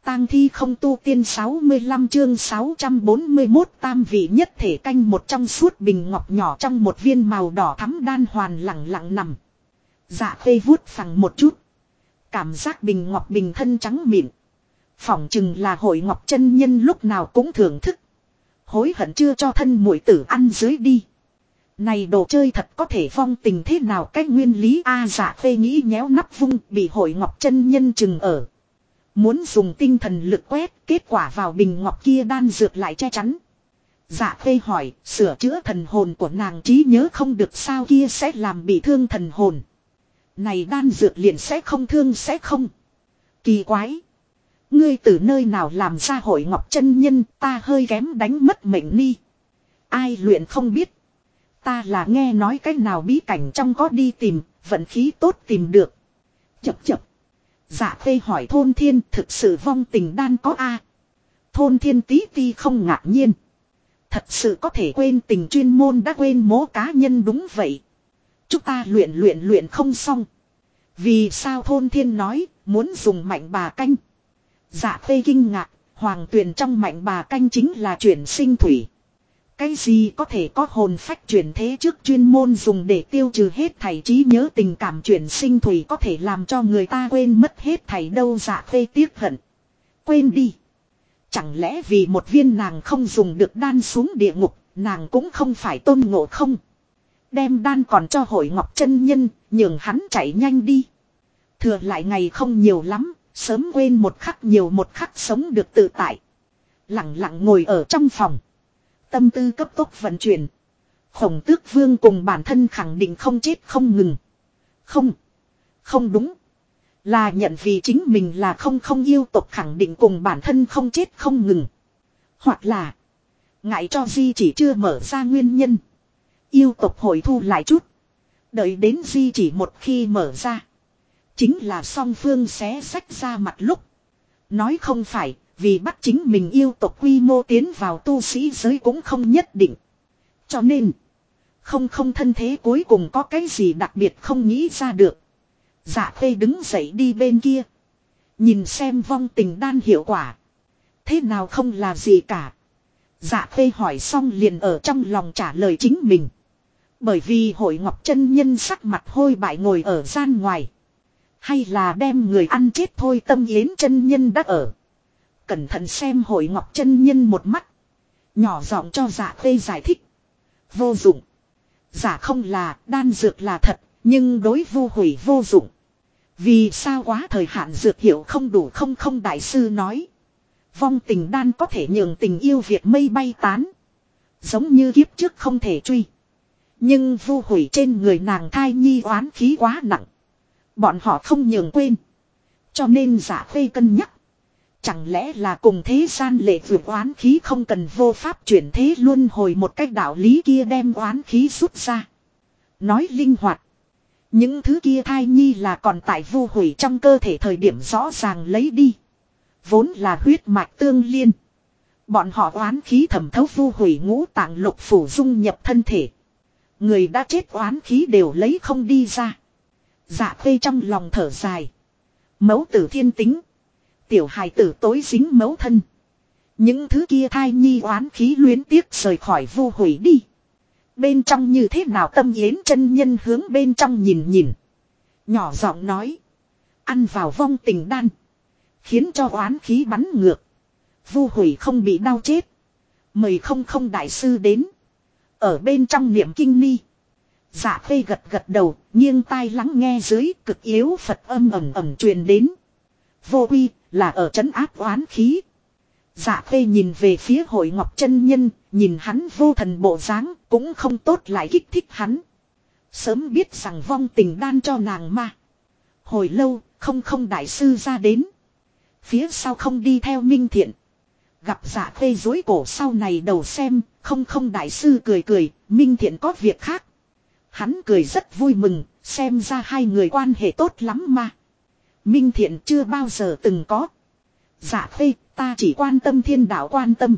tang thi không tu tiên 65 chương 641 tam vị nhất thể canh một trong suốt bình ngọc nhỏ trong một viên màu đỏ thắm đan hoàn lẳng lặng nằm. Dạ Khê vuốt phẳng một chút. Cảm giác bình ngọc bình thân trắng mịn. Phỏng chừng là Hội Ngọc chân nhân lúc nào cũng thưởng thức. Hối hận chưa cho thân muội tử ăn dưới đi. Này đồ chơi thật có thể vong tình thế nào cách nguyên lý a Dạ Khê nghĩ nhéo nắp vung bị Hội Ngọc chân nhân chừng ở. Muốn dùng tinh thần lực quét, kết quả vào bình ngọc kia đan dược lại che chắn. Dạ Khê hỏi, sửa chữa thần hồn của nàng trí nhớ không được sao kia sẽ làm bị thương thần hồn. Này đan dược liền sẽ không thương sẽ không. Kỳ quái. Ngươi từ nơi nào làm ra Hội Ngọc chân nhân, ta hơi kém đánh mất mệnh ni. Ai luyện không biết. Ta là nghe nói cái nào bí cảnh trong có đi tìm, vận khí tốt tìm được. Chập chập. Dạ Khê hỏi Thôn Thiên thực sự vong tình đan có a? Thôn Thiên tí ti không ngạc nhiên. Thật sự có thể quên tình chuyên môn đã quên mố cá nhân đúng vậy. Chúng ta luyện không xong. Vì sao Thôn Thiên nói muốn dùng mạnh bà canh? Dạ Khê kinh ngạc, hoàng tuyền trong mạnh bà canh chính là chuyển sinh thủy. Cái gì có thể có hồn phách chuyển thế trước chuyên môn dùng để tiêu trừ hết thảy trí nhớ tình cảm chuyển sinh thủy có thể làm cho người ta quên mất hết thảy đâu. Dạ Khê tiếc hận. Quên đi. Chẳng lẽ vì một viên nàng không dùng được đan xuống địa ngục, nàng cũng không phải Tôn Ngộ Không. Đem đan còn cho Hội Ngọc chân nhân, nhường hắn chạy nhanh đi. Thừa lại ngày không nhiều lắm, sớm quên một khắc nhiều một khắc sống được tự tại. Lặng lặng ngồi ở trong phòng. Tâm tư cấp tốc vận chuyển. Khổng Tước Vương cùng bản thân khẳng định không chết không ngừng. Không đúng. Là nhận vì chính mình là không yêu tộc khẳng định cùng bản thân không chết không ngừng. Hoặc là ngại cho di chỉ chưa mở ra nguyên nhân. Yêu tộc hồi thu lại chút. Đợi đến di chỉ một khi mở ra. Chính là song phương xé sách ra mặt lúc. Nói không phải. Vì bắt chính mình yêu tộc quy mô tiến vào tu sĩ giới cũng không nhất định. Cho nên. Không thân thế cuối cùng có cái gì đặc biệt không nghĩ ra được. Dạ Khê đứng dậy đi bên kia. Nhìn xem vong tình đan hiệu quả. Thế nào không là gì cả. Dạ Khê hỏi xong liền ở trong lòng trả lời chính mình. Bởi vì Hội Ngọc chân nhân sắc mặt hôi bại ngồi ở gian ngoài. Hay là đem người ăn chết thôi Tâm Yến chân nhân đã ở. Cẩn thận xem Hội Ngọc chân nhân một mắt. Nhỏ giọng cho Dạ Khê giải thích. Vô dụng. Giả không là đan dược là thật. Nhưng đối vô hủy vô dụng. Vì sao quá thời hạn dược hiệu không đủ không đại sư nói. Vong tình đan có thể nhường tình yêu Việt mây bay tán. Giống như kiếp trước không thể truy. Nhưng vô hủy trên người nàng thai nhi oán khí quá nặng. Bọn họ không nhường quên. Cho nên Giả Khê cân nhắc. Chẳng lẽ là cùng thế gian lệ vượt oán khí không cần vô pháp chuyển thế luân hồi một cách đạo lý kia đem oán khí rút ra. Nói linh hoạt. Những thứ kia thai nhi là còn tại vô hủy trong cơ thể thời điểm rõ ràng lấy đi. Vốn là huyết mạch tương liên. Bọn họ oán khí thẩm thấu vô hủy ngũ tạng lục phủ dung nhập thân thể. Người đã chết oán khí đều lấy không đi ra. Dạ Khê trong lòng thở dài. Mẫu tử thiên tính. Tiểu hài tử tối dính mẫu thân. Những thứ kia thai nhi oán khí luyến tiếc rời khỏi vô hủy đi. Bên trong như thế nào Tâm Yến chân nhân hướng bên trong nhìn. Nhỏ giọng nói. Ăn vào vong tình đan. Khiến cho oán khí bắn ngược. Vô hủy không bị đau chết. Mời không đại sư đến. Ở bên trong niệm kinh ni. Dạ Khê gật đầu. Nghiêng tai lắng nghe dưới cực yếu Phật âm ầm truyền đến. Vô uy là ở trấn áp oán khí. Dạ Khê nhìn về phía Hội Ngọc chân nhân, nhìn hắn vô thần bộ dáng, cũng không tốt lại kích thích hắn. Sớm biết rằng vong tình đan cho nàng mà. Hồi lâu, không đại sư ra đến. Phía sau không đi theo Minh Thiện. Gặp Dạ Khê dối cổ sau này đầu xem, không đại sư cười, Minh Thiện có việc khác. Hắn cười rất vui mừng, xem ra hai người quan hệ tốt lắm mà. Minh Thiện chưa bao giờ từng có. Dạ Khê, ta chỉ quan tâm thiên đạo quan tâm.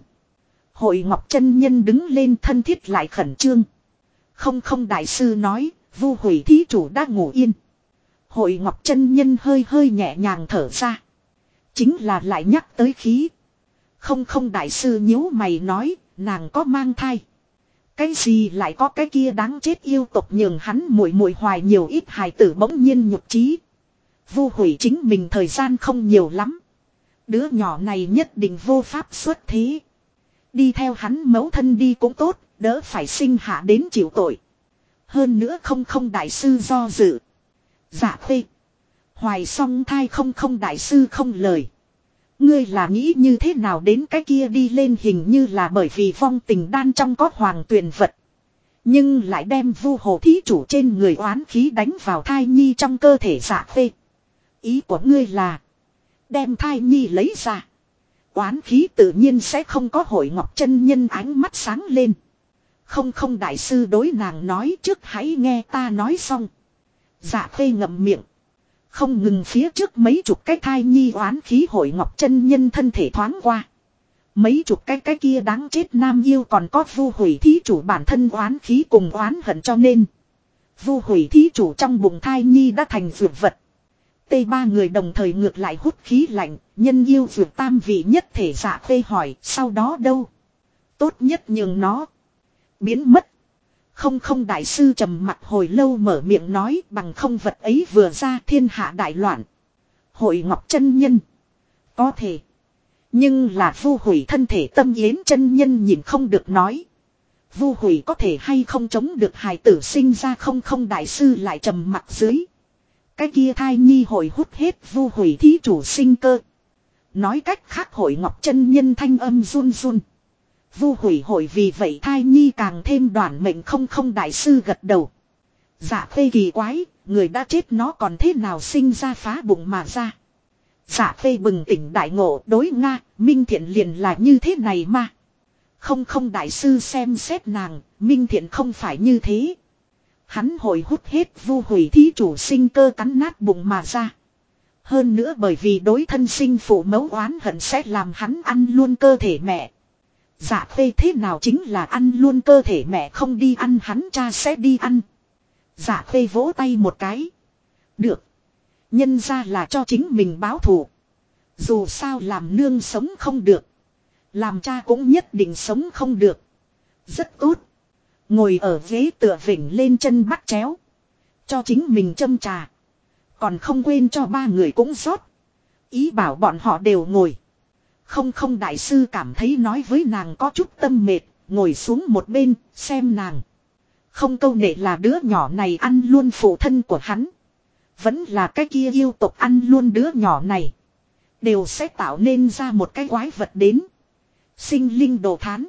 Hội Ngọc chân nhân đứng lên thân thiết lại khẩn trương. Không đại sư nói, vu hủy thí chủ đã ngủ yên. Hội Ngọc chân nhân hơi nhẹ nhàng thở ra. Chính là lại nhắc tới khí. Không không đại sư nhíu mày nói, nàng có mang thai. Cái gì lại có cái kia đáng chết yêu tộc nhường hắn muội muội hoài nhiều ít hài tử bỗng nhiên nhục trí. Vu hủy chính mình thời gian không nhiều lắm. Đứa nhỏ này nhất định vô pháp xuất thế. Đi theo hắn mẫu thân đi cũng tốt, đỡ phải sinh hạ đến chịu tội. Hơn nữa không không đại sư do dự. Dạ khê. Hoài song thai không không đại sư không lời. Ngươi là nghĩ như thế nào đến cái kia đi lên hình như là bởi vì vong tình đan trong có hoàng tuyền vật. Nhưng lại đem vu hồ thí chủ trên người oán khí đánh vào thai nhi trong cơ thể dạ khê. Ý của ngươi là đem thai nhi lấy ra. Oán khí tự nhiên sẽ không có Hội Ngọc chân nhân ánh mắt sáng lên. Không không đại sư đối nàng nói trước hãy nghe ta nói xong. Dạ khê ngậm miệng. Không ngừng phía trước mấy chục cái thai nhi oán khí Hội Ngọc chân nhân thân thể thoáng qua. Mấy chục cái kia đáng chết nam yêu còn có vu hủy thí chủ bản thân oán khí cùng oán hận cho nên. Vu hủy thí chủ trong bụng thai nhi đã thành dược vật. Tây ba người đồng thời ngược lại hút khí lạnh, nhân yêu dược tam vị nhất thể dạ khê hỏi, sau đó đâu? Tốt nhất nhường nó biến mất. Không không đại sư trầm mặt hồi lâu mở miệng nói bằng không vật ấy vừa ra thiên hạ đại loạn. Hội Ngọc chân nhân. Có thể. Nhưng là vu hủy thân thể Tâm Yến chân nhân nhìn không được nói. Vu hủy có thể hay không chống được hài tử sinh ra không không đại sư lại trầm mặt dưới. Cái kia thai nhi hội hút hết vu hủy thí chủ sinh cơ. Nói cách khác Hội Ngọc chân nhân thanh âm run run. Vu hủy hội vì vậy thai nhi càng thêm đoản mệnh không không đại sư gật đầu. Dạ phê kỳ quái, người đã chết nó còn thế nào sinh ra phá bụng mà ra. Dạ phê bừng tỉnh đại ngộ đối Nga, Minh Thiện liền là như thế này mà. Không không đại sư xem xét nàng, Minh Thiện không phải như thế. Hắn hội hút hết vu hủy thí chủ sinh cơ cắn nát bụng mà ra. Hơn nữa bởi vì đối thân sinh phụ mẫu oán hận sẽ làm hắn ăn luôn cơ thể mẹ. Dạ phê thế nào chính là ăn luôn cơ thể mẹ không đi ăn hắn cha sẽ đi ăn. Dạ phê vỗ tay một cái. Được. Nhân ra là cho chính mình báo thù. Dù sao làm nương sống không được. Làm cha cũng nhất định sống không được. Rất tốt. Ngồi ở ghế tựa vỉnh lên chân bắt chéo. Cho chính mình châm trà. Còn không quên cho ba người cũng rót. Ý bảo bọn họ đều ngồi. Không không đại sư cảm thấy nói với nàng có chút tâm mệt. Ngồi xuống một bên xem nàng. Không câu nệ là đứa nhỏ này ăn luôn phụ thân của hắn. Vẫn là cái kia yêu tộc ăn luôn đứa nhỏ này. Đều sẽ tạo nên ra một cái quái vật đến. Sinh linh đồ thán.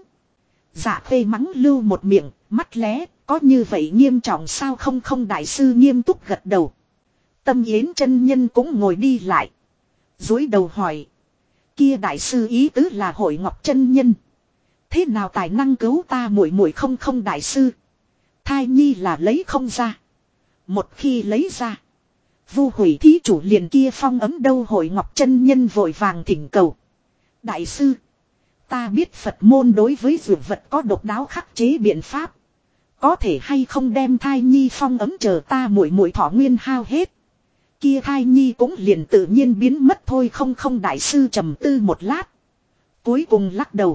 Dạ phê mắng lưu một miệng, mắt lé, có như vậy nghiêm trọng sao không không đại sư nghiêm túc gật đầu. Tâm Yến chân nhân cũng ngồi đi lại. Dối đầu hỏi. Kia đại sư ý tứ là Hội Ngọc chân nhân. Thế nào tài năng cứu ta muội muội không không đại sư. Thai nhi là lấy không ra. Một khi lấy ra. Vu hủy thí chủ liền kia phong ấm đâu Hội Ngọc chân nhân vội vàng thỉnh cầu. Đại sư. Ta biết Phật môn đối với dược vật có độc đáo khắc chế biện pháp. Có thể hay không đem thai nhi phong ấm chờ ta muội muội thọ nguyên hao hết. Kia thai nhi cũng liền tự nhiên biến mất thôi không không đại sư trầm tư một lát. Cuối cùng lắc đầu.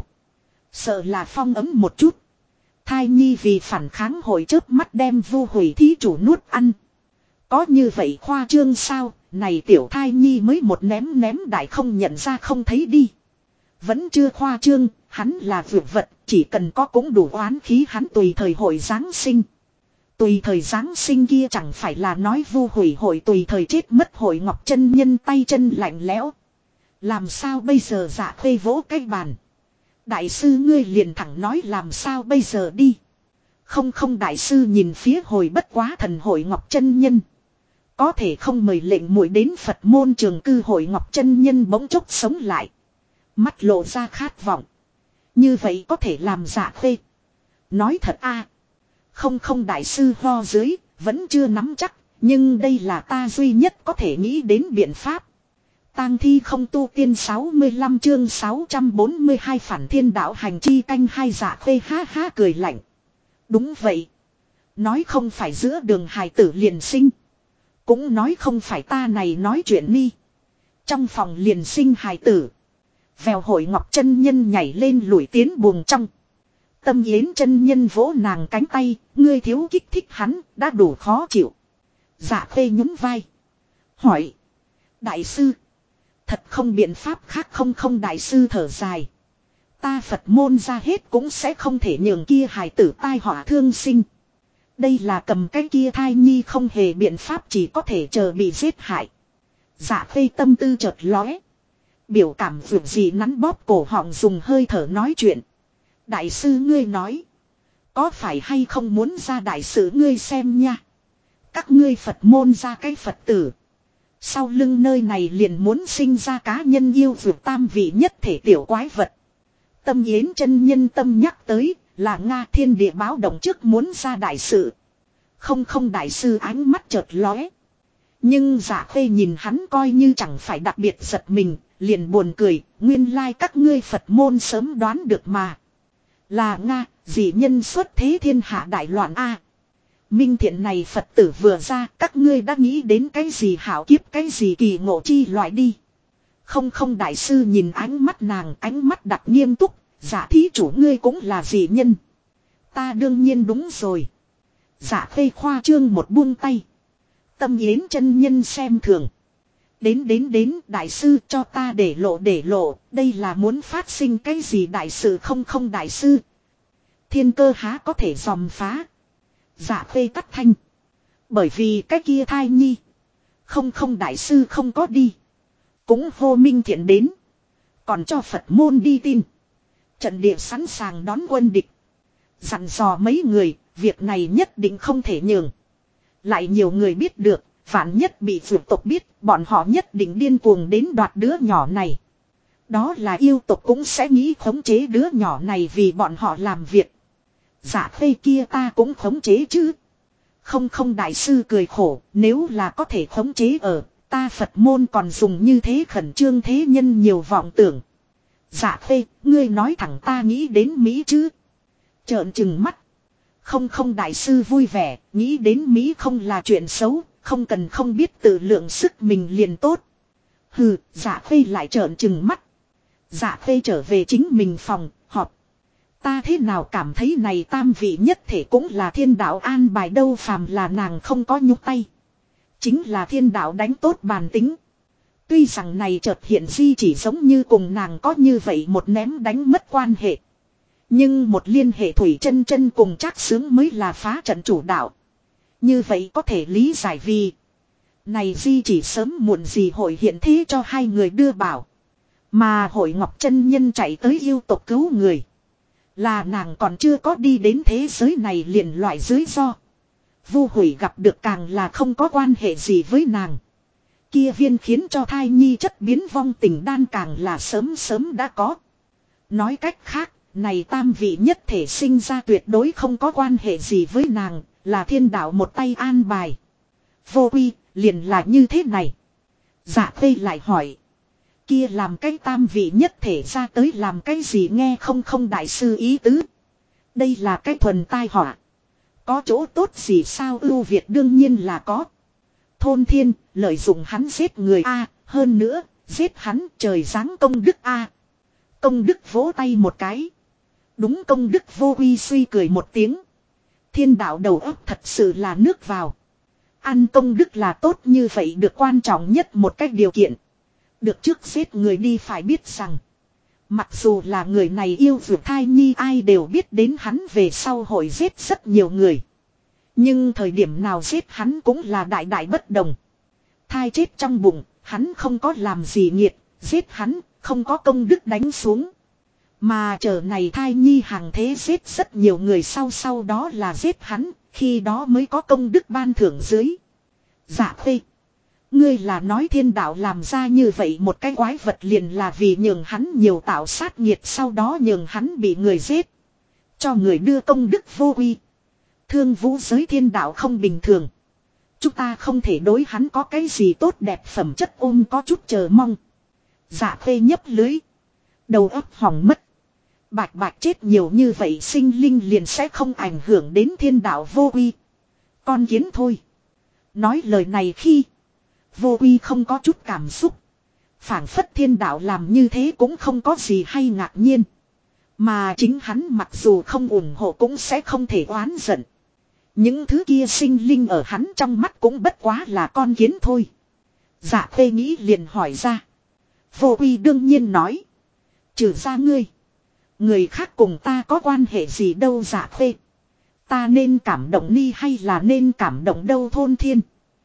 Sợ là phong ấm một chút. Thai nhi vì phản kháng hội chớp mắt đem vu hủy thí chủ nuốt ăn. Có như vậy khoa trương sao, này tiểu thai nhi mới một ném ném đại không nhận ra không thấy đi. Vẫn chưa khoa trương, hắn là vượt vật, chỉ cần có cũng đủ oán khí hắn tùy thời hội Giáng sinh. Tùy thời Giáng sinh kia chẳng phải là nói vu hủy hội tùy thời chết mất Hội Ngọc chân nhân tay chân lạnh lẽo. Làm sao bây giờ dạ khê vỗ cái bàn. Đại sư ngươi liền thẳng nói làm sao bây giờ đi. Không không đại sư nhìn phía hồi bất quá thần Hội Ngọc chân nhân. Có thể không mời lệnh muội đến Phật môn trường cư Hội Ngọc chân nhân bỗng chốc sống lại. Mắt lộ ra khát vọng. Như vậy có thể làm dạ khê. Nói thật a. Không không đại sư ho dưới, vẫn chưa nắm chắc, nhưng đây là ta duy nhất có thể nghĩ đến biện pháp. Tang thi không tu tiên 65 chương 642 phản thiên đạo hành chi canh hai dạ khê ha ha cười lạnh. Đúng vậy. Nói không phải giữa đường hài tử liền sinh. Cũng nói không phải ta này nói chuyện đi. Trong phòng liền sinh hài tử. Vèo Hội Ngọc chân nhân nhảy lên lủi tiến buồng trong. Tâm Yến chân nhân vỗ nàng cánh tay, ngươi thiếu kích thích hắn, đã đủ khó chịu. Dạ Khê nhún vai. Hỏi. Đại sư. Thật không biện pháp khác không đại sư thở dài. Ta Phật môn ra hết cũng sẽ không thể nhường kia hài tử tai họa thương sinh. Đây là cầm cái kia thai nhi không hề biện pháp chỉ có thể chờ bị giết hại. Dạ Khê tâm tư chợt lóe. Biểu cảm vượt gì nắn bóp cổ họng dùng hơi thở nói chuyện. Đại sư ngươi nói. Có phải hay không muốn ra đại sự ngươi xem nha. Các ngươi Phật môn ra cái Phật tử. Sau lưng nơi này liền muốn sinh ra cá nhân yêu vượt tam vị nhất thể tiểu quái vật. Tâm Yến chân nhân tâm nhắc tới là Nga thiên địa báo động trước muốn ra đại sự. Không đại sư ánh mắt chợt lóe. Nhưng Dạ Khê nhìn hắn coi như chẳng phải đặc biệt giật mình, liền buồn cười, nguyên lai các ngươi Phật môn sớm đoán được mà. Là Nga, dị nhân xuất thế thiên hạ đại loạn a. Minh thiện này Phật tử vừa ra, các ngươi đã nghĩ đến cái gì hảo kiếp cái gì kỳ ngộ chi loại đi. Không đại sư nhìn ánh mắt nàng, ánh mắt đặc nghiêm túc, Dạ thí chủ ngươi cũng là dị nhân. Ta đương nhiên đúng rồi. Dạ Khê khoa trương một buông tay. Tâm Yến chân nhân xem thường. Đến đại sư cho ta để lộ, đây là muốn phát sinh cái gì đại sự không đại sư. Thiên cơ há có thể dòm phá. Dạ Khê cắt thanh. Bởi vì cái kia thai nhi. Không đại sư không có đi. Cũng hô Minh thiện đến. Còn cho Phật môn đi tin. Trận địa sẵn sàng đón quân địch. Dặn dò mấy người, việc này nhất định không thể nhường. Lại nhiều người biết được, vạn nhất bị vượt tộc biết, bọn họ nhất định điên cuồng đến đoạt đứa nhỏ này. Đó là yêu tộc cũng sẽ nghĩ khống chế đứa nhỏ này vì bọn họ làm việc. Dạ Khê kia ta cũng khống chế chứ. Không đại sư cười khổ, nếu là có thể khống chế ở, ta Phật môn còn dùng như thế khẩn trương thế nhân nhiều vọng tưởng. Dạ Khê, ngươi nói thẳng ta nghĩ đến Mỹ chứ. Trợn trừng mắt. Không đại sư vui vẻ, nghĩ đến Mỹ không là chuyện xấu, không cần không biết tự lượng sức mình liền tốt. Hừ, Dạ Khê lại trợn trừng mắt. Dạ Khê trở về chính mình phòng, họp. Ta thế nào cảm thấy này tam vị nhất thể cũng là thiên đạo an bài đâu, phàm là nàng không có nhúc tay. Chính là thiên đạo đánh tốt bàn tính. Tuy rằng này chợt hiện di chỉ giống như cùng nàng có như vậy một ném đánh mất quan hệ. Nhưng một liên hệ thủy chân chân cùng Trác Sướng mới là phá trận chủ đạo. Như vậy có thể lý giải vì. Này di chỉ sớm muộn gì hội hiện thế cho hai người đưa bảo. Mà Hội Ngọc chân nhân chạy tới yêu tộc cứu người. Là nàng còn chưa có đi đến thế giới này liền loại dưới do. Vu Hủy gặp được càng là không có quan hệ gì với nàng. Kia viên khiến cho thai nhi chất biến vong tình đan càng là sớm đã có. Nói cách khác, này tam vị nhất thể sinh ra tuyệt đối không có quan hệ gì với nàng, là thiên đạo một tay an bài. Vô quy, liền là như thế này. Dạ Khê lại hỏi. Kia làm cái tam vị nhất thể ra tới làm cái gì nghe không đại sư ý tứ. Đây là cái thuần tai họa. Có chỗ tốt gì sao ưu việt đương nhiên là có. Thôn thiên, lợi dụng hắn giết người A, hơn nữa, giết hắn trời giáng công đức A. Công đức vỗ tay một cái. Đúng công đức vô quy suy cười một tiếng. Thiên đạo đầu óc thật sự là nước vào. Ăn công đức là tốt như vậy được quan trọng nhất một cách điều kiện. Được trước giết người đi phải biết rằng. Mặc dù là người này yêu vượt thai nhi ai đều biết đến hắn về sau hội giết rất nhiều người. Nhưng thời điểm nào giết hắn cũng là đại bất đồng. Thai chết trong bụng, hắn không có làm gì nghiệt, giết hắn, không có công đức đánh xuống. Mà chờ này thai nhi hàng thế giết rất nhiều người sau đó là giết hắn, khi đó mới có công đức ban thưởng dưới. Dạ Khê. Ngươi là nói thiên đạo làm ra như vậy một cái quái vật liền là vì nhường hắn nhiều tạo sát nghiệt sau đó nhường hắn bị người giết. Cho người đưa công đức vô quy. Thương vũ giới thiên đạo không bình thường. Chúng ta không thể đối hắn có cái gì tốt đẹp phẩm chất có chút chờ mong. Dạ Khê nhấp lưới. Đầu óc hỏng mất. Bạch chết nhiều như vậy sinh linh liền sẽ không ảnh hưởng đến thiên đạo vô quy. Con kiến thôi. Nói lời này khi. Vô quy không có chút cảm xúc. Phảng phất thiên đạo làm như thế cũng không có gì hay ngạc nhiên. Mà chính hắn mặc dù không ủng hộ cũng sẽ không thể oán giận. Những thứ kia sinh linh ở hắn trong mắt cũng bất quá là con kiến thôi. Dạ khê nghĩ liền hỏi ra. Vô Uy đương nhiên nói. Trừ ra ngươi. Người khác cùng ta có quan hệ gì đâu Dạ khê. Ta nên cảm động ni hay là nên cảm động đâu Thôn Thiên.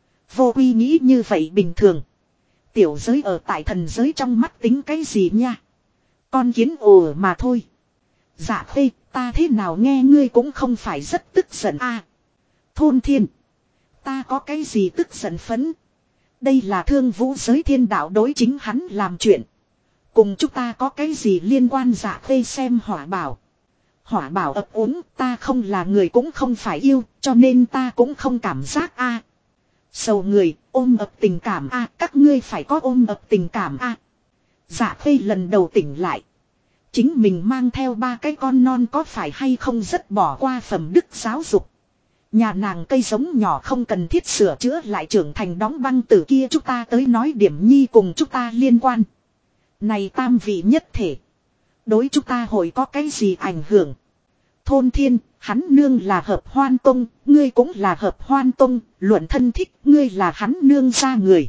Vô Uy nghĩ như vậy bình thường. Tiểu giới ở tại thần giới trong mắt tính cái gì nha. Con kiến ồ mà thôi. Dạ khê ta thế nào nghe ngươi cũng không phải rất tức giận a. Thôn Thiên. Ta có cái gì tức giận phấn. Đây là Thương Vũ giới thiên đạo đối chính hắn làm chuyện. Cùng chúng ta có cái gì liên quan Dạ khê xem Hỏa Bảo. Hỏa Bảo ấp úng ta không là người cũng không phải yêu cho nên ta cũng không cảm giác a. Sầu người ôm ập tình cảm a các ngươi phải có ôm ập tình cảm a. Dạ khê lần đầu tỉnh lại. Chính mình mang theo 3 cái con non có phải hay không rất bỏ qua phẩm đức giáo dục. Nhà nàng cây giống nhỏ không cần thiết sửa chữa lại trưởng thành đóng băng từ kia chúng ta tới nói điểm nhi cùng chúng ta liên quan. Này tam vị nhất thể. Đối chúng ta hội có cái gì ảnh hưởng. Thôn Thiên, hắn nương là Hợp Hoan Tông, ngươi cũng là Hợp Hoan Tông, luận thân thích, ngươi là hắn nương ra người.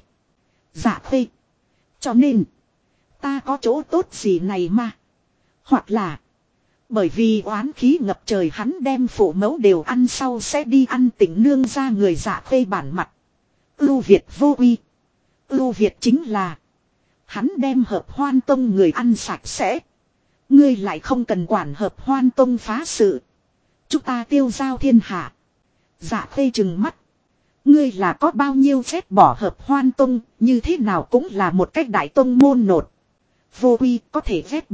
Dạ khê. Cho nên, ta có chỗ tốt gì này mà. Hoặc là, bởi vì oán khí ngập trời hắn đem phụ mẫu đều ăn sau sẽ đi ăn tỉnh nương ra người Dạ khê bản mặt. Ưu Việt vô uy. Ưu Việt chính là, hắn đem Hợp Hoan Tông người ăn sạch sẽ. Ngươi lại không cần quản Hợp Hoan Tông phá sự. Chúng ta tiêu giao thiên hạ. Dạ khê trừng mắt. Ngươi là có bao nhiêu phép bỏ Hợp Hoan Tông, như thế nào cũng là một cách đại tông môn nột. Vô uy có thể phép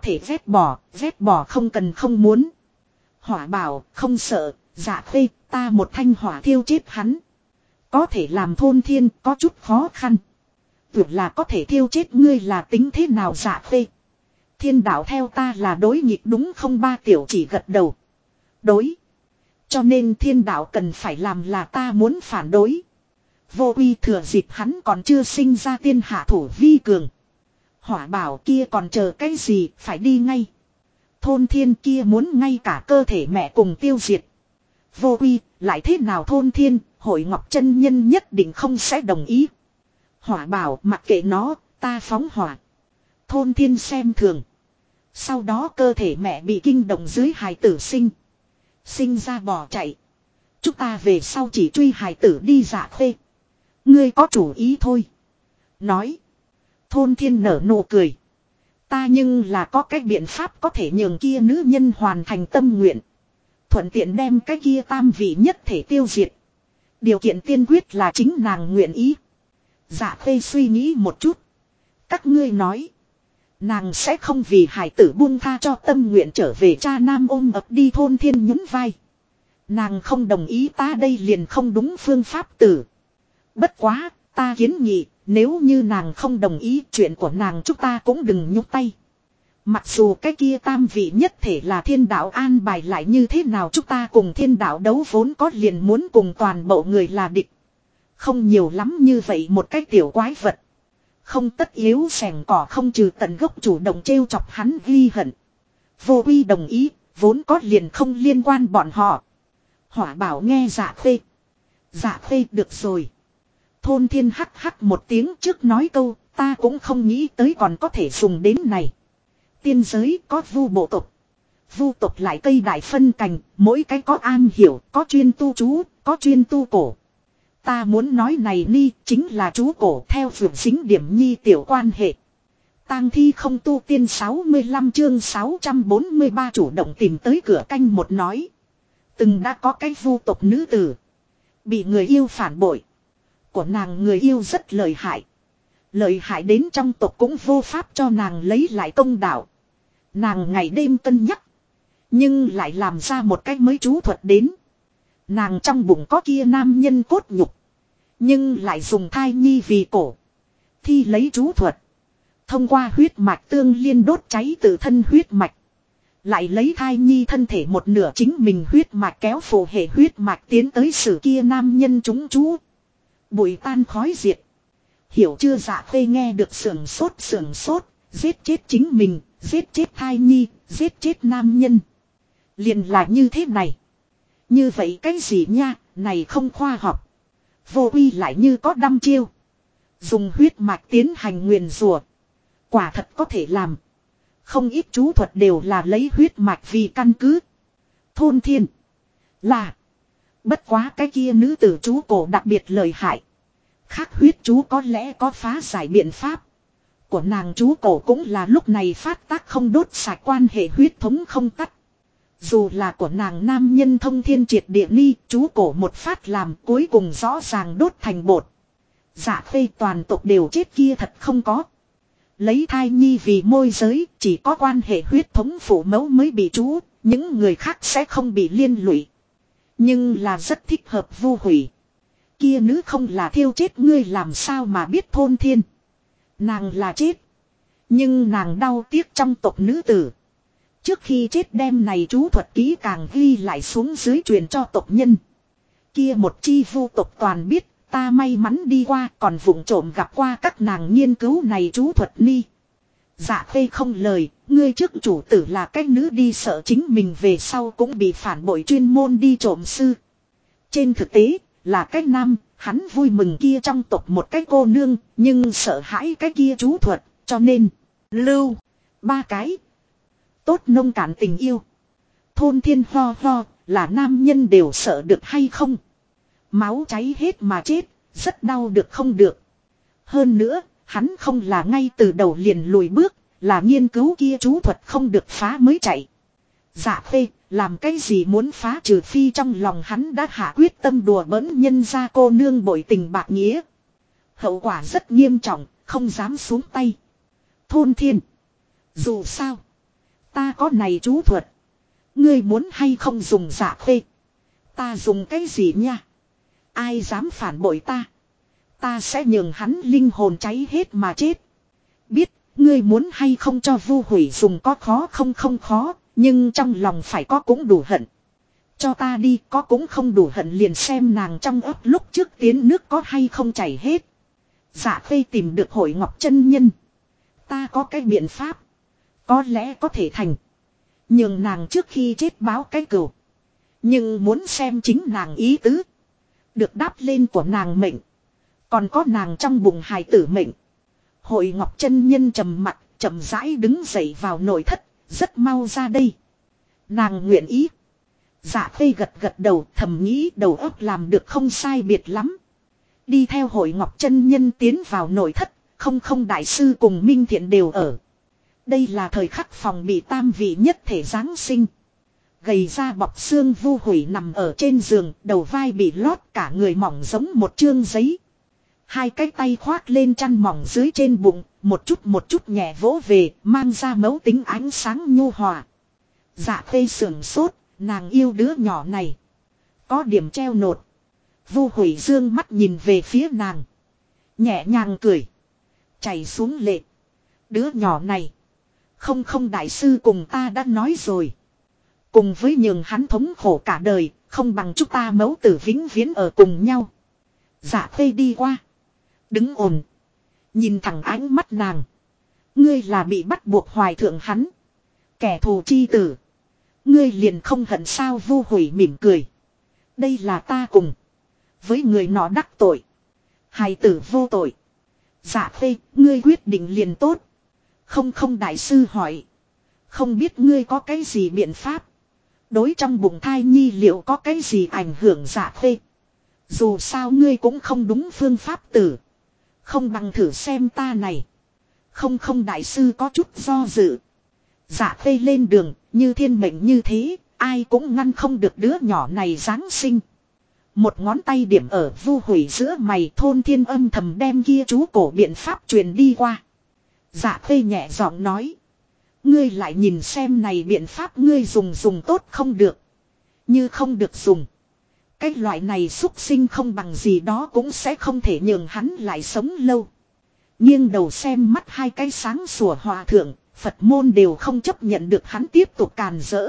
bỏ không cần không muốn. Hỏa Bảo không sợ, Dạ khê ta một thanh hỏa thiêu chết hắn. Có thể làm Thôn Thiên có chút khó khăn. Tuyệt là có thể thiêu chết ngươi là tính thế nào Dạ khê. Thiên đạo theo ta là đối nghịch đúng không ba tiểu chỉ gật đầu. Đối. Cho nên thiên đạo cần phải làm là ta muốn phản đối. Vô uy thừa dịp hắn còn chưa sinh ra tiên hạ thủ vi cường. Hỏa Bảo kia còn chờ cái gì phải đi ngay. Thôn Thiên kia muốn ngay cả cơ thể mẹ cùng tiêu diệt. Vô uy lại thế nào Thôn Thiên hội Ngọc chân nhân nhất định không sẽ đồng ý. Hỏa Bảo mặc kệ nó ta phóng hỏa. Thôn Thiên xem thường. Sau đó cơ thể mẹ bị kinh động dưới hài tử sinh ra bỏ chạy. Chúng ta về sau chỉ truy hài tử đi Dạ khê. Ngươi có chủ ý thôi. Nói. Thôn Thiên nở nụ cười. Ta nhưng là có cách biện pháp có thể nhường kia nữ nhân hoàn thành tâm nguyện. Thuận tiện đem cái kia tam vị nhất thể tiêu diệt. Điều kiện tiên quyết là chính nàng nguyện ý. Dạ khê suy nghĩ một chút. Các ngươi nói. Nàng sẽ không vì hải tử buông tha cho tâm nguyện trở về cha nam ôm ập đi Thôn Thiên nhún vai. Nàng không đồng ý ta đây liền không đúng phương pháp tử. Bất quá, ta kiến nghị, nếu như nàng không đồng ý chuyện của nàng chúng ta cũng đừng nhúc tay. Mặc dù cái kia tam vị nhất thể là thiên đạo an bài lại như thế nào chúng ta cùng thiên đạo đấu vốn có liền muốn cùng toàn bộ người là địch. Không nhiều lắm như vậy một cái tiểu quái vật. Không tất yếu sẻng cỏ không trừ tận gốc chủ động trêu chọc hắn ghi hận. Vô uy đồng ý, vốn có liền không liên quan bọn họ. Hỏa Bảo nghe Dạ khê. Dạ khê được rồi. Thôn Thiên hắc hắc một tiếng trước nói câu, ta cũng không nghĩ tới còn có thể dùng đến này. Tiên giới có vu bộ tộc. Vu tộc lại cây đại phân cành, mỗi cái có an hiểu, có chuyên tu chú, có chuyên tu cổ. Ta muốn nói này ni chính là chú cổ theo vượt dính điểm nhi tiểu quan hệ. Tang thi không tu tiên 65 chương 643 chủ động tìm tới cửa canh một nói. Từng đã có cái vu tộc nữ tử. Bị người yêu phản bội. Của nàng người yêu rất lợi hại. Lợi hại đến trong tộc cũng vô pháp cho nàng lấy lại công đạo. Nàng ngày đêm cân nhắc. Nhưng lại làm ra một cách mới chú thuật đến. Nàng trong bụng có kia nam nhân cốt nhục. Nhưng lại dùng thai nhi vì cổ. Thi lấy chú thuật. Thông qua huyết mạch tương liên đốt cháy tự thân huyết mạch. Lại lấy thai nhi thân thể một nửa chính mình huyết mạch kéo phù hệ huyết mạch tiến tới sử kia nam nhân chúng chú. Bụi tan khói diệt. Hiểu chưa? Dạ Khê nghe được sưởng sốt, giết chết chính mình, giết chết thai nhi, giết chết nam nhân. Liền là như thế này. Như vậy cái gì nha, này không khoa học. Vô uy lại như có đăm chiêu. Dùng huyết mạch tiến hành nguyền rủa, quả thật có thể làm. Không ít chú thuật đều là lấy huyết mạch vì căn cứ. Thôn thiên là. Bất quá cái kia nữ tử chú cổ đặc biệt lợi hại. Khác huyết chú có lẽ có phá giải biện pháp. Của nàng chú cổ cũng là lúc này phát tác không đốt sạch, quan hệ huyết thống không tắt. Dù là của nàng nam nhân thông thiên triệt địa ni, chú cổ một phát làm cuối cùng rõ ràng đốt thành bột. Dạ Khê toàn tộc đều chết kia thật không có. Lấy thai nhi vì môi giới, chỉ có quan hệ huyết thống phụ mẫu mới bị chú, những người khác sẽ không bị liên lụy. Nhưng là rất thích hợp Vu Hủy. Kia nữ không là thiêu chết ngươi làm sao mà biết thôn thiên. Nàng là chết. Nhưng nàng đau tiếc trong tộc nữ tử. Trước khi chết đem này chú thuật ký càng ghi lại xuống dưới truyền cho tộc nhân. Kia một chi vu tộc toàn biết, ta may mắn đi qua còn vụng trộm gặp qua các nàng nghiên cứu này chú thuật ni. Dạ Khê không lời, ngươi trước chủ tử là cách nữ đi sợ chính mình về sau cũng bị phản bội chuyên môn đi trộm sư. Trên thực tế, là cách nam, hắn vui mừng kia trong tộc một cái cô nương, nhưng sợ hãi cái kia chú thuật, cho nên, lưu, ba cái. Tốt nông cạn tình yêu. Thôn thiên ho ho, là nam nhân đều sợ được hay không? Máu cháy hết mà chết, rất đau được không được. Hơn nữa, hắn không là ngay từ đầu liền lùi bước, là nghiên cứu kia chú thuật không được phá mới chạy. Dạ Khê, làm cái gì muốn phá trừ phi trong lòng hắn đã hạ quyết tâm đùa bỡn nhân ra cô nương bội tình bạc nghĩa. Hậu quả rất nghiêm trọng, không dám xuống tay. Thôn thiên. Dù sao, ta có này chú thuật. Ngươi muốn hay không dùng? Dạ Khê. Ta dùng cái gì nha? Ai dám phản bội ta? Ta sẽ nhường hắn linh hồn cháy hết mà chết. Biết, ngươi muốn hay không cho Vu Hủy dùng có khó không khó, nhưng trong lòng phải có cũng đủ hận. Cho ta đi, có cũng không đủ hận liền xem nàng trong ấp lúc trước tiến nước có hay không chảy hết. Dạ Khê tìm được Hội Ngọc chân nhân. Ta có cái biện pháp. Có lẽ có thể thành. Nhưng nàng trước khi chết báo cái cừu. Nhưng muốn xem chính nàng ý tứ. Được đáp lên của nàng mệnh. Còn có nàng trong bụng hài tử mệnh. Hội Ngọc chân nhân trầm mặt, chậm rãi đứng dậy vào nội thất, rất mau ra đây. Nàng nguyện ý. Dạ Khê gật gật đầu, thầm nghĩ đầu óc làm được không sai biệt lắm. Đi theo Hội Ngọc chân nhân tiến vào nội thất, không đại sư cùng Minh Thiện đều ở. Đây là thời khắc phòng bị tam vị nhất thể Giáng sinh. Gầy ra bọc xương Vu Hủy nằm ở trên giường, đầu vai bị lót, cả người mỏng giống một chương giấy. Hai cái tay khoác lên chăn mỏng dưới trên bụng, một chút nhẹ vỗ về, mang ra mấu tính ánh sáng nhu hòa. Dạ Khê sườn sốt, nàng yêu đứa nhỏ này. Có điểm treo nột. Vu Hủy dương mắt nhìn về phía nàng. Nhẹ nhàng cười. Chảy xuống lệ. Đứa nhỏ này. Không đại sư cùng ta đã nói rồi. Cùng với nhường hắn thống khổ cả đời, không bằng chúng ta mẫu tử vĩnh viễn ở cùng nhau. Dạ Khê đi qua. Đứng ổn. Nhìn thẳng ánh mắt nàng. Ngươi là bị bắt buộc hoài thượng hắn. Kẻ thù chi tử. Ngươi liền không hận sao? Vu Hủy mỉm cười. Đây là ta cùng. Với người nọ đắc tội. Hài tử vô tội. Dạ Khê, ngươi quyết định liền tốt. Không đại sư hỏi. Không biết ngươi có cái gì biện pháp. Đối trong bụng thai nhi liệu có cái gì ảnh hưởng? Dạ Khê. Dù sao ngươi cũng không đúng phương pháp tử. Không bằng thử xem ta này. Không đại sư có chút do dự. Dạ Khê lên đường, như thiên mệnh như thế, ai cũng ngăn không được đứa nhỏ này Giáng sinh. Một ngón tay điểm ở Vu Hủy giữa mày, thôn thiên âm thầm đem kia chú cổ biện pháp truyền đi qua. Dạ Khê nhẹ giọng nói. Ngươi lại nhìn xem này biện pháp ngươi dùng tốt không được. Như không được dùng. Cái loại này xúc sinh không bằng gì đó cũng sẽ không thể nhường hắn lại sống lâu. Nghiêng đầu xem mắt hai cái sáng sủa hòa thượng, Phật môn đều không chấp nhận được hắn tiếp tục càn rỡ.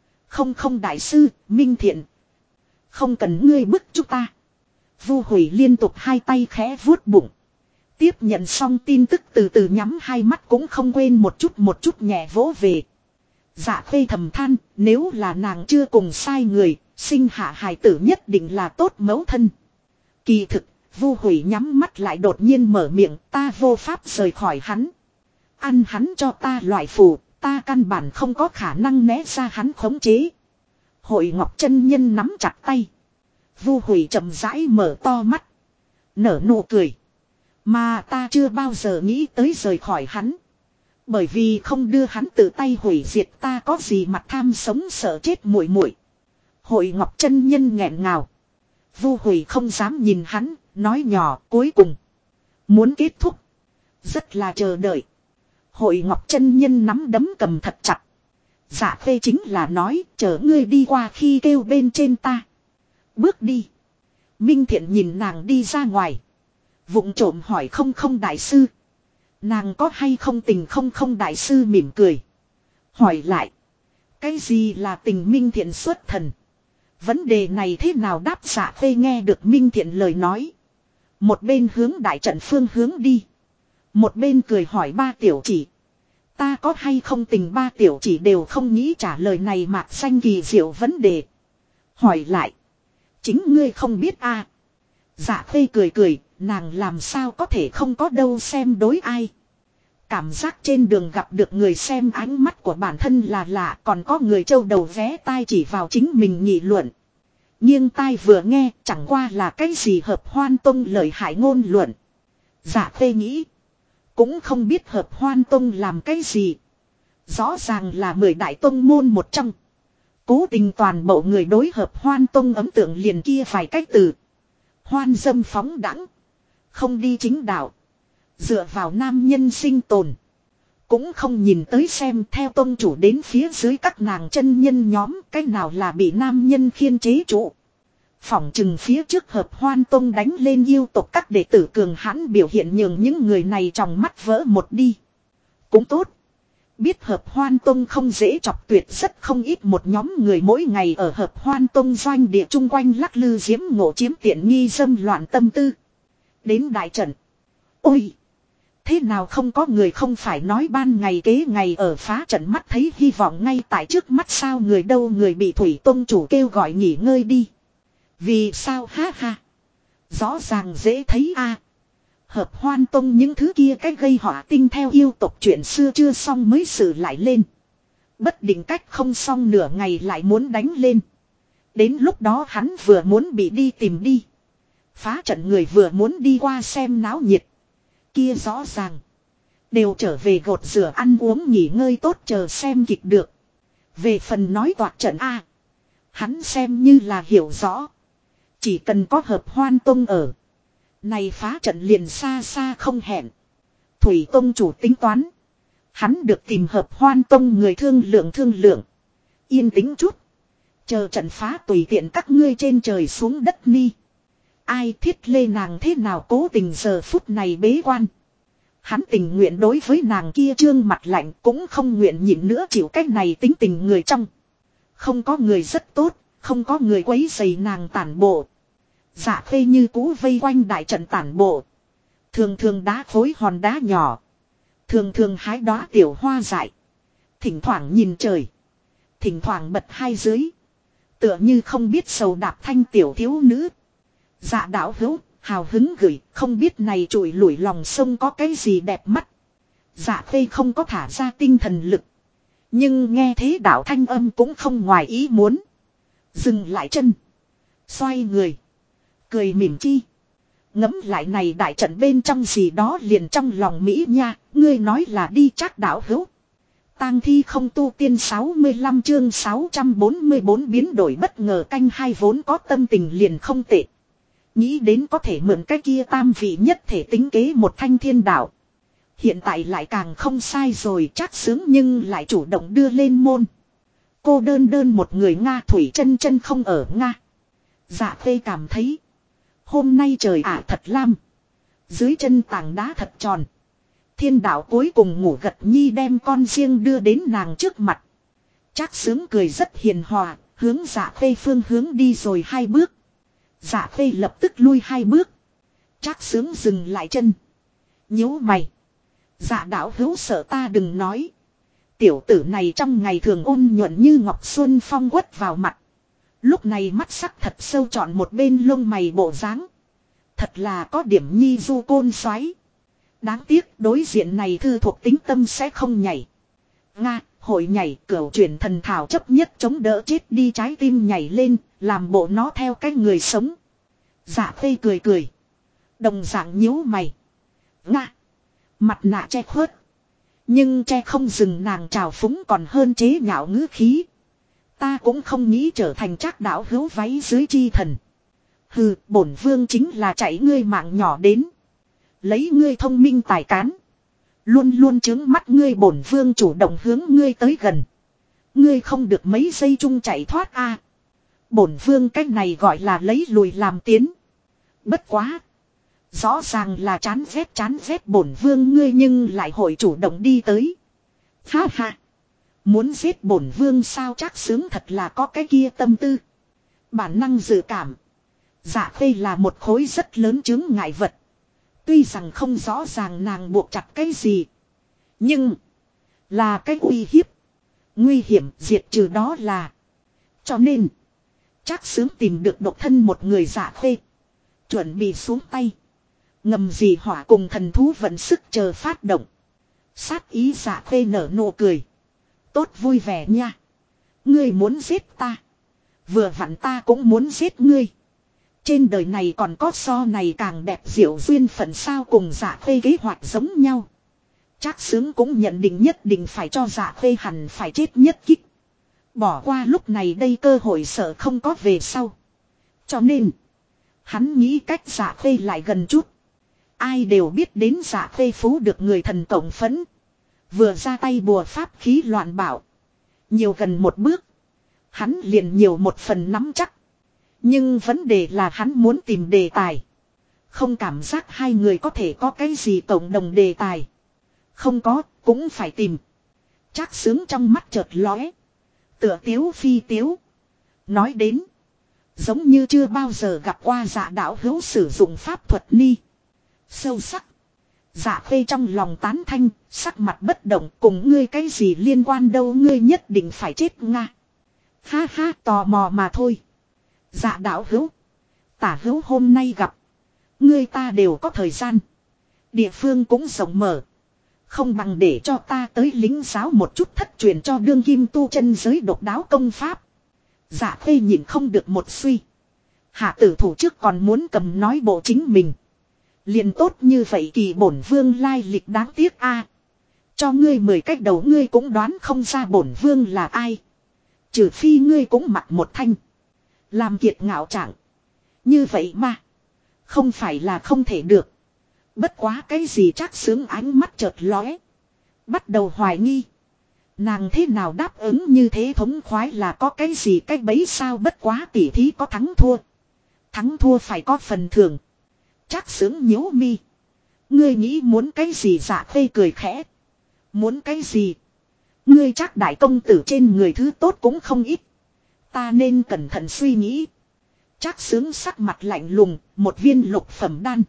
Không đại sư, Minh Thiện. Không cần ngươi bức chúng ta. Vu Hủy liên tục hai tay khẽ vuốt bụng. Tiếp nhận xong tin tức từ từ nhắm hai mắt cũng không quên một chút nhẹ vỗ về. Dạ Khê thầm than, nếu là nàng chưa cùng sai người, sinh hạ hài tử nhất định là tốt mẫu thân. Kỳ thực, Vu Hủy nhắm mắt lại đột nhiên mở miệng, ta vô pháp rời khỏi hắn. Ăn hắn cho ta loại phù, ta căn bản không có khả năng né ra hắn khống chế. Hội Ngọc chân nhân nắm chặt tay. Vu Hủy chậm rãi mở to mắt. Nở nụ cười. Mà ta chưa bao giờ nghĩ tới rời khỏi hắn. Bởi vì không đưa hắn tự tay hủy diệt ta có gì mặt tham sống sợ chết muội muội. Hội Ngọc chân nhân nghẹn ngào. Vu Hủy không dám nhìn hắn, nói nhỏ cuối cùng. Muốn kết thúc. Rất là chờ đợi. Hội Ngọc chân nhân nắm đấm cầm thật chặt. Dạ Khê chính là nói chờ ngươi đi qua khi kêu bên trên ta. Bước đi. Minh Thiện nhìn nàng đi ra ngoài. Vụng trộm hỏi không đại sư. Nàng có hay không tình không đại sư mỉm cười. Hỏi lại. Cái gì là tình Minh Thiện xuất thần. Vấn đề này thế nào đáp Dạ Khê nghe được Minh Thiện lời nói. Một bên hướng đại trận phương hướng đi. Một bên cười hỏi ba tiểu chỉ. Ta có hay không tình ba tiểu chỉ đều không nghĩ trả lời này mạc xanh kỳ diệu vấn đề. Hỏi lại. Chính ngươi không biết a? Dạ Khê cười, nàng làm sao có thể không có đâu xem đối ai. Cảm giác trên đường gặp được người xem ánh mắt của bản thân là lạ, còn có người trâu đầu vé tai chỉ vào chính mình nghị luận. Nhưng tai vừa nghe chẳng qua là cái gì Hợp Hoan Tông lợi hại ngôn luận. Dạ Khê nghĩ. Cũng không biết Hợp Hoan Tông làm cái gì. Rõ ràng là 10 đại tông môn một trong. Cố tình toàn bộ người đối Hợp Hoan Tông ấn tượng liền kia vài cách từ. Hoan dâm phóng đẳng. Không đi chính đạo. Dựa vào nam nhân sinh tồn. Cũng không nhìn tới xem theo tông chủ đến phía dưới các nàng chân nhân nhóm. Cái nào là bị nam nhân khiên chế trụ. Phỏng chừng phía trước Hợp Hoan Tông đánh lên yêu tộc các đệ tử cường hãn biểu hiện nhường những người này trong mắt vỡ một đi. Cũng tốt. Biết Hợp Hoan Tông không dễ chọc tuyệt rất không ít một nhóm người mỗi ngày ở Hợp Hoan Tông doanh địa chung quanh lắc lư diễm ngộ chiếm tiện nghi dâm loạn tâm tư. Đến đại trận. Ôi! Thế nào không có người không phải nói ban ngày kế ngày ở phá trận mắt thấy hy vọng ngay tại trước mắt sao người đâu người bị Thủy Tông chủ kêu gọi nghỉ ngơi đi. Vì sao ha ha. Rõ ràng dễ thấy a. Hợp Hoan Tông những thứ kia cách gây họa tinh theo yêu tộc chuyện xưa chưa xong mới xử lại lên. Bất định cách không xong nửa ngày lại muốn đánh lên. Đến lúc đó hắn vừa muốn bị đi tìm đi. Phá trận người vừa muốn đi qua xem náo nhiệt. Kia rõ ràng. Đều trở về gột rửa ăn uống nghỉ ngơi tốt chờ xem kịch được. Về phần nói toạc trận A. Hắn xem như là hiểu rõ. Chỉ cần có Hợp Hoan Tông ở. Này phá trận liền xa xa không hẹn. Thủy Tông chủ tính toán. Hắn được tìm Hợp Hoan Tông người thương lượng. Yên tĩnh chút. Chờ trận phá tùy tiện các ngươi trên trời xuống đất ni. Ai thiết lê nàng thế nào cố tình giờ phút này bế quan. Hắn tình nguyện đối với nàng kia trương mặt lạnh cũng không nguyện nhịn nữa chịu cách này tính tình người trong. Không có người rất tốt, không có người quấy rầy nàng tản bộ. Dạ Khê như cũ vây quanh đại trận tản bộ. Thường đá khối hòn đá nhỏ. Thường hái đóa tiểu hoa dại. Thỉnh thoảng nhìn trời. Thỉnh thoảng bật hai dưới. Tựa như không biết sầu đạp thanh tiểu thiếu nữ. Dạ đạo hữu, hào hứng gửi, không biết này trụi lủi lòng sông có cái gì đẹp mắt. Dạ Khê không có thả ra tinh thần lực. Nhưng nghe thế đạo thanh âm cũng không ngoài ý muốn. Dừng lại chân. Xoay người. Cười mỉm chi. Ngẫm lại này đại trận bên trong gì đó liền trong lòng Mỹ nha. Ngươi nói là đi chắc đạo hữu. Tang thi không tu tiên 65 chương 644 biến đổi bất ngờ canh hai vốn có tâm tình liền không tệ. Nghĩ đến có thể mượn cái kia tam vị nhất thể tính kế một thanh thiên đạo. Hiện tại lại càng không sai rồi chắc sướng nhưng lại chủ động đưa lên môn. Cô đơn một người Nga Thủy chân không ở Nga. Dạ Khê cảm thấy. Hôm nay trời ả thật lam. Dưới chân tảng đá thật tròn. Thiên đạo cuối cùng ngủ gật nhi đem con riêng đưa đến nàng trước mặt. Trác sướng cười rất hiền hòa, hướng Dạ Khê phương hướng đi rồi hai bước. Dạ Khê lập tức lui hai bước. Trác sướng dừng lại chân. Nhíu mày. Dạ đạo hữu sợ ta đừng nói. Tiểu tử này trong ngày thường ôn nhuận như ngọc xuân phong quất vào mặt. Lúc này mắt sắc thật sâu chọn một bên lông mày bộ dáng. Thật là có điểm nhi du côn xoáy. Đáng tiếc đối diện này thư thuộc tính tâm sẽ không nhảy. Nga, hội nhảy cửu chuyển thần thảo chấp nhất chống đỡ chết đi trái tim nhảy lên, làm bộ nó theo cái người sống. Dạ Khê cười cười. Đồng dạng nhíu mày. Nga. Mặt nạ che khuất. Nhưng che không dừng nàng trào phúng còn hơn chế nhạo ngữ khí. Ta cũng không nghĩ trở thành trác đạo hữu váy dưới chi thần. Hừ, bổn vương chính là chạy ngươi mạng nhỏ đến. Lấy ngươi thông minh tài cán. Luôn luôn trướng mắt ngươi bổn vương chủ động hướng ngươi tới gần. Ngươi không được mấy giây chung chạy thoát a. Bổn vương cách này gọi là lấy lùi làm tiến. Bất quá. Rõ ràng là chán ghét bổn vương ngươi nhưng lại hội chủ động đi tới. Ha ha. Muốn giết bổn vương sao chắc sướng thật là có cái kia tâm tư. Bản năng dự cảm. Dạ Khê là một khối rất lớn chướng ngại vật. Tuy rằng không rõ ràng nàng buộc chặt cái gì. Nhưng. Là cái uy hiếp. Nguy hiểm diệt trừ đó là. Cho nên. Chắc sướng tìm được độc thân một người Dạ Khê. Chuẩn bị xuống tay. Ngầm gì hỏa cùng thần thú vận sức chờ phát động. Sát ý Dạ Khê nở nụ cười. Tốt vui vẻ nha. Ngươi muốn giết ta. Vừa vặn ta cũng muốn giết ngươi. Trên đời này còn có so này càng đẹp diệu duyên phận sao cùng Dạ Khê kế hoạch giống nhau. Trác Sướng cũng nhận định nhất định phải cho Dạ Khê hẳn phải chết nhất kích. Bỏ qua lúc này đây cơ hội sợ không có về sau. Cho nên. Hắn nghĩ cách Dạ Khê lại gần chút. Ai đều biết đến Dạ Khê phú được người thần cộng phấn. Vừa ra tay bùa pháp khí loạn bạo. Nhiều gần một bước. Hắn liền nhiều một phần nắm chắc. Nhưng vấn đề là hắn muốn tìm đề tài. Không cảm giác hai người có thể có cái gì cộng đồng đề tài. Không có, cũng phải tìm. Trác Sướng trong mắt chợt lóe. Tựa tiếu phi tiếu. Nói đến. Giống như chưa bao giờ gặp qua Dạ đạo hữu sử dụng pháp thuật ni. Sâu sắc. Dạ Khê trong lòng tán thanh, sắc mặt bất động cùng ngươi cái gì liên quan đâu ngươi nhất định phải chết nga. Ha ha tò mò mà thôi. Dạ đạo hữu. Tả hữu hôm nay gặp. Ngươi ta đều có thời gian. Địa phương cũng rộng mở. Không bằng để cho ta tới lính giáo một chút thất truyền cho đương kim tu chân giới độc đáo công pháp. Dạ Khê nhìn không được một suy. Hạ tử thủ trước còn muốn cầm nói bộ chính mình. Liền tốt như vậy kỳ bổn vương lai lịch đáng tiếc a. Cho ngươi 10 cách đầu ngươi cũng đoán không ra bổn vương là ai. Trừ phi ngươi cũng mặc một thanh. Làm kiệt ngạo trạng. Như vậy mà. Không phải là không thể được. Bất quá cái gì Trác Sướng ánh mắt chợt lóe. Bắt đầu hoài nghi. Nàng thế nào đáp ứng như thế thống khoái là có cái gì cách bấy sao bất quá tỉ thí có thắng thua. Thắng thua phải có phần thưởng. Trác Sướng nhíu mi. Ngươi nghĩ muốn cái gì Dạ Khê cười khẽ. Muốn cái gì? Ngươi Trác đại công tử trên người thứ tốt cũng không ít. Ta nên cẩn thận suy nghĩ. Trác Sướng sắc mặt lạnh lùng, một viên lục phẩm đan.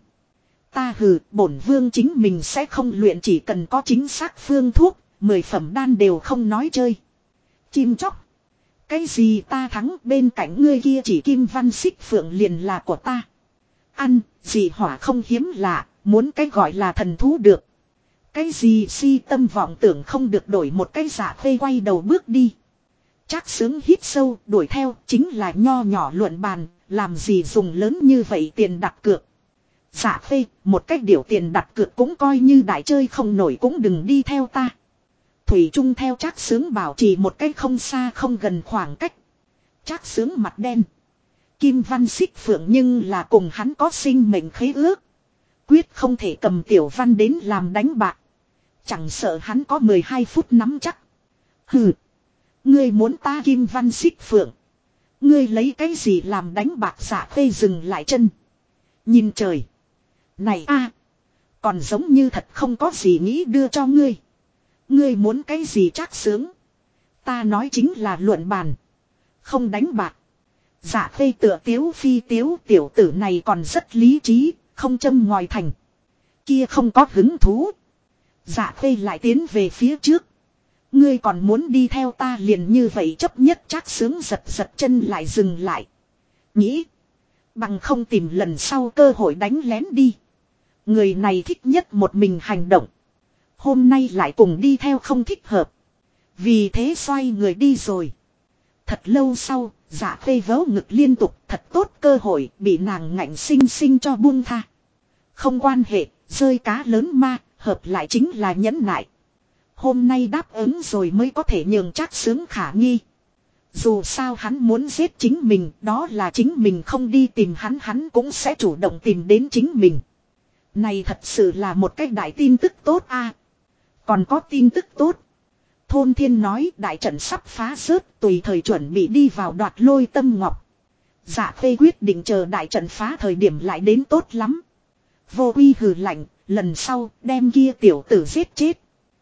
Ta hừ, bổn vương chính mình sẽ không luyện chỉ cần có chính xác phương thuốc, 10 phẩm đan đều không nói chơi. Chim chóc. Cái gì ta thắng bên cạnh ngươi kia chỉ kim văn xích phượng liền là của ta. Ăn, gì hỏa không hiếm lạ, muốn cái gọi là thần thú được. Cái gì si tâm vọng tưởng không được đổi một cái Dạ Khê quay đầu bước đi. Trác Sướng hít sâu, đuổi theo, chính là nho nhỏ luận bàn, làm gì dùng lớn như vậy tiền đặt cược. Dạ Khê, một cách điều tiền đặt cược cũng coi như đại chơi không nổi cũng đừng đi theo ta. Thủy Trung theo Trác Sướng bảo trì một cách không xa không gần khoảng cách. Trác Sướng mặt đen. Kim Văn Xích Phượng nhưng là cùng hắn có sinh mệnh khế ước. Quyết không thể cầm Tiểu Văn đến làm đánh bạc. Chẳng sợ hắn có 12 phút nắm chắc. Hừ. Ngươi muốn ta Kim Văn Xích Phượng. Ngươi lấy cái gì làm đánh bạc Dạ Khê dừng lại chân. Nhìn trời. Này a, còn giống như thật không có gì nghĩ đưa cho ngươi. Ngươi muốn cái gì Trác Sướng. Ta nói chính là luận bàn. Không đánh bạc. Dạ Khê tựa tiếu phi tiếu tiểu tử này còn rất lý trí, không châm ngòi thành. Kia không có hứng thú. Dạ khê lại tiến về phía trước. Ngươi còn muốn đi theo ta liền như vậy chấp nhất Trác Sướng giật giật chân lại dừng lại. Nghĩ. Bằng không tìm lần sau cơ hội đánh lén đi. Người này thích nhất một mình hành động. Hôm nay lại cùng đi theo không thích hợp. Vì thế xoay người đi rồi. Thật lâu sau, Dạ khê vớ ngực liên tục, thật tốt cơ hội bị nàng ngạnh sinh sinh cho buông tha. Không quan hệ, rơi cá lớn ma, hợp lại chính là nhẫn nại. Hôm nay đáp ứng rồi mới có thể nhường Trác Sướng khả nghi. Dù sao hắn muốn giết chính mình, đó là chính mình không đi tìm hắn, hắn cũng sẽ chủ động tìm đến chính mình. Này thật sự là một cái đại tin tức tốt a. Còn có tin tức tốt. Thôn Thiên nói đại trận sắp phá rớt, tùy thời chuẩn bị đi vào đoạt Lôi Tâm Ngọc. Dạ khê quyết định chờ đại trận phá thời điểm lại đến tốt lắm. Vô Uy hừ lạnh, lần sau đem kia tiểu tử giết chết.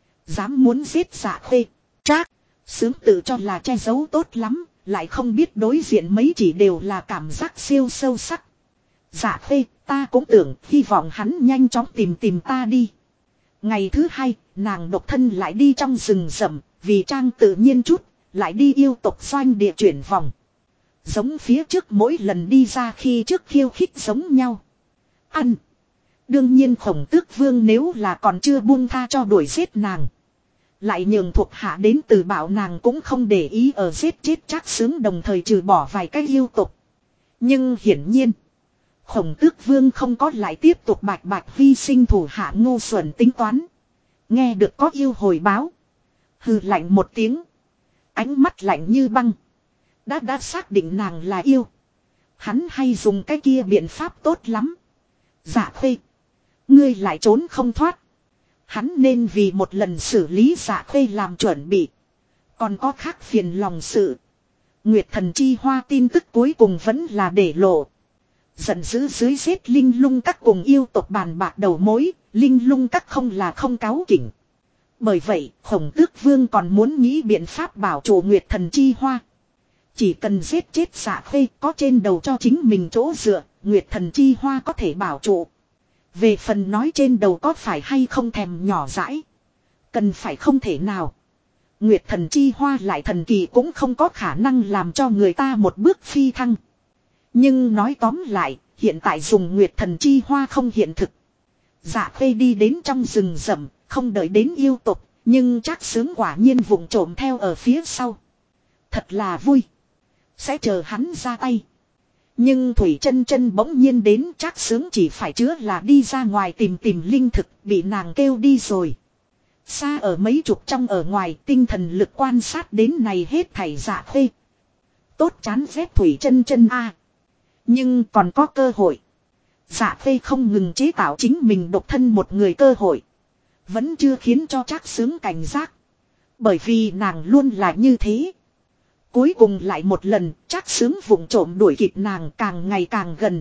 Dám muốn giết Dạ khê. Trác Sướng tự cho là che giấu tốt lắm, lại không biết đối diện mấy chỉ đều là cảm giác siêu sâu sắc. Dạ khê, ta cũng tưởng, hy vọng hắn nhanh chóng tìm ta đi. Ngày thứ hai, nàng độc thân lại đi trong rừng rậm, vì trang tự nhiên chút, lại đi yêu tộc doanh địa chuyển vòng. Giống phía trước mỗi lần đi ra khi trước khiêu khích giống nhau. Ăn. Đương nhiên Khổng Tước Vương nếu là còn chưa buông tha cho đuổi giết nàng. Lại nhường thuộc hạ đến từ bảo nàng cũng không để ý ở giết chết Trác Sướng đồng thời trừ bỏ vài cái yêu tục. Nhưng hiển nhiên, Khổng Tước Vương không có lại tiếp tục bạch bạch hy sinh thủ hạ ngu xuẩn tính toán. Nghe được có yêu hồi báo. Hừ lạnh một tiếng. Ánh mắt lạnh như băng. Đã xác định nàng là yêu. Hắn hay dùng cái kia biện pháp tốt lắm. Dạ khê. Ngươi lại trốn không thoát. Hắn nên vì một lần xử lý Dạ khê làm chuẩn bị. Còn có khác phiền lòng sự. Nguyệt Thần Chi Hoa tin tức cuối cùng vẫn là để lộ. Giận dữ dưới giết Linh Lung Các cùng yêu tộc bàn bạc đầu mối. Linh Lung Các không là không cáo kỉnh. Bởi vậy Khổng Tước Vương còn muốn nghĩ biện pháp bảo trụ Nguyệt Thần Chi Hoa. Chỉ cần giết chết Dạ khê có trên đầu cho chính mình chỗ dựa. Nguyệt Thần Chi Hoa có thể bảo trụ. Về phần nói trên đầu có phải hay không thèm nhỏ dãi. Cần phải không thể nào. Nguyệt Thần Chi Hoa lại thần kỳ cũng không có khả năng làm cho người ta một bước phi thăng. Nhưng nói tóm lại, hiện tại dùng Nguyệt Thần Chi Hoa không hiện thực. Dạ khê đi đến trong rừng rậm, không đợi đến yêu tục, nhưng Trác Sướng quả nhiên vụng trộm theo ở phía sau. Thật là vui. Sẽ chờ hắn ra tay. Nhưng Thủy Chân Chân bỗng nhiên đến, Trác Sướng chỉ phải chứa là đi ra ngoài tìm linh thực, bị nàng kêu đi rồi. Xa ở mấy chục trong ở ngoài, tinh thần lực quan sát đến này hết thảy Dạ khê. Tốt chán ghét Thủy Chân Chân a. Nhưng còn có cơ hội. Dạ khê không ngừng chế tạo chính mình độc thân một người cơ hội. Vẫn chưa khiến cho Trác Sướng cảnh giác. Bởi vì nàng luôn là như thế. Cuối cùng lại một lần, Trác Sướng vụng trộm đuổi kịp nàng, càng ngày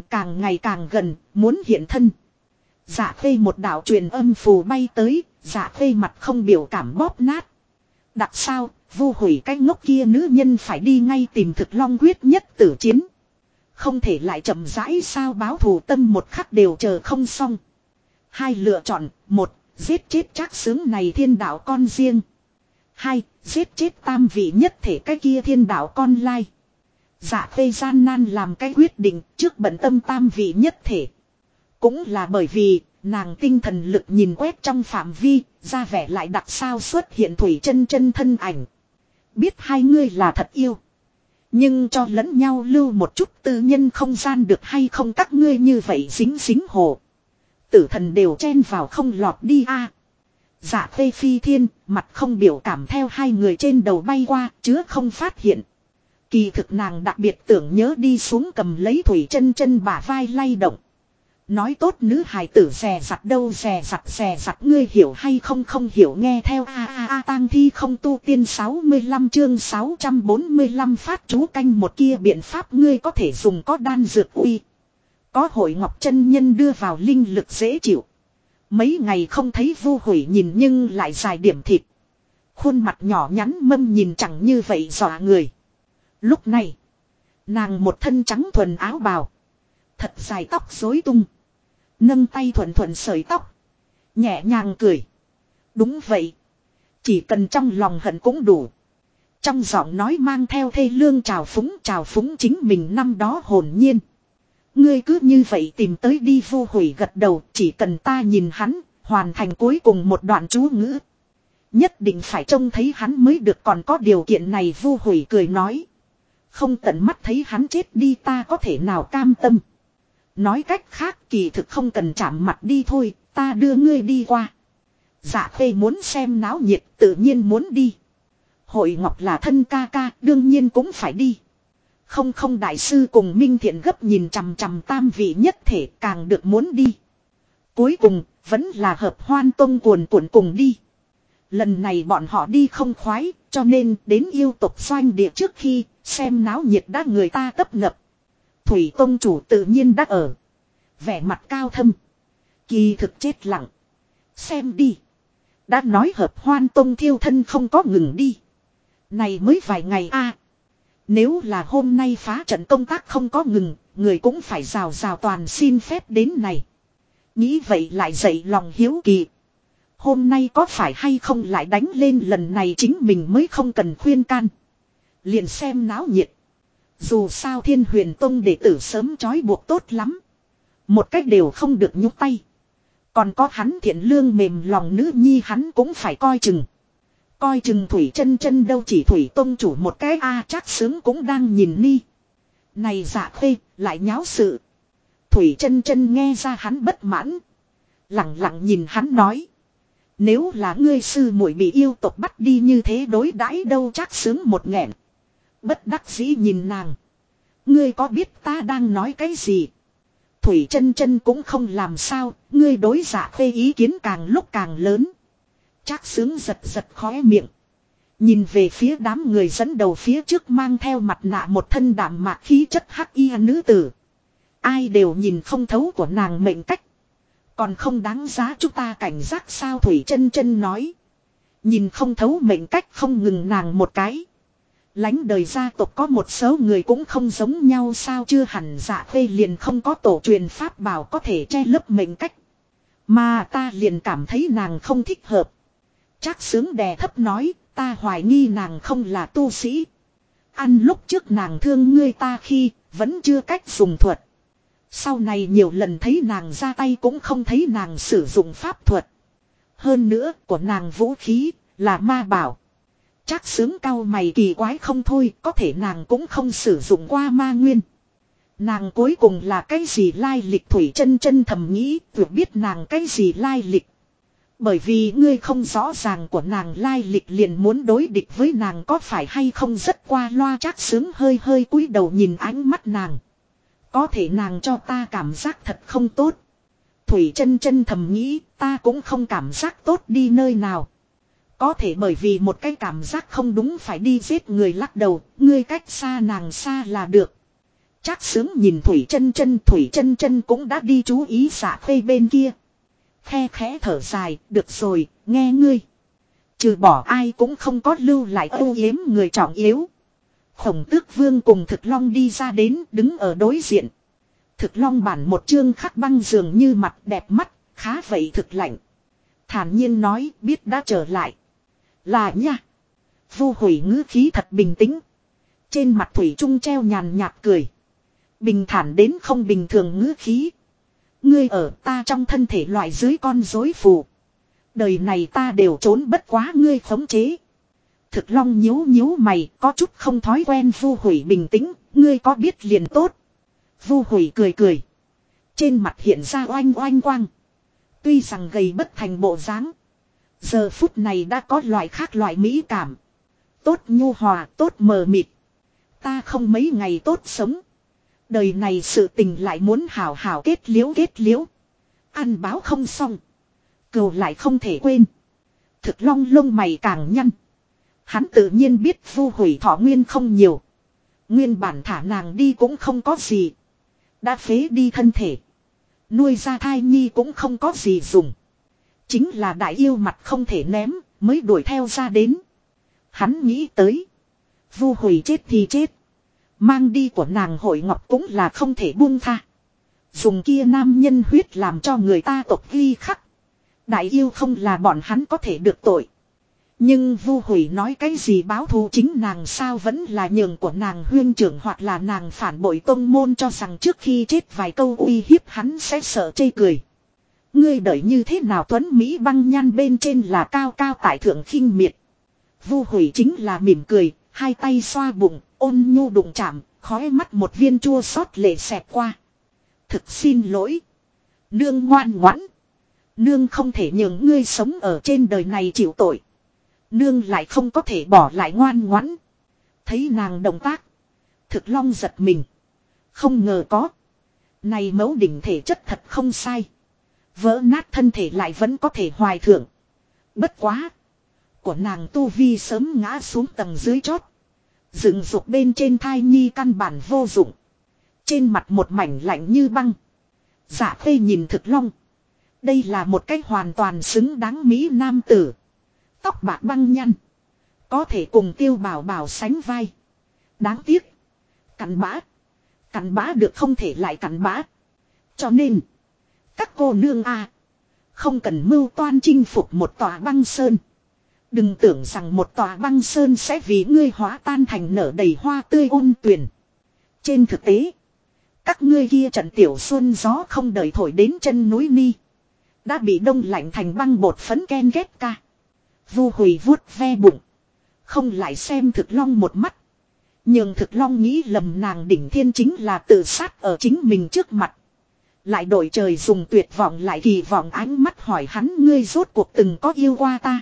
càng gần, muốn hiện thân. Dạ khê một đạo truyền âm phù bay tới, Dạ khê mặt không biểu cảm bóp nát. Đặc sao, vu hủy cái ngốc kia nữ nhân phải đi ngay tìm Thực Long quyết nhất tử chiến. Không thể lại chậm rãi sao, báo thù tâm một khắc đều chờ không xong. Hai lựa chọn, một, giết chết Trác Sướng này thiên đạo con riêng. Hai, giết chết tam vị nhất thể cái kia thiên đạo con lai. Dạ khê gian nan làm cái quyết định trước bận tâm tam vị nhất thể. Cũng là bởi vì nàng tinh thần lực nhìn quét trong phạm vi, ra vẻ lại đặc sao xuất hiện Thủy Chân Chân thân ảnh. Biết hai người là thật yêu. Nhưng cho lẫn nhau lưu một chút tư nhân không gian được hay không, các ngươi như vậy dính hồ. Tử thần đều chen vào không lọt đi a. Dạ khê phi thiên, mặt không biểu cảm theo hai người trên đầu bay qua, chứa không phát hiện. Kỳ thực nàng đặc biệt tưởng nhớ đi xuống cầm lấy Thủy Chân Chân bả vai lay động. Nói tốt nữ hài tử dè dặt đâu, dè dặt ngươi hiểu hay không hiểu, nghe theo a tang thi không tu tiên 65 chương 645 phát chú canh một kia biện pháp ngươi có thể dùng có đan dược uy. Có Hội Ngọc chân nhân đưa vào linh lực dễ chịu. Mấy ngày không thấy Vu Hủy nhìn nhưng lại dài điểm thịt. Khuôn mặt nhỏ nhắn mâm nhìn chẳng như vậy dọa người. Lúc này, nàng một thân trắng thuần áo bào. Thật dài tóc rối tung. Nâng tay thuần sợi tóc. Nhẹ nhàng cười. Đúng vậy. Chỉ cần trong lòng hận cũng đủ. Trong giọng nói mang theo thê lương trào phúng chính mình năm đó hồn nhiên. Ngươi cứ như vậy tìm tới đi. Vô Hủy gật đầu, chỉ cần ta nhìn hắn, hoàn thành cuối cùng một đoạn chú ngữ. Nhất định phải trông thấy hắn mới được, còn có điều kiện này. Vô Hủy cười nói. Không tận mắt thấy hắn chết đi ta có thể nào cam tâm. Nói cách khác kỳ thực không cần chạm mặt đi thôi, ta đưa ngươi đi qua. Dạ Khê muốn xem náo nhiệt tự nhiên muốn đi. Hội Ngọc là thân ca ca, đương nhiên cũng phải đi. Không đại sư cùng Minh Thiện gấp nhìn chằm chằm tam vị nhất thể càng được muốn đi. Cuối cùng, vẫn là Hợp Hoan Tông cuồn cuộn cùng đi. Lần này bọn họ đi không khoái, cho nên đến yêu tộc doanh địa trước khi, xem náo nhiệt đã người ta tấp nập. Thủy Tông chủ tự nhiên đã ở. Vẻ mặt cao thâm. Kỳ thực chết lặng. Xem đi. Đã nói Hợp Hoan Tông thiêu thân không có ngừng đi. Này mới vài ngày a. Nếu là hôm nay phá trận công tác không có ngừng, người cũng phải rào toàn xin phép đến này. Nghĩ vậy lại dậy lòng hiếu kỳ. Hôm nay có phải hay không lại đánh lên lần này chính mình mới không cần khuyên can. Liền xem náo nhiệt. Dù sao Thiên Huyền Tông đệ tử sớm trói buộc tốt lắm. Một cách đều không được nhúc tay. Còn có hắn thiện lương mềm lòng nữ nhi hắn cũng phải coi chừng. Coi chừng Thủy Chân đâu, chỉ Thủy Tông chủ một cái chắc sướng cũng đang nhìn ni. Này Dạ Khê lại nháo sự. Thủy Chân nghe ra hắn bất mãn. Lặng nhìn hắn nói. Nếu là ngươi sư muội bị yêu tộc bắt đi như thế đối đãi đâu, chắc sướng một nghẹn. Bất đắc dĩ nhìn nàng. Ngươi có biết ta đang nói cái gì? Thủy Chân cũng không làm sao, ngươi đối Dạ Khê ý kiến càng lúc càng lớn. Trác Sướng giật khóe miệng. Nhìn về phía đám người dẫn đầu phía trước mang theo mặt nạ một thân đạm mạc khí chất hắc y nữ tử. Ai đều nhìn không thấu của nàng mệnh cách. Còn không đáng giá chúng ta cảnh giác sao? Thủy Chân nói. Nhìn không thấu mệnh cách không ngừng nàng một cái. Lánh đời gia tộc có một số người cũng không giống nhau sao? Chưa hẳn Dạ Khê liền không có tổ truyền pháp bảo có thể che lấp mệnh cách. Mà ta liền cảm thấy nàng không thích hợp. Trác Sướng đè thấp nói, ta hoài nghi nàng không là tu sĩ. Ăn lúc trước nàng thương ngươi ta khi, vẫn chưa cách dùng thuật. Sau này nhiều lần thấy nàng ra tay cũng không thấy nàng sử dụng pháp thuật. Hơn nữa, của nàng vũ khí, là ma bảo. Trác Sướng cau mày kỳ quái không thôi, có thể nàng cũng không sử dụng qua ma nguyên. Nàng cuối cùng là cái gì lai lịch? Thủy Chân thầm nghĩ, vừa biết nàng cái gì lai lịch. Bởi vì ngươi không rõ ràng của nàng lai lịch liền muốn đối địch với nàng có phải hay không rất qua loa. Trác Sướng hơi cúi đầu nhìn ánh mắt nàng. Có thể nàng cho ta cảm giác thật không tốt. Thủy Chân thầm nghĩ ta cũng không cảm giác tốt đi nơi nào. Có thể bởi vì một cái cảm giác không đúng phải đi giết người lắc đầu, ngươi cách xa nàng xa là được. Trác Sướng nhìn Thủy Chân cũng đã đi chú ý Dạ Khê bên kia. Khe khẽ thở dài, được rồi, nghe ngươi. Trừ bỏ ai cũng không có lưu lại âu yếm người trọng yếu. Khổng Tước Vương cùng Thực Long đi ra đến, đứng ở đối diện. Thực Long bản một chương khắc băng dường như mặt đẹp mắt, khá vậy thực lạnh. Thản nhiên nói, biết đã trở lại. Là nha. Vô Hủy ngữ khí thật bình tĩnh. Trên mặt thủy trung treo nhàn nhạt cười. Bình thản đến không bình thường ngữ khí. Ngươi ở ta trong thân thể loại dưới con rối phù. Đời này ta đều trốn bất quá ngươi khống chế. Thực Long nhíu mày, có chút không thói quen. Vô Hủy bình tĩnh, ngươi có biết liền tốt. Vô Hủy cười. Trên mặt hiện ra oanh quang. Tuy rằng gầy bất thành bộ dáng, giờ phút này đã có loại khác loại mỹ cảm. Tốt nhu hòa, tốt mờ mịt. Ta không mấy ngày tốt sống. Đời này sự tình lại muốn hảo hảo kết liễu. Ăn báo không xong. Cừu lại không thể quên. Thực Long lông mày càng nhăn. Hắn tự nhiên biết Vô Hủy thọ nguyên không nhiều. Nguyên bản thả nàng đi cũng không có gì. Đã phế đi thân thể. Nuôi ra thai nhi cũng không có gì dùng. Chính là đại yêu mặt không thể ném, mới đuổi theo ra đến. Hắn nghĩ tới. Vô Hủy chết thì chết. Mang đi của nàng Hội Ngọc cũng là không thể buông tha. Dùng kia nam nhân huyết làm cho người ta tộc ghi khắc. Đại yêu không là bọn hắn có thể được tội. Nhưng Vu Hủy nói cái gì báo thù chính nàng sao vẫn là nhường của nàng huyên trưởng hoặc là nàng phản bội tông môn cho rằng trước khi chết vài câu uy hiếp hắn sẽ sợ chê cười. Ngươi đợi như thế nào Tuấn Mỹ băng nhan bên trên là cao cao tại thượng khinh miệt. Vu Hủy chính là mỉm cười, hai tay xoa bụng, ôn nhu đụng chạm, khóe mắt một viên chua xót lệ xẹt qua. Thực xin lỗi. Nương ngoan ngoãn. Nương không thể nhường ngươi sống ở trên đời này chịu tội. Nương lại không có thể bỏ lại ngoan ngoãn. Thấy nàng động tác. Thực Long giật mình. Không ngờ có. Này mẫu đỉnh thể chất thật không sai. Vỡ nát thân thể lại vẫn có thể hoài thượng. Bất quá. Của nàng tu vi sớm ngã xuống tầng dưới chót. Dựng dục bên trên thai nhi căn bản vô dụng. Trên mặt một mảnh lạnh như băng. Dạ Khê nhìn Thực Long. Đây là một cách hoàn toàn xứng đáng mỹ nam tử. Tóc bạc băng nhăn. Có thể cùng Tiêu Bảo Bảo sánh vai. Đáng tiếc. Cặn bã. Cặn bã được không thể lại cặn bã. Cho nên. Các cô nương a, không cần mưu toan chinh phục một tòa băng sơn. Đừng tưởng rằng một tòa băng sơn sẽ vì ngươi hóa tan thành nở đầy hoa tươi ôn tuyền. Trên thực tế. Các ngươi kia trận tiểu xuân gió không đợi thổi đến chân núi Ni. Đã bị đông lạnh thành băng bột phấn ken ghét ca. Vu Hủy vuốt ve bụng. Không lại xem Thực Long một mắt. Nhưng Thực Long nghĩ lầm nàng đỉnh thiên chính là tự sát ở chính mình trước mặt. Lại đổi trời dùng tuyệt vọng lại kỳ vọng ánh mắt hỏi hắn ngươi rốt cuộc từng có yêu qua ta.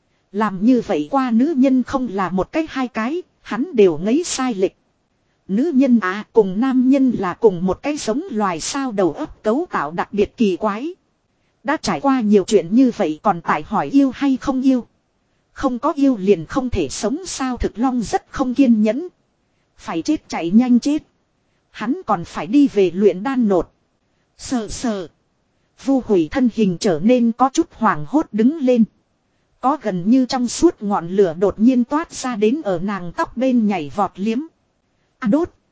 Làm như vậy qua nữ nhân không là một cái hai cái, hắn đều ngấy sai lệch. Nữ nhân à cùng nam nhân là cùng một cái giống loài sao đầu óc cấu tạo đặc biệt kỳ quái. Đã trải qua nhiều chuyện như vậy còn tại hỏi yêu hay không yêu. Không có yêu liền không thể sống sao Thực Long rất không kiên nhẫn. Phải chết chạy nhanh chết. Hắn còn phải đi về luyện đan nột. Sờ. Vu Hủy thân hình trở nên có chút hoảng hốt đứng lên. Có gần như trong suốt ngọn lửa đột nhiên toát ra đến ở nàng tóc bên nhảy vọt liếm. À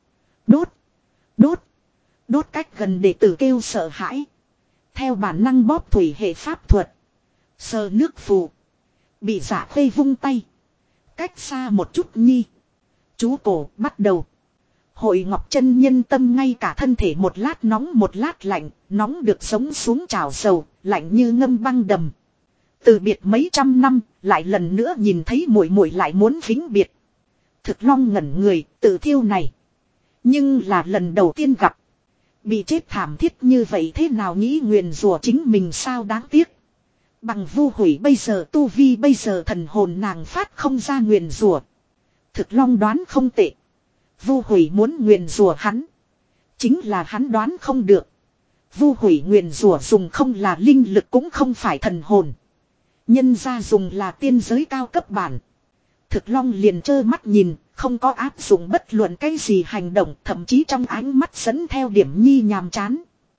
đốt cách gần để tử kêu sợ hãi. Theo bản năng bóp thủy hệ pháp thuật. Sờ nước phù. Bị Dạ Khê vung tay. Cách xa một chút nhi. Chú cổ bắt đầu. Hội Ngọc chân nhân tâm ngay cả thân thể một lát nóng một lát lạnh. Nóng được sống xuống trào sầu. Lạnh như ngâm băng đầm. Từ biệt mấy trăm năm. Lại lần nữa nhìn thấy muội muội lại muốn vĩnh biệt. Thực Long ngẩn người tự thiêu này. Nhưng là lần đầu tiên gặp. Bị chết thảm thiết như vậy thế nào nghĩ nguyền rủa chính mình sao đáng tiếc. Bằng Vu Hủy bây giờ tu vi bây giờ thần hồn nàng phát không ra nguyền rủa. Thực Long đoán không tệ. Vu Hủy muốn nguyền rủa hắn. Chính là hắn đoán không được. Vu Hủy nguyền rủa dùng không là linh lực cũng không phải thần hồn. Nhân ra dùng là tiên giới cao cấp bản. Thực Long liền trơ mắt nhìn, không có áp dụng bất luận cái gì hành động, thậm chí trong ánh mắt dẫn theo điểm nhi nhàm chán.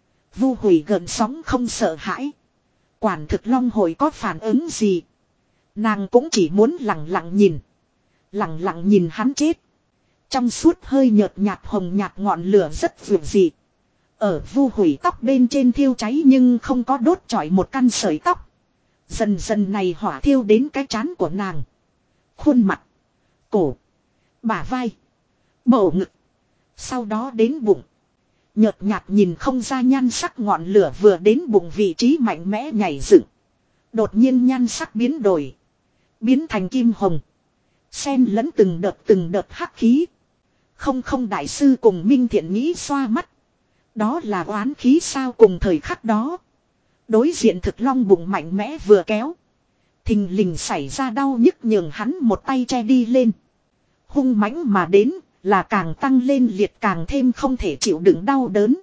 Vu Hủy gần sóng không sợ hãi. Quản Thực Long hội có phản ứng gì. Nàng cũng chỉ muốn lặng lặng nhìn. Lặng lặng nhìn hắn chết. Trong suốt hơi nhợt nhạt hồng nhạt ngọn lửa rất vượt dị. Ở Vu Hủy tóc bên trên thiêu cháy nhưng không có đốt chọi một căn sợi tóc. Dần dần này hỏa thiêu đến cái trán của nàng. Khuôn mặt. Cổ. Bả vai. Bầu ngực. Sau đó đến bụng. Nhợt nhạt nhìn không ra nhan sắc ngọn lửa vừa đến bụng vị trí mạnh mẽ nhảy dựng. Đột nhiên nhan sắc biến đổi. Biến thành kim hồng. Xen lẫn từng đợt hắc khí. Không đại sư cùng Minh Thiện nghĩ xoa mắt. Đó là oán khí sao cùng thời khắc đó. Đối diện Thực Long bụng mạnh mẽ vừa kéo. Thình lình xảy ra đau nhức nhường hắn một tay che đi lên. Hung mãnh mà đến là càng tăng lên liệt càng thêm không thể chịu đựng đau đớn.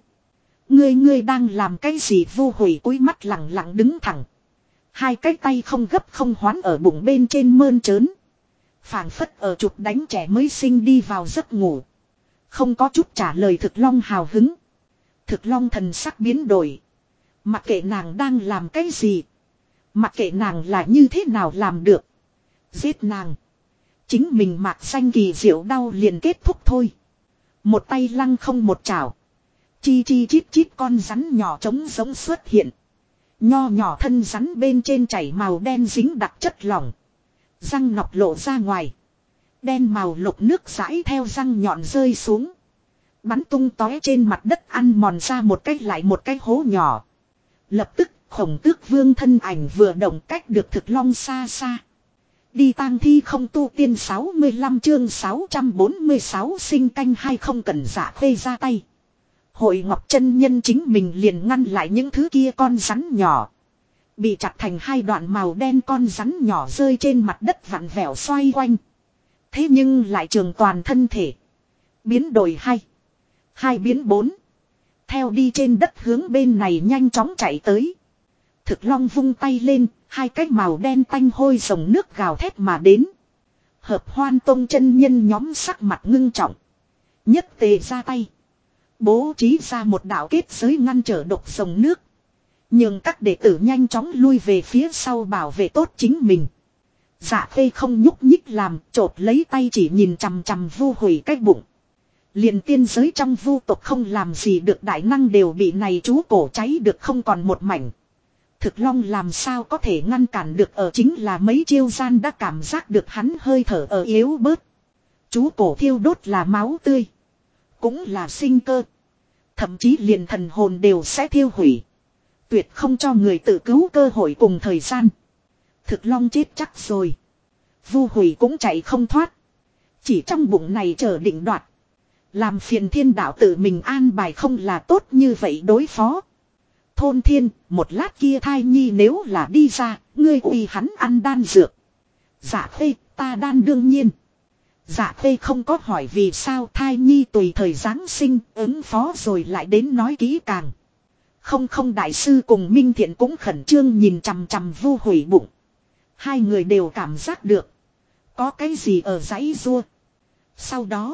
Ngươi đang làm cái gì Vu Hủy cúi mắt lặng lặng đứng thẳng. Hai cái tay không gấp không hoán ở bụng bên trên mơn trớn. Phảng phất ở chụp đánh trẻ mới sinh đi vào giấc ngủ. Không có chút trả lời Thực Long hào hứng. Thực Long thần sắc biến đổi. Mặc kệ nàng đang làm cái gì. Mặc kệ nàng là như thế nào làm được. Giết nàng. Chính mình mạc xanh kỳ diệu đau liền kết thúc thôi. Một tay lăng không một chảo. Chi chít con rắn nhỏ trống giống xuất hiện. Nho nhỏ thân rắn bên trên chảy màu đen dính đặc chất lỏng. Răng nọc lộ ra ngoài. Đen màu lục nước dãi theo răng nhọn rơi xuống. Bắn tung tóe trên mặt đất ăn mòn ra một cái lại một cái hố nhỏ. Lập tức Khổng Tước Vương thân ảnh vừa động cách được Thực Long xa xa. Đi tang thi không tu tiên 65 chương 646 sinh canh hay không cần Dạ Khê ra tay. Hội Ngọc chân nhân chính mình liền ngăn lại những thứ kia con rắn nhỏ. Bị chặt thành hai đoạn màu đen con rắn nhỏ rơi trên mặt đất vặn vẹo xoay quanh. Thế nhưng lại trường toàn thân thể. Biến đổi hay. Hai biến bốn. Theo đi trên đất hướng bên này nhanh chóng chạy tới. Thực Long vung tay lên, hai cái màu đen tanh hôi rồng nước gào thét mà đến. Hợp Hoan Tông chân nhân nhóm sắc mặt ngưng trọng. Nhất tề ra tay. Bố trí ra một đạo kết giới ngăn trở độc rồng nước. Nhưng các đệ tử nhanh chóng lui về phía sau bảo vệ tốt chính mình. Dạ Khê không nhúc nhích làm, chộp lấy tay chỉ nhìn chằm chằm Vu Hủy cái bụng. Liền tiên giới trong vu tộc không làm gì được đại năng đều bị này chú cổ cháy được không còn một mảnh. Thực Long làm sao có thể ngăn cản được ở chính là mấy chiêu gian đã cảm giác được hắn hơi thở ở yếu bớt. Chú cổ thiêu đốt là máu tươi. Cũng là sinh cơ. Thậm chí liền thần hồn đều sẽ thiêu hủy. Tuyệt không cho người tự cứu cơ hội cùng thời gian. Thực Long chết chắc rồi. Vu Hủy cũng chạy không thoát. Chỉ trong bụng này chờ định đoạt. Làm phiền thiên đạo tự mình an bài không là tốt như vậy đối phó. Thôn Thiên, một lát kia thai nhi nếu là đi ra, ngươi uy hắn ăn đan dược. Dạ Khê, ta đan đương nhiên. Dạ Khê không có hỏi vì sao thai nhi tùy thời Giáng sinh ứng phó rồi lại đến nói kỹ càng. Không đại sư cùng Minh Thiện cũng khẩn trương nhìn chằm chằm Vu Hủy bụng. Hai người đều cảm giác được. Có cái gì ở dãy rua. Sau đó.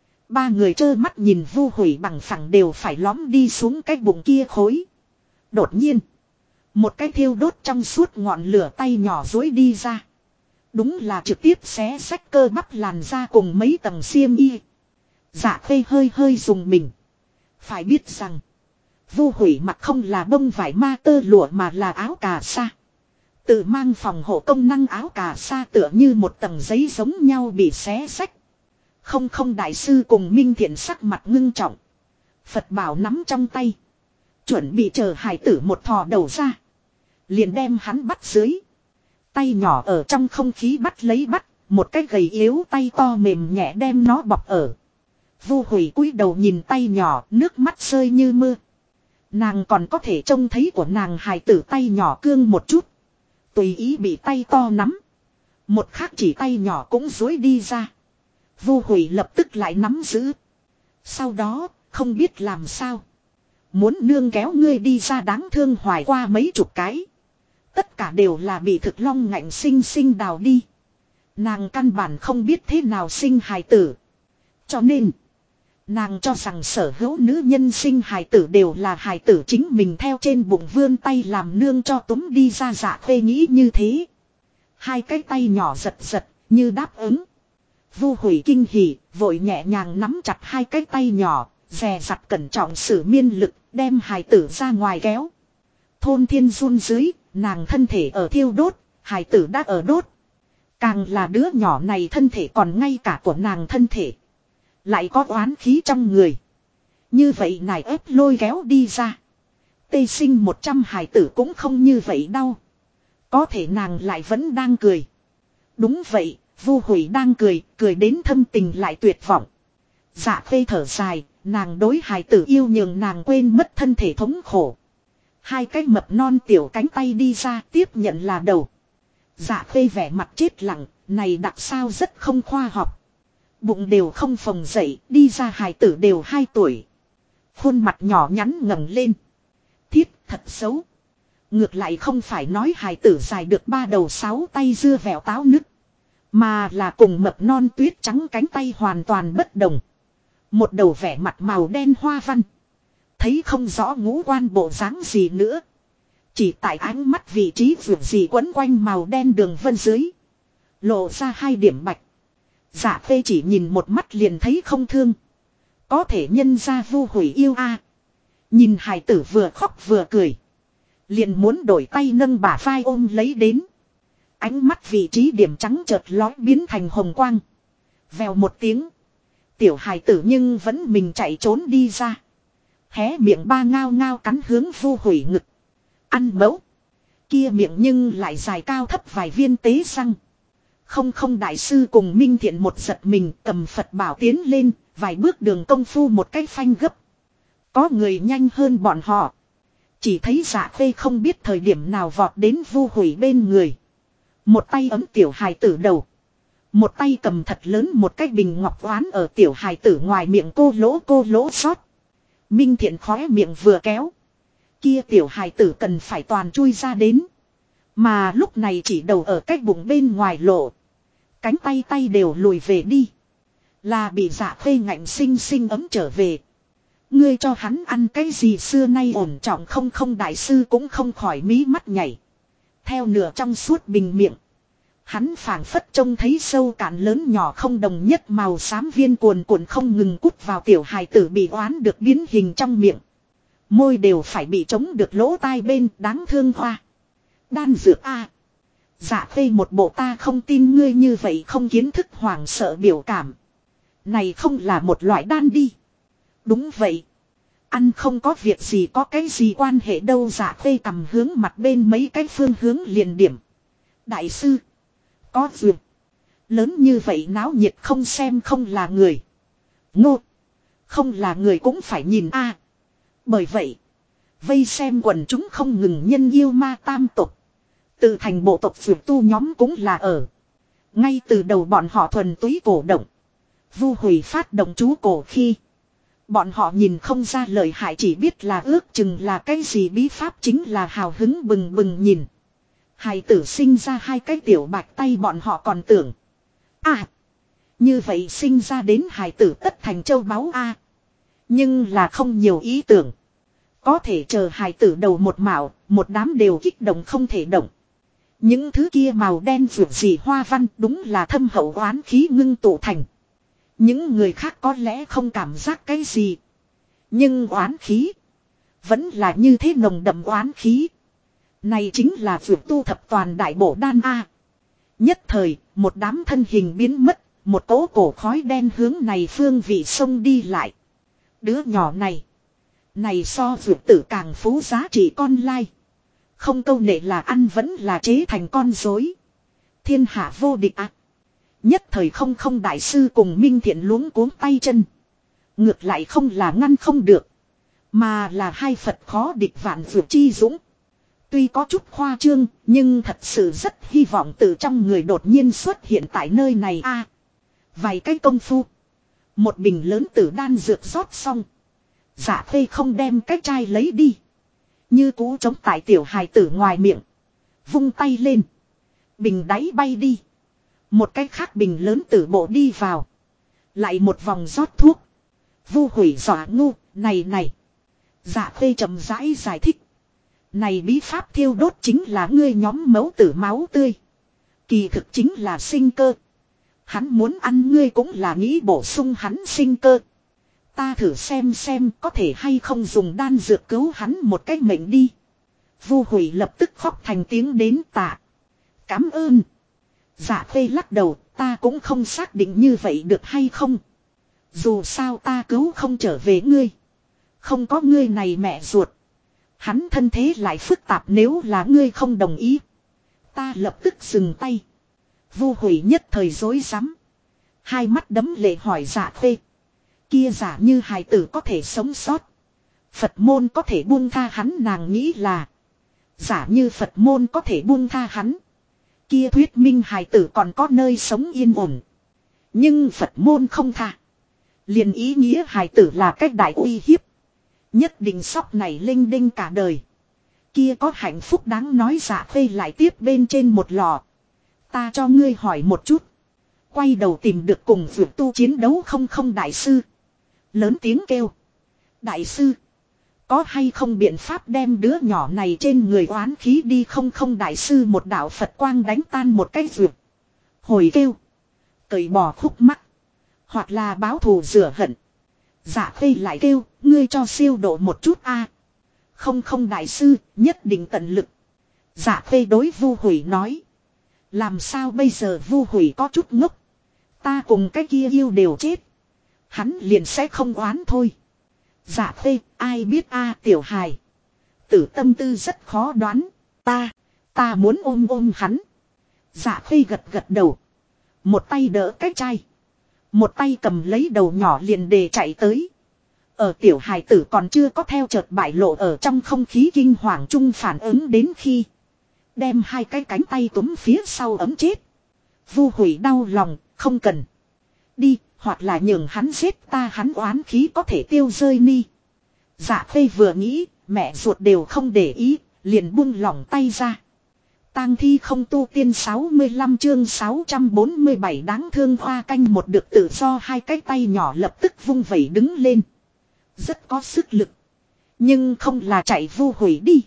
Ba người trơ mắt nhìn Vu Hủy bằng phẳng đều phải lõm đi xuống cái bụng kia khối. Đột nhiên. Một cái thiêu đốt trong suốt ngọn lửa tay nhỏ dối đi ra. Đúng là trực tiếp xé xách cơ bắp làn da cùng mấy tầng xiêm y. Dạ Khê hơi dùng mình. Phải biết rằng. Vu Hủy mặc không là bông vải ma tơ lụa mà là áo cà sa. Tự mang phòng hộ công năng áo cà sa tựa như một tầng giấy giống nhau bị xé xách. Không đại sư cùng Minh Thiện sắc mặt ngưng trọng. Phật bảo nắm trong tay. Chuẩn bị chờ hải tử một thò đầu ra. Liền đem hắn bắt dưới. Tay nhỏ ở trong không khí bắt. Một cái gầy yếu tay to mềm nhẹ đem nó bọc ở. Vu Hủy cúi đầu nhìn tay nhỏ, nước mắt rơi như mưa. Nàng còn có thể trông thấy của nàng hài tử tay nhỏ cương một chút. Tùy ý bị tay to nắm. Một khác chỉ tay nhỏ cũng dối đi ra. Vu Hủy lập tức lại nắm giữ. Sau đó, không biết làm sao. Muốn nương kéo ngươi đi ra đáng thương hoài qua mấy chục cái. Tất cả đều là bị Thực Long ngạnh sinh đào đi. Nàng căn bản không biết thế nào sinh hài tử. Cho nên, nàng cho rằng sở hữu nữ nhân sinh hài tử đều là hài tử chính mình theo trên bụng vươn tay làm nương cho túm đi ra. Dạ Khê nghĩ như thế. Hai cái tay nhỏ giật như đáp ứng. Vu Hủy kinh hỉ, vội nhẹ nhàng nắm chặt hai cái tay nhỏ, dè dặt cẩn trọng sử miên lực, đem hài tử ra ngoài kéo. Thôn Thiên run dưới, nàng thân thể ở thiêu đốt, hài tử đã ở đốt. Càng là đứa nhỏ này thân thể còn ngay cả của nàng thân thể. Lại có oán khí trong người. Như vậy nài ép lôi kéo đi ra. Tê sinh 100 hài tử cũng không như vậy đau. Có thể nàng lại vẫn đang cười. Đúng vậy, Vu Hủy đang cười đến thâm tình lại tuyệt vọng. Dạ Khê thở dài, nàng đối hài tử yêu nhường nàng quên mất thân thể thống khổ. Hai cái mập non tiểu cánh tay đi ra tiếp nhận là đầu. Dạ Khê vẻ mặt chết lặng, này đặc sao rất không khoa học. Bụng đều không phồng dậy, đi ra hài tử đều 2 tuổi. Khuôn mặt nhỏ nhắn ngẩng lên. Thiết thật xấu. Ngược lại không phải nói hài tử dài được 3 đầu 6 tay dưa vẹo táo nứt. Mà là cùng mập non tuyết trắng cánh tay hoàn toàn bất đồng. Một đầu vẻ mặt màu đen hoa văn. Thấy không rõ ngũ quan bộ dáng gì nữa. Chỉ tại ánh mắt vị trí vượt gì quấn quanh màu đen đường vân dưới. Lộ ra 2 điểm bạch. Dạ Khê chỉ nhìn một mắt liền thấy không thương. Có thể nhân ra Vu Hủy yêu a. Nhìn hài tử vừa khóc vừa cười. Liền muốn đổi tay nâng bả vai ôm lấy đến. Ánh mắt vị trí điểm trắng chợt lói biến thành hồng quang. Vèo một tiếng. Tiểu hài tử nhưng vẫn mình chạy trốn đi ra. Hé miệng ba ngao ngao cắn hướng Vu Hủy ngực. Ăn mẫu. Kia miệng nhưng lại dài cao thấp vài viên tế răng. Không đại sư cùng Minh Thiện một giật mình cầm Phật bảo tiến lên. Vài bước đường công phu một cái phanh gấp. Có người nhanh hơn bọn họ. Chỉ thấy Dạ Khê không biết thời điểm nào vọt đến Vu Hủy bên người. Một tay ấm tiểu hài tử đầu. Một tay cầm thật lớn một cái bình ngọc oán ở tiểu hài tử ngoài miệng cô lỗ xót. Minh Thiện khóe miệng vừa kéo. Kia tiểu hài tử cần phải toàn chui ra đến. Mà lúc này chỉ đầu ở cách bụng bên ngoài lộ. Cánh tay đều lùi về đi. Là bị Dạ Khê ngạnh sinh sinh ấm trở về. Ngươi cho hắn ăn cái gì xưa nay ổn trọng không đại sư cũng không khỏi mí mắt nhảy. Theo nửa trong suốt bình miệng. Hắn phảng phất trông thấy sâu cạn lớn nhỏ không đồng nhất màu xám viên cuồn cuộn không ngừng cút vào tiểu hài tử bị oán được biến hình trong miệng. Môi đều phải bị trống được lỗ tai bên đáng thương hoa. Đan dược a. Dạ Khê một bộ ta không tin ngươi như vậy không kiến thức hoảng sợ biểu cảm. Này không là một loại đan đi. Đúng vậy. Ăn không có việc gì có cái gì quan hệ đâu Dạ Khê cầm hướng mặt bên mấy cái phương hướng liền điểm. Đại sư. Có duyệt. Lớn như vậy náo nhiệt không xem không là người. Ngô. Không là người cũng phải nhìn a. Bởi vậy. Vây xem quần chúng không ngừng nhân yêu ma tam tục. Từ thành bộ tộc duyệt tu nhóm cũng là ở. Ngay từ đầu bọn họ thuần túy cổ động. Vu Hủy phát động chú cổ khi. Bọn họ nhìn không ra lời hại chỉ biết là ước chừng là cái gì bí pháp chính là hào hứng bừng bừng nhìn. Hài tử sinh ra hai cái tiểu bạch tay bọn họ còn tưởng. À. Như vậy sinh ra đến hài tử tất thành châu báu a. Nhưng là không nhiều ý tưởng. Có thể chờ hài tử đầu một mạo, một đám đều kích động không thể động. Những thứ kia màu đen vượt gì hoa văn đúng là thâm hậu oán khí ngưng tụ thành. Những người khác có lẽ không cảm giác cái gì. Nhưng oán khí. Vẫn là như thế nồng đậm oán khí. Này chính là vượt tu thập toàn đại bổ đan A. Nhất thời, một đám thân hình biến mất. Một cỗ cổ khói đen hướng này phương vị sông đi lại. Đứa nhỏ này. Này so vượt tử càng phú giá trị con lai. Không câu nệ là ăn vẫn là chế thành con dối. Thiên hạ vô địch ạ. Nhất thời không đại sư cùng Minh Thiện luống cuống tay chân. Ngược lại không là ngăn không được. Mà là hai Phật khó địch vạn vượt chi dũng. Tuy có chút khoa trương nhưng thật sự rất hy vọng từ trong người đột nhiên xuất hiện tại nơi này a. Vài cái công phu. Một bình lớn tử đan dược rót xong. Dạ Khê không đem cái chai lấy đi. Như cú chống tại tiểu hài tử ngoài miệng. Vung tay lên. Bình đáy bay đi. Một cái khác bình lớn tử bộ đi vào. Lại một vòng rót thuốc. Vu Hủy dọa ngu, này. Dạ Khê chậm rãi giải thích. Này bí pháp thiêu đốt chính là ngươi nhóm mẫu tử máu tươi. Kỳ thực chính là sinh cơ. Hắn muốn ăn ngươi cũng là nghĩ bổ sung hắn sinh cơ. Ta thử xem có thể hay không dùng đan dược cứu hắn một cái mệnh đi. Vu Hủy lập tức khóc thành tiếng đến tạ. Cảm ơn. Dạ Khê lắc đầu, ta cũng không xác định như vậy được hay không. Dù sao ta cứu không trở về ngươi. Không có ngươi này mẹ ruột. Hắn thân thế lại phức tạp nếu là ngươi không đồng ý. Ta lập tức dừng tay. Vu Hủy nhất thời rối rắm. Hai mắt đấm lệ hỏi Dạ Khê. Kia giả như hài tử có thể sống sót. Phật môn có thể buông tha hắn nàng nghĩ là. Giả như Phật môn có thể buông tha hắn. Kia thuyết minh hài tử còn có nơi sống yên ổn. Nhưng Phật môn không tha. Liền ý nghĩa hài tử là cách đại uy hiếp. Nhất định sóc này linh đinh cả đời. Kia có hạnh phúc đáng nói Dạ Khê lại tiếp bên trên một lò. Ta cho ngươi hỏi một chút. Quay đầu tìm được cùng vượt tu chiến đấu không đại sư. Lớn tiếng kêu. Đại sư. Có hay không biện pháp đem đứa nhỏ này trên người oán khí đi không đại sư một đạo Phật quang đánh tan một cái vượt. Hồi kêu. Cởi bỏ khúc mắc. Hoặc là báo thù rửa hận. Dạ Khê lại kêu. Ngươi cho siêu độ một chút a. Không đại sư, nhất định tận lực. Dạ Khê đối Vu Hủy nói. Làm sao bây giờ? Vu Hủy có chút ngốc. Ta cùng cái kia yêu đều chết. Hắn liền sẽ không oán thôi. Dạ Khê, ai biết a tiểu hài. Tử tâm tư rất khó đoán. Ta muốn ôm hắn. Dạ Khê gật đầu. Một tay đỡ cái chai. Một tay cầm lấy đầu nhỏ liền để chạy tới. Ở tiểu hài tử còn chưa có theo chợt bại lộ ở trong không khí kinh hoàng chung phản ứng đến khi. Đem hai cái cánh tay túm phía sau ấm chết. Vu Hủy đau lòng, không cần. Đi, hoặc là nhường hắn giết ta, hắn oán khí có thể tiêu rơi ni. Dạ Khê vừa nghĩ, mẹ ruột đều không để ý, liền buông lỏng tay ra. Tang thi không tu tiên 65 chương 647 đáng thương Hoa Canh một được tự do, hai cái tay nhỏ lập tức vung vẩy đứng lên. Rất có sức lực. Nhưng không là chạy Vu Hủy đi.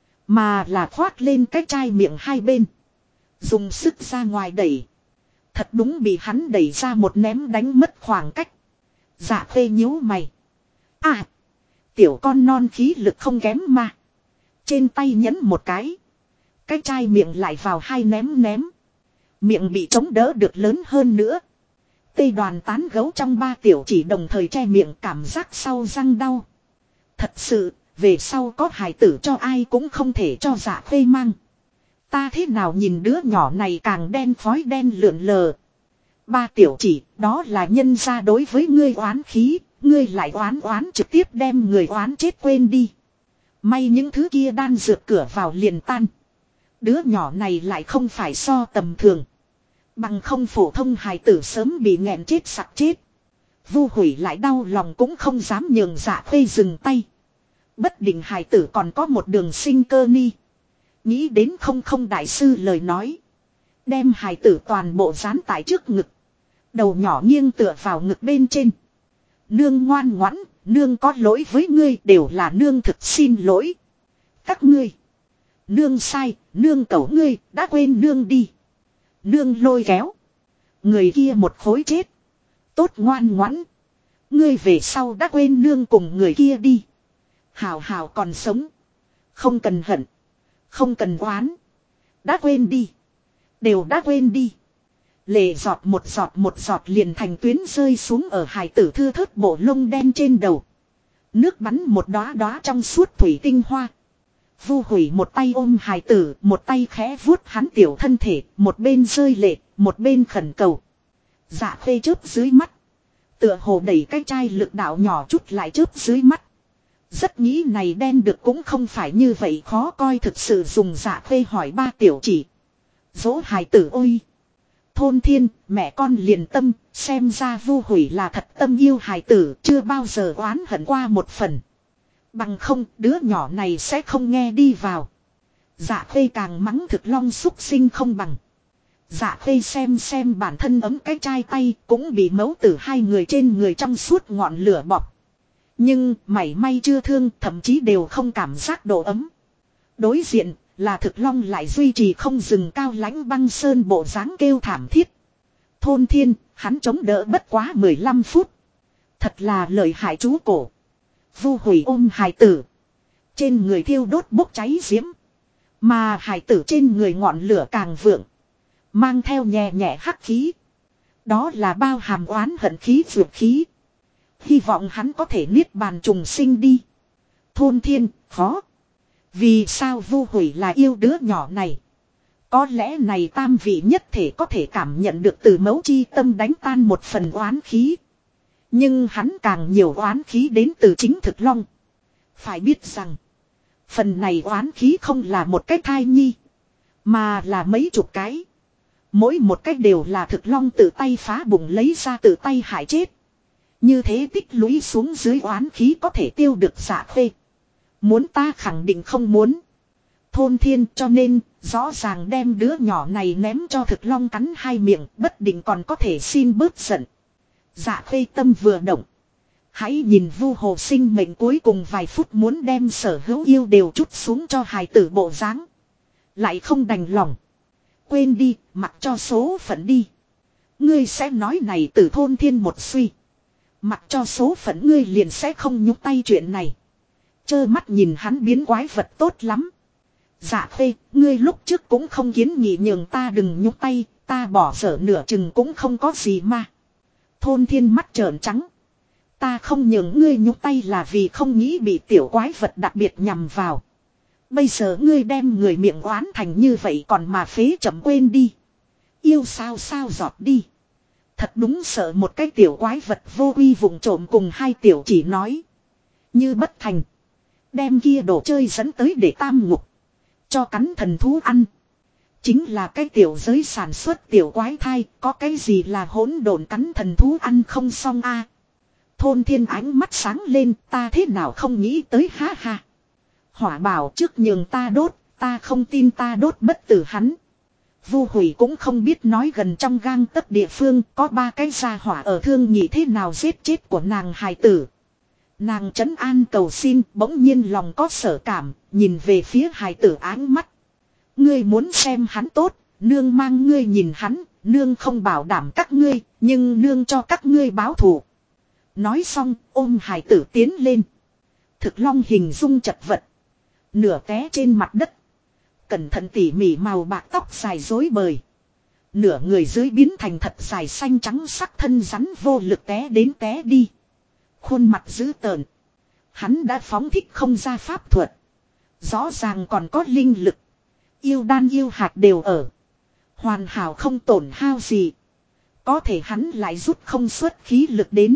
Mà là khoát lên cái chai miệng hai bên. Dùng sức ra ngoài đẩy. Thật đúng bị hắn đẩy ra một ném đánh mất khoảng cách. Dạ Khê nhíu mày. À. Tiểu con non khí lực không kém mà. Trên tay nhấn một cái. Cái chai miệng lại vào hai ném. Miệng bị chống đỡ được lớn hơn nữa. Tây đoàn tán gấu trong ba tiểu chỉ đồng thời che miệng, cảm giác sau răng đau. Thật sự, về sau có hài tử cho ai cũng không thể cho Dạ Khê mang. Ta thế nào nhìn đứa nhỏ này càng đen phói đen lượn lờ. Ba tiểu chỉ, đó là nhân ra đối với ngươi oán khí, ngươi lại oán trực tiếp đem người oán chết quên đi. May những thứ kia đan dược cửa vào liền tan. Đứa nhỏ này lại không phải so tầm thường. Bằng không phổ thông hài tử sớm bị nghẹn chết sặc chết. Vu Hủy lại đau lòng cũng không dám nhường Dạ Khê dừng tay. Bất định hài tử còn có một đường sinh cơ ni. Nghĩ đến không đại sư lời nói. Đem hài tử toàn bộ dán tại trước ngực. Đầu nhỏ nghiêng tựa vào ngực bên trên. Nương ngoan ngoãn, nương có lỗi với ngươi, đều là nương thực xin lỗi. Các ngươi. Nương sai, nương cẩu ngươi, đã quên nương đi. Nương lôi kéo. Người kia một khối chết. Tốt ngoan ngoãn. Ngươi về sau đã quên nương cùng người kia đi. Hào hào còn sống. Không cần hận. Không cần oán. Đã quên đi. Đều đã quên đi. Lệ giọt một giọt liền thành tuyến rơi xuống ở hài tử thưa thớt bộ lông đen trên đầu. Nước bắn một đóa đóa trong suốt thủy tinh hoa. Vu Hủy một tay ôm hài tử, một tay khẽ vuốt hắn tiểu thân thể, một bên rơi lệ, một bên khẩn cầu. Dạ Khê chớp dưới mắt. Tựa hồ đẩy cái chai lực đạo nhỏ chút lại chớp dưới mắt. Rất nghĩ này đen được cũng không phải như vậy khó coi, thực sự dùng Dạ Khê hỏi ba tiểu chỉ. Dỗ hài tử ôi. Thôn Thiên, mẹ con liền tâm, xem ra Vu Hủy là thật tâm yêu hài tử, chưa bao giờ oán hận qua một phần. Bằng không, đứa nhỏ này sẽ không nghe đi vào. Dạ Khê càng mắng Thực Long xúc sinh không bằng. Dạ Khê xem bản thân ấm cái chai tay cũng bị mấu tử hai người trên người trong suốt ngọn lửa bọc. Nhưng mảy may chưa thương, thậm chí đều không cảm giác độ ấm. Đối diện là Thực Long lại duy trì không dừng cao lãnh băng sơn bộ dáng kêu thảm thiết. Thôn Thiên, hắn chống đỡ bất quá 15 phút. Thật là lợi hại chú cổ. Vu Hủy ôm hài tử. Trên người thiêu đốt bốc cháy diễm. Mà hài tử trên người ngọn lửa càng vượng. Mang theo nhẹ nhẹ hắc khí. Đó là bao hàm oán hận khí vượt khí. Hy vọng hắn có thể niết bàn trùng sinh đi. Thôn Thiên, khó. Vì sao Vu Hủy là yêu đứa nhỏ này? Có lẽ này tam vị nhất thể có thể cảm nhận được từ mấu chi tâm đánh tan một phần oán khí. Nhưng hắn càng nhiều oán khí đến từ chính Thực Long. Phải biết rằng, phần này oán khí không là một cái thai nhi, mà là mấy chục cái. Mỗi một cái đều là Thực Long tự tay phá bụng lấy ra, tự tay hại chết. Như thế tích lũy xuống dưới oán khí có thể tiêu được Dạ Khê. Muốn ta khẳng định không muốn. Thôn Thiên, cho nên rõ ràng đem đứa nhỏ này ném cho Thực Long cắn hai miệng, bất định còn có thể xin bớt giận. Dạ Khê tâm vừa động. Hãy nhìn Vu Hồ sinh mệnh cuối cùng vài phút muốn đem sở hữu yêu đều trút xuống cho hài tử bộ dáng. Lại không đành lòng. Quên đi, mặc cho số phận đi. Ngươi sẽ nói này từ Thôn Thiên một suy. Mặc cho số phận, ngươi liền sẽ không nhúc tay chuyện này. Trơ mắt nhìn hắn biến quái vật tốt lắm. Dạ Khê, ngươi lúc trước cũng không kiến nghị nhường ta đừng nhúc tay, ta bỏ dở nửa chừng cũng không có gì mà. Thôn Thiên mắt trợn trắng. Ta không nhường ngươi nhúc tay là vì không nghĩ bị tiểu quái vật đặc biệt nhằm vào. Bây giờ ngươi đem người miệng oán thành như vậy còn mà phế chậm quên đi. Yêu sao sao giọt đi. Thật đúng sợ một cái tiểu quái vật vô uy vụng trộm cùng hai tiểu chỉ nói. Như bất thành. Đem kia đồ chơi dẫn tới để tam ngục. Cho cắn thần thú ăn. Chính là cái tiểu giới sản xuất tiểu quái thai. Có cái gì là hỗn độn cắn thần thú ăn không xong a. Thôn Thiên ánh mắt sáng lên. Ta thế nào không nghĩ tới ha ha. Hỏa bảo trước nhường ta đốt. Ta không tin ta đốt bất tử hắn. Vu Hủy cũng không biết nói gần trong gang tấc địa phương có ba cái gia hỏa ở thương nhị thế nào giết chết của nàng hài tử. Nàng trấn an cầu xin bỗng nhiên lòng có sở cảm, nhìn về phía hài tử áng mắt. Ngươi muốn xem hắn tốt, nương mang ngươi nhìn hắn, nương không bảo đảm các ngươi, nhưng nương cho các ngươi báo thù. Nói xong ôm hài tử tiến lên. Thực Long hình dung chật vật. Nửa té trên mặt đất. Cẩn thận tỉ mỉ màu bạc tóc dài rối bời. Nửa người dưới biến thành thật dài xanh trắng sắc thân rắn vô lực té đến té đi. Khuôn mặt dữ tợn. Hắn đã phóng thích không ra pháp thuật. Rõ ràng còn có linh lực. Yêu đan yêu hạt đều ở. Hoàn hảo không tổn hao gì. Có thể hắn lại rút không xuất khí lực đến.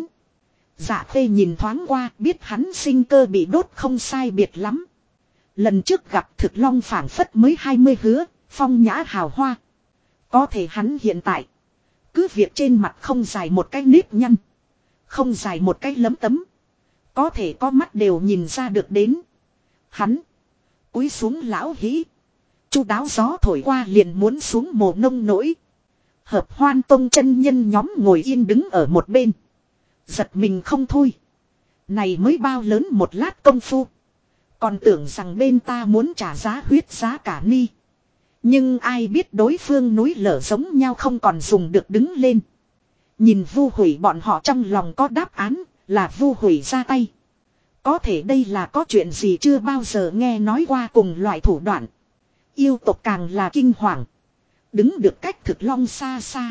Dạ Khê nhìn thoáng qua biết hắn sinh cơ bị đốt không sai biệt lắm. Lần trước gặp Thực Long phảng phất mới 20 hứa, phong nhã hào hoa. Có thể hắn hiện tại. Cứ việc trên mặt không dài một cái nếp nhăn. Không dài một cái lấm tấm. Có thể có mắt đều nhìn ra được đến. Hắn. Cúi xuống lão hĩ. Chu đáo gió thổi qua liền muốn xuống mồ nông nổi. Hợp Hoan Tông chân nhân nhóm ngồi yên đứng ở một bên. Giật mình không thôi. Này mới bao lớn một lát công phu. Còn tưởng rằng bên ta muốn trả giá huyết giá cả ni. Nhưng ai biết đối phương núi lở giống nhau không còn dùng được đứng lên. Nhìn Vu Hủy bọn họ trong lòng có đáp án là Vu Hủy ra tay. Có thể đây là có chuyện gì chưa bao giờ nghe nói qua cùng loại thủ đoạn. Yêu tộc càng là kinh hoàng. Đứng được cách Thực Long xa xa.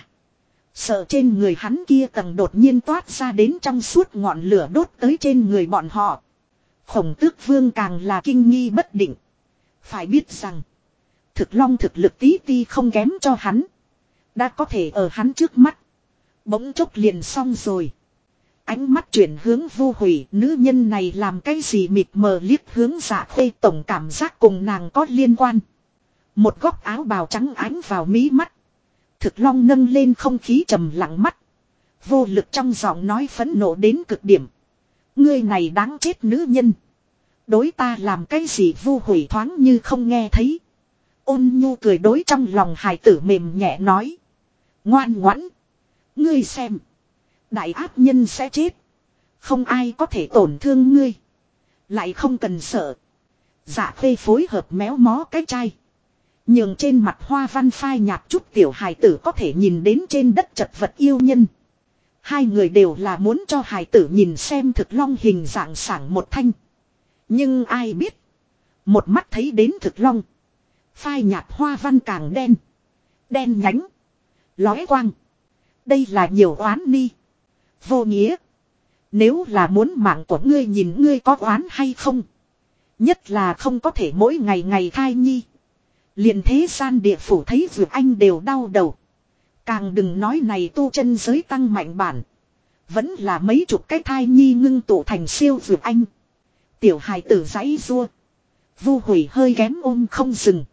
Sợ trên người hắn kia tầng đột nhiên toát ra đến trong suốt ngọn lửa đốt tới trên người bọn họ. Khổng Tước Vương càng là kinh nghi bất định. Phải biết rằng. Thực Long thực lực tí ti không kém cho hắn. Đã có thể ở hắn trước mắt. Bỗng chốc liền xong rồi. Ánh mắt chuyển hướng Vu Hủy. Nữ nhân này làm cái gì mịt mờ liếc hướng Dạ Khê, tổng cảm giác cùng nàng có liên quan. Một góc áo bào trắng ánh vào mí mắt. Thực Long nâng lên không khí trầm lặng mắt. Vô lực trong giọng nói phẫn nộ đến cực điểm. Ngươi này đáng chết nữ nhân. Đối ta làm cái gì? Vu Hủy thoáng như không nghe thấy. Ôn nhu cười đối trong lòng hài tử mềm nhẹ nói. Ngoan ngoãn. Ngươi xem. Đại ác nhân sẽ chết. Không ai có thể tổn thương ngươi. Lại không cần sợ. Dạ Khê phối hợp méo mó cái chai. Nhường trên mặt hoa văn phai nhạt chút tiểu hài tử có thể nhìn đến trên đất chật vật yêu nhân. Hai người đều là muốn cho hài tử nhìn xem Thực Long hình dạng sảng một thanh. Nhưng ai biết. Một mắt thấy đến Thực Long. Phai nhạt hoa văn càng đen. Đen nhánh. Lóe quang. Đây là nhiều oán ni. Vô nghĩa. Nếu là muốn mạng của ngươi nhìn ngươi có oán hay không. Nhất là không có thể mỗi ngày ngày thai nhi. Liền thế gian địa phủ thấy vượt anh đều đau đầu. Càng đừng nói này tu chân giới tăng mạnh bản. Vẫn là mấy chục cái thai nhi ngưng tụ thành siêu vượt anh. Tiểu hài tử giãy rua. Vu Hủy hơi kém ôm không dừng.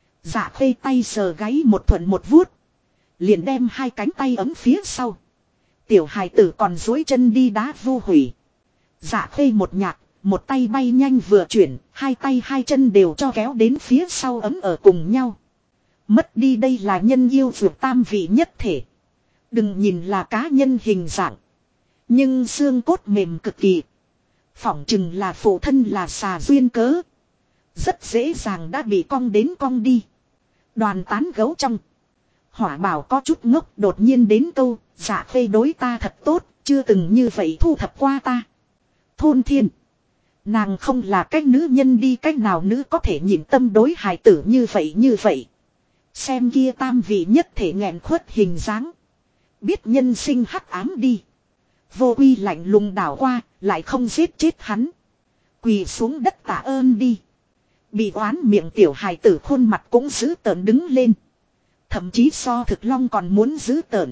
Dạ Khê tay sờ gáy một thuận một vuốt. Liền đem hai cánh tay ấm phía sau. Tiểu hài tử còn duỗi chân đi đá Vu Hủy. Dạ Khê một nhạc. Một tay bay nhanh vừa chuyển. Hai tay hai chân đều cho kéo đến phía sau ấm ở cùng nhau. Mất đi đây là nhân yêu vượt tam vị nhất thể. Đừng nhìn là cá nhân hình dạng. Nhưng xương cốt mềm cực kỳ. Phỏng chừng là phụ thân là xà duyên cớ. Rất dễ dàng đã bị cong đến cong đi. Đoàn tán gấu trong. Hỏa Bảo có chút ngốc đột nhiên đến câu. Dạ Khê đối ta thật tốt. Chưa từng như vậy thu thập qua ta. Thôn Thiên. Nàng không là cách nữ nhân đi, cách nào nữ có thể nhịn tâm đối hài tử như vậy. Xem kia tam vị nhất thể nghẹn khuất hình dáng. Biết nhân sinh hắc ám đi. Vô Uy lạnh lùng đảo qua, lại không giết chết hắn. Quỳ xuống đất tạ ơn đi. Bị oán miệng tiểu hài tử khuôn mặt cũng dữ tợn đứng lên. Thậm chí so Thực Long còn muốn dữ tợn.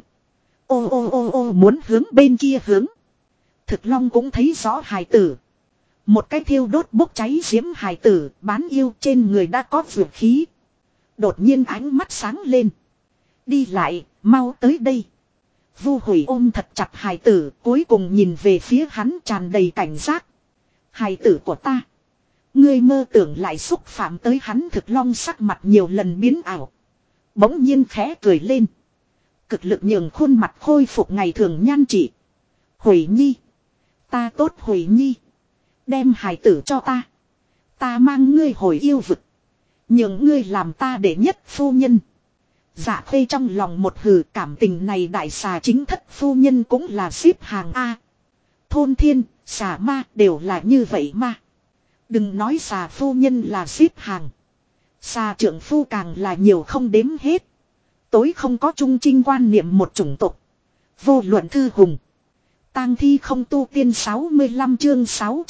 Ô muốn hướng bên kia hướng. Thực Long cũng thấy rõ hài tử. Một cái thiêu đốt bốc cháy diễm hài tử bán yêu trên người đã có vượt khí. Đột nhiên ánh mắt sáng lên. Đi lại, mau tới đây. Vu Hủy ôm thật chặt hài tử, cuối cùng nhìn về phía hắn tràn đầy cảnh giác. Hài tử của ta. Ngươi mơ tưởng lại xúc phạm tới hắn. Thực Long sắc mặt nhiều lần biến ảo. Bỗng nhiên khẽ cười lên. Cực lực nhường khuôn mặt khôi phục ngày thường nhan trị. Hủy Nhi. Ta tốt Hủy Nhi. Đem hài tử cho ta. Ta mang ngươi hồi yêu vực. Nhường ngươi làm ta đệ nhất phu nhân. Dạ Khê trong lòng một hừ, cảm tình này đại xà chính thất phu nhân cũng là xếp hàng A. Thôn thiên, xà ma đều là như vậy mà. Đừng nói xà phu nhân là xếp hàng. Xà trưởng phu càng là nhiều không đếm hết. Tối không có trung trinh quan niệm một chủng tộc. Vô luận thư hùng. Tang thi không tu tiên 65 chương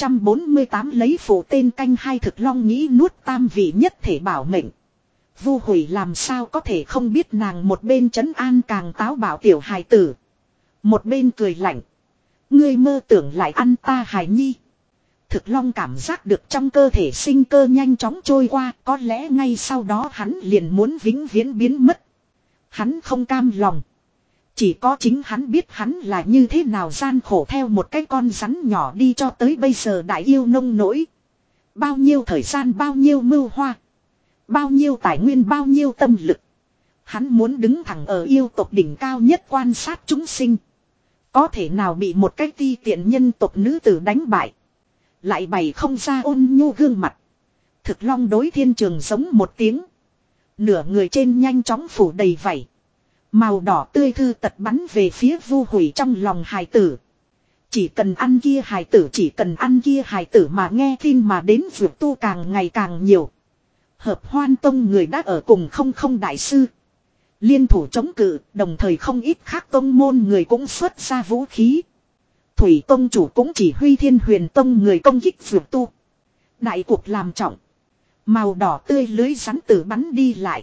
648 lấy phụ tên canh hai. Thực Long nghĩ nuốt tam vị nhất thể bảo mệnh. Vu Hủy làm sao có thể không biết nàng một bên trấn an càng táo bạo tiểu hài tử. Một bên cười lạnh. Ngươi mơ tưởng lại ăn ta hài nhi. Thực Long cảm giác được trong cơ thể sinh cơ nhanh chóng trôi qua. Có lẽ ngay sau đó hắn liền muốn vĩnh viễn biến mất. Hắn không cam lòng. Chỉ có chính hắn biết hắn là như thế nào gian khổ theo một cái con rắn nhỏ đi cho tới bây giờ đại yêu nông nỗi. Bao nhiêu thời gian, bao nhiêu mưu hoa. Bao nhiêu tài nguyên, bao nhiêu tâm lực. Hắn muốn đứng thẳng ở yêu tộc đỉnh cao nhất quan sát chúng sinh. Có thể nào bị một cái ti tiện nhân tộc nữ tử đánh bại. Lại bày không ra ôn nhu gương mặt. Thực Long đối thiên trường giống một tiếng. Nửa người trên nhanh chóng phủ đầy vảy. Màu đỏ tươi thư tật bắn về phía Vu Hủy trong lòng hài tử. Chỉ cần ăn kia hài tử, chỉ cần ăn kia hài tử mà nghe tin mà đến vượt tu càng ngày càng nhiều. Hợp Hoan Tông người đã ở cùng không đại sư. Liên thủ chống cự, đồng thời không ít khác tông môn người cũng xuất ra vũ khí. Thủy Tông chủ cũng chỉ huy Thiên Huyền Tông người công kích vượt tu. Đại cuộc làm trọng. Màu đỏ tươi lưới rắn tử bắn đi lại.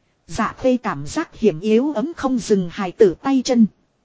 Dạ Khê cảm giác hiểm yếu ấm không dừng hài tử tay chân.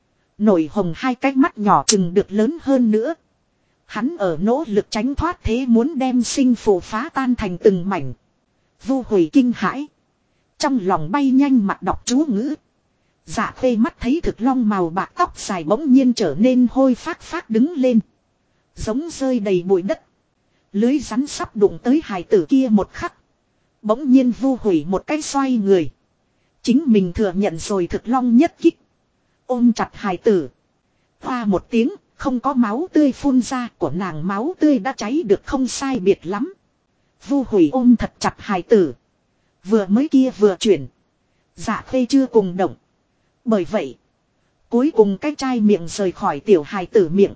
Nổi hồng hai cái mắt nhỏ chừng được lớn hơn nữa. Hắn ở nỗ lực tránh thoát thế muốn đem sinh phụ phá tan thành từng mảnh. Vu Hủy kinh hãi. Trong lòng bay nhanh mặt đọc chú ngữ. Dạ Khê mắt thấy Thực Long màu bạc tóc dài bỗng nhiên trở nên hôi phát đứng lên. Giống rơi đầy bụi đất. Lưới rắn sắp đụng tới hài tử kia một khắc. Bỗng nhiên Vu Hủy một cái xoay người. Chính mình thừa nhận rồi Thực Long nhất kích. Ôm chặt hài tử. Hoa một tiếng, không có máu tươi phun ra, của nàng máu tươi đã cháy được không sai biệt lắm. Vu Hủy ôm thật chặt hài tử. Vừa mới kia vừa chuyển. Dạ Khê chưa cùng động. Bởi vậy, cuối cùng cái chai miệng rời khỏi tiểu hài tử miệng.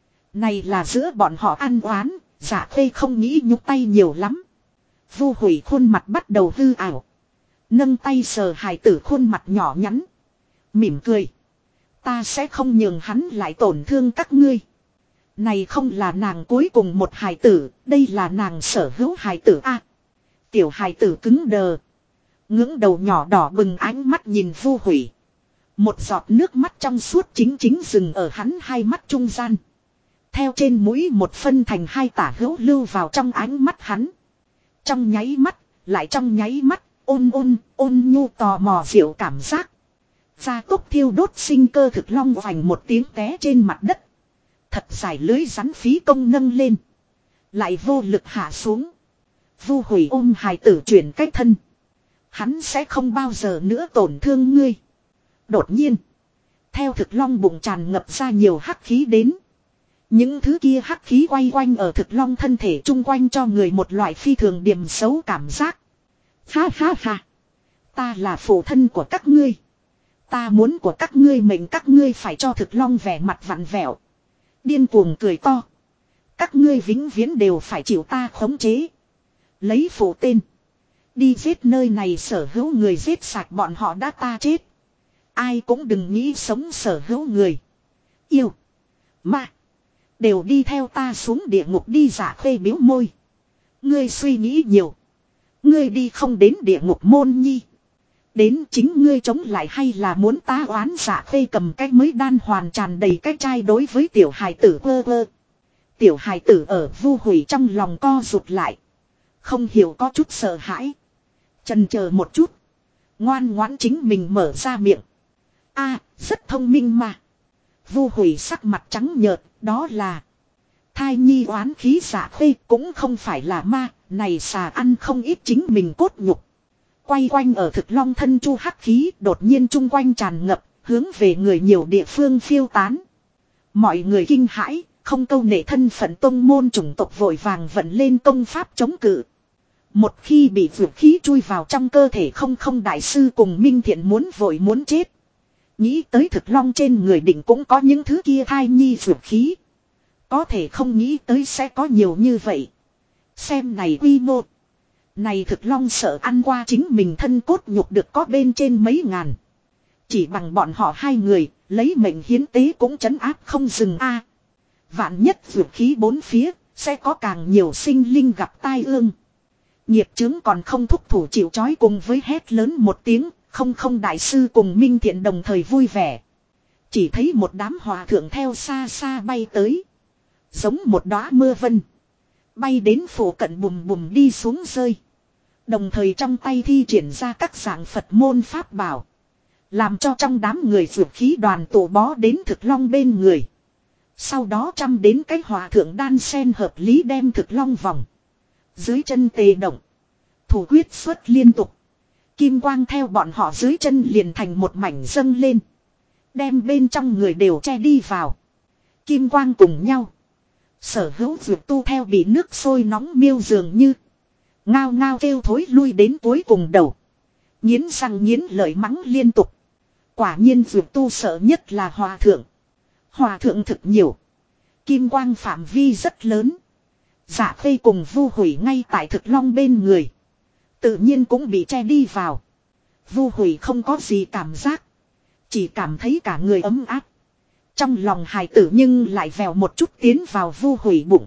Này là giữa bọn họ ăn oán, Dạ Khê không nghĩ nhúc tay nhiều lắm. Vu Hủy khuôn mặt bắt đầu hư ảo. Nâng tay sờ hài tử khuôn mặt nhỏ nhắn. Mỉm cười. Ta sẽ không nhường hắn lại tổn thương các ngươi. Này không là nàng cuối cùng một hài tử, đây là nàng sở hữu hài tử a. Tiểu hài tử cứng đờ. Ngưỡng đầu nhỏ đỏ bừng ánh mắt nhìn Vu Hủy. Một giọt nước mắt trong suốt chính dừng ở hắn hai mắt trung gian. Theo trên mũi một phân thành hai tả hữu lưu vào trong ánh mắt hắn. Trong nháy mắt, lại trong nháy mắt, ôn nhu tò mò diệu cảm giác. Gia tốc thiêu đốt sinh cơ. Thực Long vành một tiếng té trên mặt đất. Thật dài lưới rắn phí công nâng lên. Lại vô lực hạ xuống. Vu Hủy ôm hài tử chuyển cách thân. Hắn sẽ không bao giờ nữa tổn thương ngươi. Đột nhiên. Theo Thực Long bụng tràn ngập ra nhiều hắc khí đến. Những thứ kia hắc khí quay quanh ở Thực Long thân thể chung quanh cho người một loại phi thường điềm xấu cảm giác. Ha ha ha. Ta là phụ thân của các ngươi. Ta muốn của các ngươi mệnh, các ngươi phải cho Thực Long vẻ mặt vặn vẹo. Điên cuồng cười to. Các ngươi vĩnh viễn đều phải chịu ta khống chế. Lấy phụ tên. Đi giết nơi này sở hữu người, giết sạch bọn họ đã ta chết. Ai cũng đừng nghĩ sống sở hữu người. Yêu. Ma. Đều đi theo ta xuống địa ngục đi. Dạ Khê biếu môi. Ngươi suy nghĩ nhiều. Ngươi đi không đến địa ngục môn nhi. Đến chính ngươi chống lại hay là muốn ta oán? Dạ Khê cầm cái mới đan hoàn tràn đầy cái chai đối với tiểu hài tử vơ vơ. Tiểu hài tử ở Vu Hủy trong lòng co rụt lại. Không hiểu có chút sợ hãi. Chần chờ một chút. Ngoan ngoãn chính mình mở ra miệng. A, rất thông minh mà. Vu Hủy sắc mặt trắng nhợt, đó là thai nhi oán khí. Dạ Khê cũng không phải là ma, này xà ăn không ít chính mình cốt nhục. Quay quanh ở thực long thân chu hắc khí đột nhiên chung quanh tràn ngập, hướng về người nhiều địa phương phiêu tán. Mọi người kinh hãi, không câu nệ thân phận tông môn chủng tộc vội vàng vận lên công pháp chống cự. Một khi bị vượt khí chui vào trong cơ thể không đại sư cùng Minh Thiện muốn vội muốn chết. Nghĩ tới thực long trên người định cũng có những thứ kia thai nhi vượt khí. Có thể không nghĩ tới sẽ có nhiều như vậy. Xem này quy mô. Này thực long sợ ăn qua chính mình thân cốt nhục được có bên trên mấy ngàn. Chỉ bằng bọn họ hai người, lấy mệnh hiến tế cũng trấn áp không dừng a. Vạn nhất vượt khí bốn phía, sẽ có càng nhiều sinh linh gặp tai ương. Nghiệp chướng còn không thúc thủ chịu trói, cùng với hét lớn một tiếng, không đại sư cùng Minh Thiện đồng thời vui vẻ. Chỉ thấy một đám hòa thượng theo xa xa bay tới. Giống một đóa mưa vân. Bay đến phủ cận bùm bùm đi xuống rơi. Đồng thời trong tay thi triển ra các dạng Phật môn pháp bảo. Làm cho trong đám người vượt khí đoàn tổ bó đến thực long bên người. Sau đó trăm đến cái hòa thượng đan sen hợp lý đem thực long vòng. Dưới chân tề động. Thủ quyết xuất liên tục. Kim quang theo bọn họ dưới chân liền thành một mảnh dâng lên. Đem bên trong người đều che đi vào. Kim quang cùng nhau. Sở hữu vượt tu theo bị nước sôi nóng miêu dường như. Ngao ngao kêu thối lui đến cuối cùng đầu. Nghiến răng nghiến lợi mắng liên tục. Quả nhiên vượt tu sợ nhất là hòa thượng. Hòa thượng thực nhiều. Kim quang phạm vi rất lớn. Dạ Khê cùng Vu Hủy ngay tại thực long bên người. Tự nhiên cũng bị che đi vào. Vu Hủy không có gì cảm giác. Chỉ cảm thấy cả người ấm áp. Trong lòng hài tử nhưng lại vèo một chút tiến vào Vu Hủy bụng.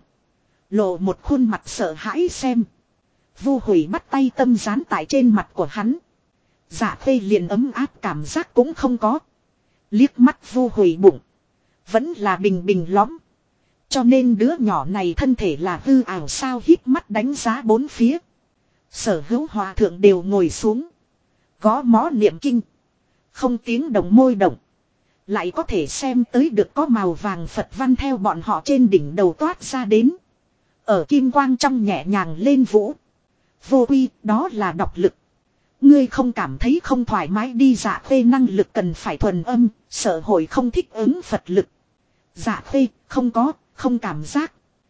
Lộ một khuôn mặt sợ hãi xem. Vu Hủy bắt tay tâm dán tại trên mặt của hắn. Dạ Khê liền ấm áp cảm giác cũng không có. Liếc mắt Vu Hủy bụng. Vẫn là bình bình lõm. Cho nên đứa nhỏ này thân thể là hư ảo sao? Hít mắt đánh giá bốn phía. Sở hữu hòa thượng đều ngồi xuống. Gõ mõ niệm kinh. Không tiếng động môi động. Lại có thể xem tới được có màu vàng Phật văn theo bọn họ trên đỉnh đầu toát ra đến. Ở kim quang trong nhẹ nhàng lên vũ. Vô quy, đó là độc lực. Ngươi không cảm thấy không thoải mái đi? Dạ Khê năng lực cần phải thuần âm, sợ hội không thích ứng Phật lực. Dạ Khê, không cảm giác.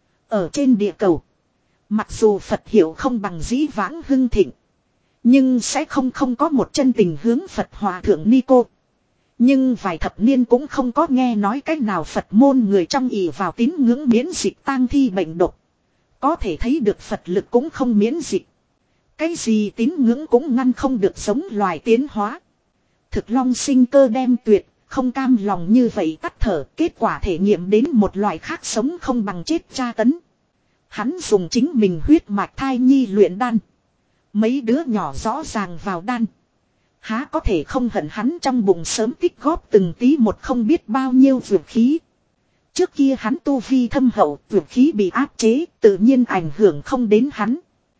Ở trên địa cầu, mặc dù Phật hiệu không bằng dĩ vãng hưng thịnh, nhưng sẽ không có một chân tình hướng Phật hòa thượng Nico. Nhưng vài thập niên cũng không có nghe nói cách nào Phật môn người trong ỷ vào tín ngưỡng miễn dịch tang thi bệnh độc. Có thể thấy được Phật lực cũng không miễn dịch. Cái gì tín ngưỡng cũng ngăn không được giống loài tiến hóa. Thực long sinh cơ đem tuyệt, không cam lòng như vậy tắt thở, kết quả thể nghiệm đến một loại khác sống không bằng chết tra tấn. Hắn dùng chính mình huyết mạch thai nhi luyện đan. Mấy đứa nhỏ rõ ràng vào đan. Há có thể không hận hắn trong bụng sớm tích góp từng tí một không biết bao nhiêu vượt khí. Trước kia hắn tu vi thâm hậu, vượt khí bị áp chế, tự nhiên ảnh hưởng không đến hắn.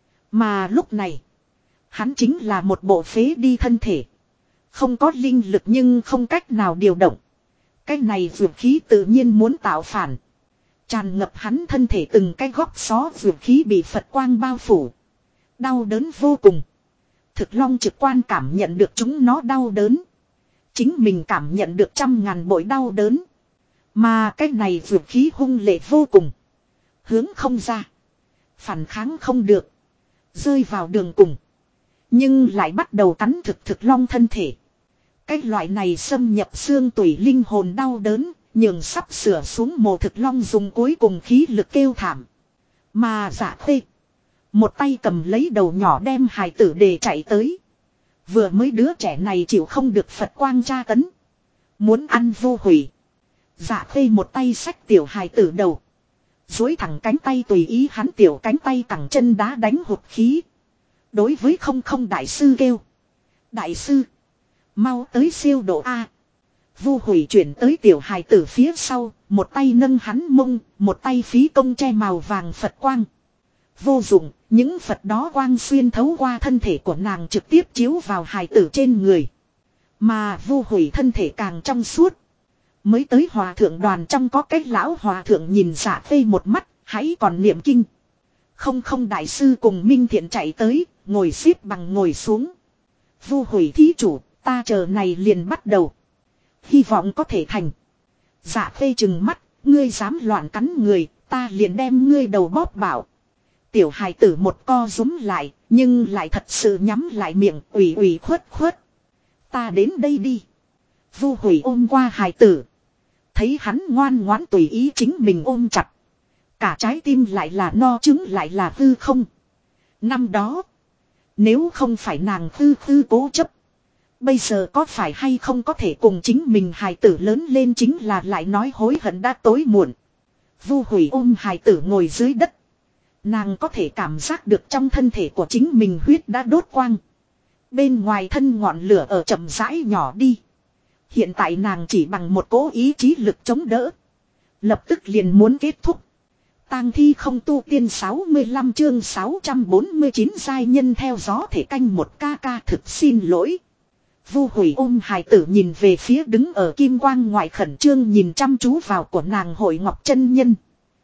Mà lúc này, hắn chính là một bộ phế đi thân thể. Không có linh lực nhưng không cách nào điều động. Cái này vượt khí tự nhiên muốn tạo phản. Tràn ngập hắn thân thể từng cái góc xó vượt khí bị Phật quang bao phủ. Đau đớn vô cùng. Thực long trực quan cảm nhận được chúng nó đau đớn. Chính mình cảm nhận được 100.000 bội đau đớn. Mà cái này vượt khí hung lệ vô cùng. Hướng không ra. Phản kháng không được. Rơi vào đường cùng. Nhưng lại bắt đầu cắn thực long thân thể. Cái loại này xâm nhập xương tủy linh hồn đau đớn. Nhường sắp sửa xuống mồ thực long dùng cuối cùng khí lực kêu thảm. Mà Dạ Khê. Một tay cầm lấy đầu nhỏ đem hài tử để chạy tới. Vừa mới đứa trẻ này chịu không được Phật quang tra tấn. Muốn ăn Vô Hủy. Dạ Khê một tay xách tiểu hài tử đầu. Duỗi thẳng cánh tay tùy ý hắn tiểu cánh tay cẳng chân đá đánh hụt khí. Đối với không không đại sư kêu. Đại sư. Mau tới siêu độ A. Vu Hủy chuyển tới tiểu hài tử phía sau. Một tay nâng hắn mông. Một tay phí công che màu vàng Phật quang. Vô dụng. Những Phật đó quang xuyên thấu qua thân thể của nàng trực tiếp chiếu vào hài tử trên người. Mà Vu Hủy thân thể càng trong suốt. Mới tới hòa thượng đoàn trong có cái lão hòa thượng nhìn Dạ Khê một mắt. Hãy còn niệm kinh. Không không đại sư cùng Minh Thiện chạy tới. Ngồi xếp bằng ngồi xuống. Vu Hủy thí chủ. Ta chờ này liền bắt đầu. Hy vọng có thể thành. Dạ Khê trừng mắt. Ngươi dám loạn cắn người. Ta liền đem ngươi đầu bóp bảo. Tiểu hài tử một co rúm lại. Nhưng lại thật sự nhắm lại miệng. Ủy ủy khuất khuất. Ta đến đây đi. Vu Hủy ôm qua hài tử. Thấy hắn ngoan ngoãn tùy ý chính mình ôm chặt. Cả trái tim lại là no trứng lại là hư không. Năm đó. Nếu không phải nàng hư cố chấp. Bây giờ có phải hay không có thể cùng chính mình hài tử lớn lên chính là lại nói hối hận đã tối muộn. Vu Hủy ôm hài tử ngồi dưới đất. Nàng có thể cảm giác được trong thân thể của chính mình huyết đã đốt quang. Bên ngoài thân ngọn lửa ở chậm rãi nhỏ đi. Hiện tại nàng chỉ bằng một cố ý chí lực chống đỡ. Lập tức liền muốn kết thúc. Tang thi không tu tiên 65 chương 649 giai nhân theo gió thể canh một ca ca thực xin lỗi. Vu Hủy ôm hài tử nhìn về phía đứng ở kim quang ngoài khẩn trương nhìn chăm chú vào của nàng Hội Ngọc chân nhân.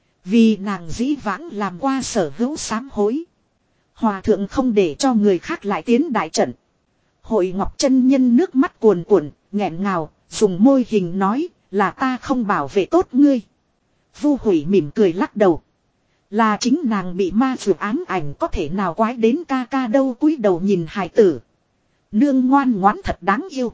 Vì nàng dĩ vãng làm qua sở hữu sám hối. Hòa thượng không để cho người khác lại tiến đại trận. Hội Ngọc chân nhân nước mắt cuồn cuộn, nghẹn ngào, dùng môi hình nói là ta không bảo vệ tốt ngươi. Vu Hủy mỉm cười lắc đầu. Là chính nàng bị ma dược ám ảnh có thể nào quái đến ca ca đâu cúi đầu nhìn hài tử. Nương ngoan ngoãn thật đáng yêu.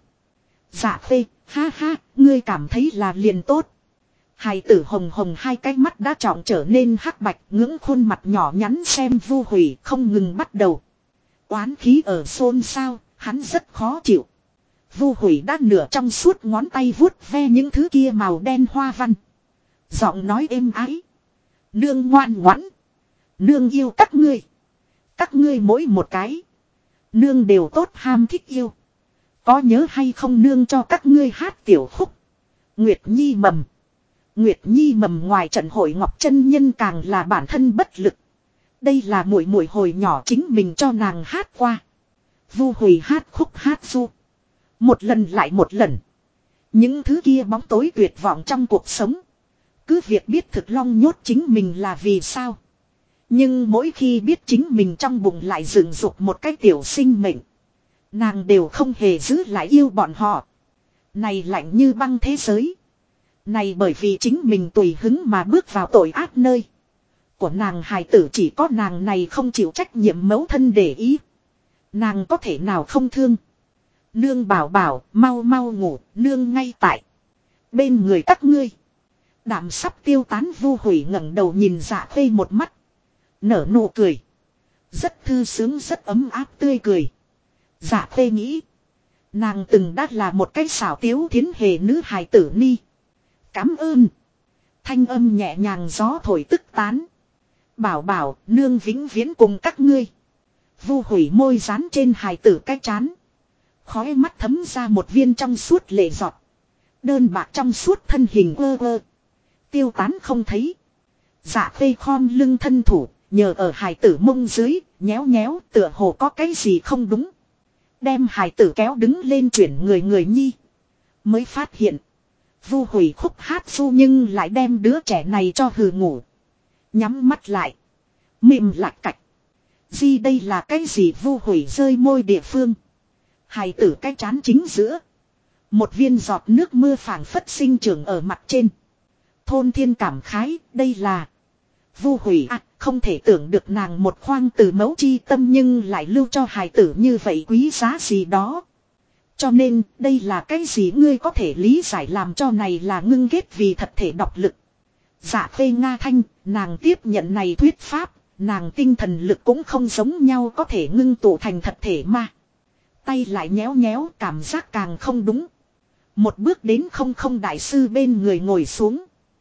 Dạ Khê, ha ha, ngươi cảm thấy là liền tốt. Hài tử hồng hồng hai cái mắt đã trọng trở nên hắc bạch ngưỡng khuôn mặt nhỏ nhắn xem Vu Hủy không ngừng bắt đầu. Oán khí ở xôn xao, hắn rất khó chịu. Vu Hủy đã nửa trong suốt ngón tay vuốt ve những thứ kia màu đen hoa văn. Giọng nói êm ái. Nương ngoan ngoãn. Nương yêu các ngươi. Các ngươi mỗi một cái. Nương đều tốt ham thích yêu. Có nhớ hay không nương cho các ngươi hát tiểu khúc. Nguyệt Nhi mầm. Nguyệt Nhi mầm ngoài trận Hội Ngọc chân nhân càng là bản thân bất lực. Đây là muội muội hồi nhỏ chính mình cho nàng hát qua. Vu Hủy hát khúc hát du. Một lần lại một lần. Những thứ kia bóng tối tuyệt vọng trong cuộc sống. Cứ việc biết thực long nhốt chính mình là vì sao. Nhưng mỗi khi biết chính mình trong bụng lại dựng dục một cái tiểu sinh mệnh. Nàng đều không hề giữ lại yêu bọn họ. Này lạnh như băng thế giới. Này bởi vì chính mình tùy hứng mà bước vào tội ác nơi. Của nàng hài tử chỉ có nàng này không chịu trách nhiệm mẫu thân để ý. Nàng có thể nào không thương. Nương bảo bảo, mau mau ngủ, nương ngay tại. Bên người các ngươi. Đảm sắp tiêu tán Vu Hủy ngẩng đầu nhìn Dạ Khê một mắt. Nở nụ cười. Rất thư sướng rất ấm áp tươi cười. Dạ Khê nghĩ. Nàng từng đã là một cái xảo tiếu thiến hề nữ hài tử ni. Cám ơn. Thanh âm nhẹ nhàng gió thổi tức tán. Bảo bảo, nương vĩnh viễn cùng các ngươi. Vu Hủy môi dán trên hài tử cái chán. Khói mắt thấm ra một viên trong suốt lệ giọt. Đơn bạc trong suốt thân hình ơ ơ. Tiêu tán không thấy. Dạ Khê khom lưng thân thủ. Nhờ ở hài tử mông dưới. Nhéo nhéo tựa hồ có cái gì không đúng. Đem hài tử kéo đứng lên chuyển người người nhi. Mới phát hiện. Vu Hủy khúc hát du nhưng lại đem đứa trẻ này cho hừ ngủ. Nhắm mắt lại. Mịm lạc cạch. Di đây là cái gì Vu Hủy rơi môi địa phương. Hài tử cái chán chính giữa. Một viên giọt nước mưa phảng phất sinh trưởng ở mặt trên. Thôn thiên cảm khái đây là. Vu Hủy không thể tưởng được nàng một khoang từ mẫu chi tâm nhưng lại lưu cho hài tử như vậy quý giá gì đó. Cho nên đây là cái gì ngươi có thể lý giải làm cho này là ngưng kết vì thật thể độc lực. Dạ Khê Nga thanh, nàng tiếp nhận này thuyết pháp, nàng tinh thần lực cũng không giống nhau có thể ngưng tụ thành thật thể mà. Tay lại nhéo nhéo cảm giác càng không đúng. Một bước đến không không đại sư bên người ngồi xuống.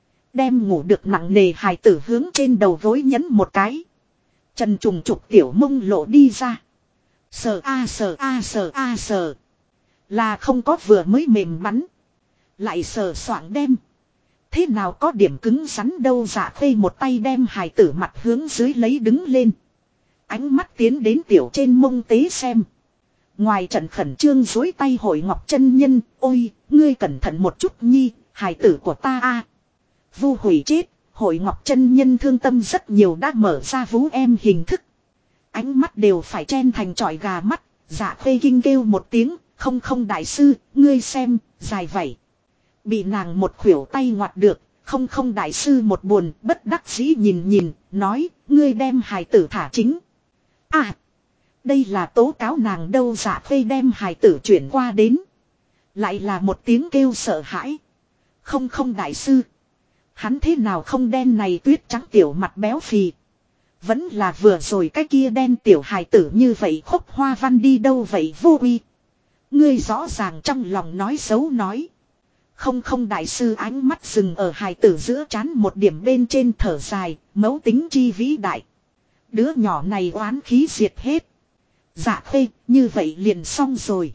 Đem ngủ được nặng nề hài tử hướng trên đầu gối nhấn một cái. Trần trùng trục tiểu mông lộ đi ra. Sờ a sờ a sờ a sờ. Là không có vừa mới mềm bắn. Lại sờ soạng đem. Thế nào có điểm cứng rắn đâu. Dạ Khê một tay đem hài tử mặt hướng dưới lấy đứng lên. Ánh mắt tiến đến tiểu trên mông tế xem. Ngoài trận khẩn trương dối tay Hội Ngọc chân nhân. Ôi, ngươi cẩn thận một chút nhi, hài tử của ta a. Vu hủy chết, Hội Ngọc chân nhân thương tâm rất nhiều đã mở ra vú em hình thức. Ánh mắt đều phải chen thành chọi gà mắt. Dạ Khê kinh kêu một tiếng, không không đại sư, ngươi xem, dài vậy. Bị nàng một khuỷu tay ngoặt được, không không đại sư một buồn, bất đắc dĩ nhìn nhìn, nói, ngươi đem hài tử thả chính. À, đây là tố cáo nàng đâu. Dạ Khê đem hài tử chuyển qua đến. Lại là một tiếng kêu sợ hãi. Không không đại sư. Hắn thế nào không đen này tuyết trắng tiểu mặt béo phì. Vẫn là vừa rồi cái kia đen tiểu hài tử như vậy khúc hoa văn đi đâu vậy vô uy. Ngươi rõ ràng trong lòng nói xấu nói. Không không đại sư ánh mắt dừng ở hài tử giữa trán một điểm bên trên thở dài, mấu tính chi vĩ đại. Đứa nhỏ này oán khí diệt hết. Dạ Khê, như vậy liền xong rồi.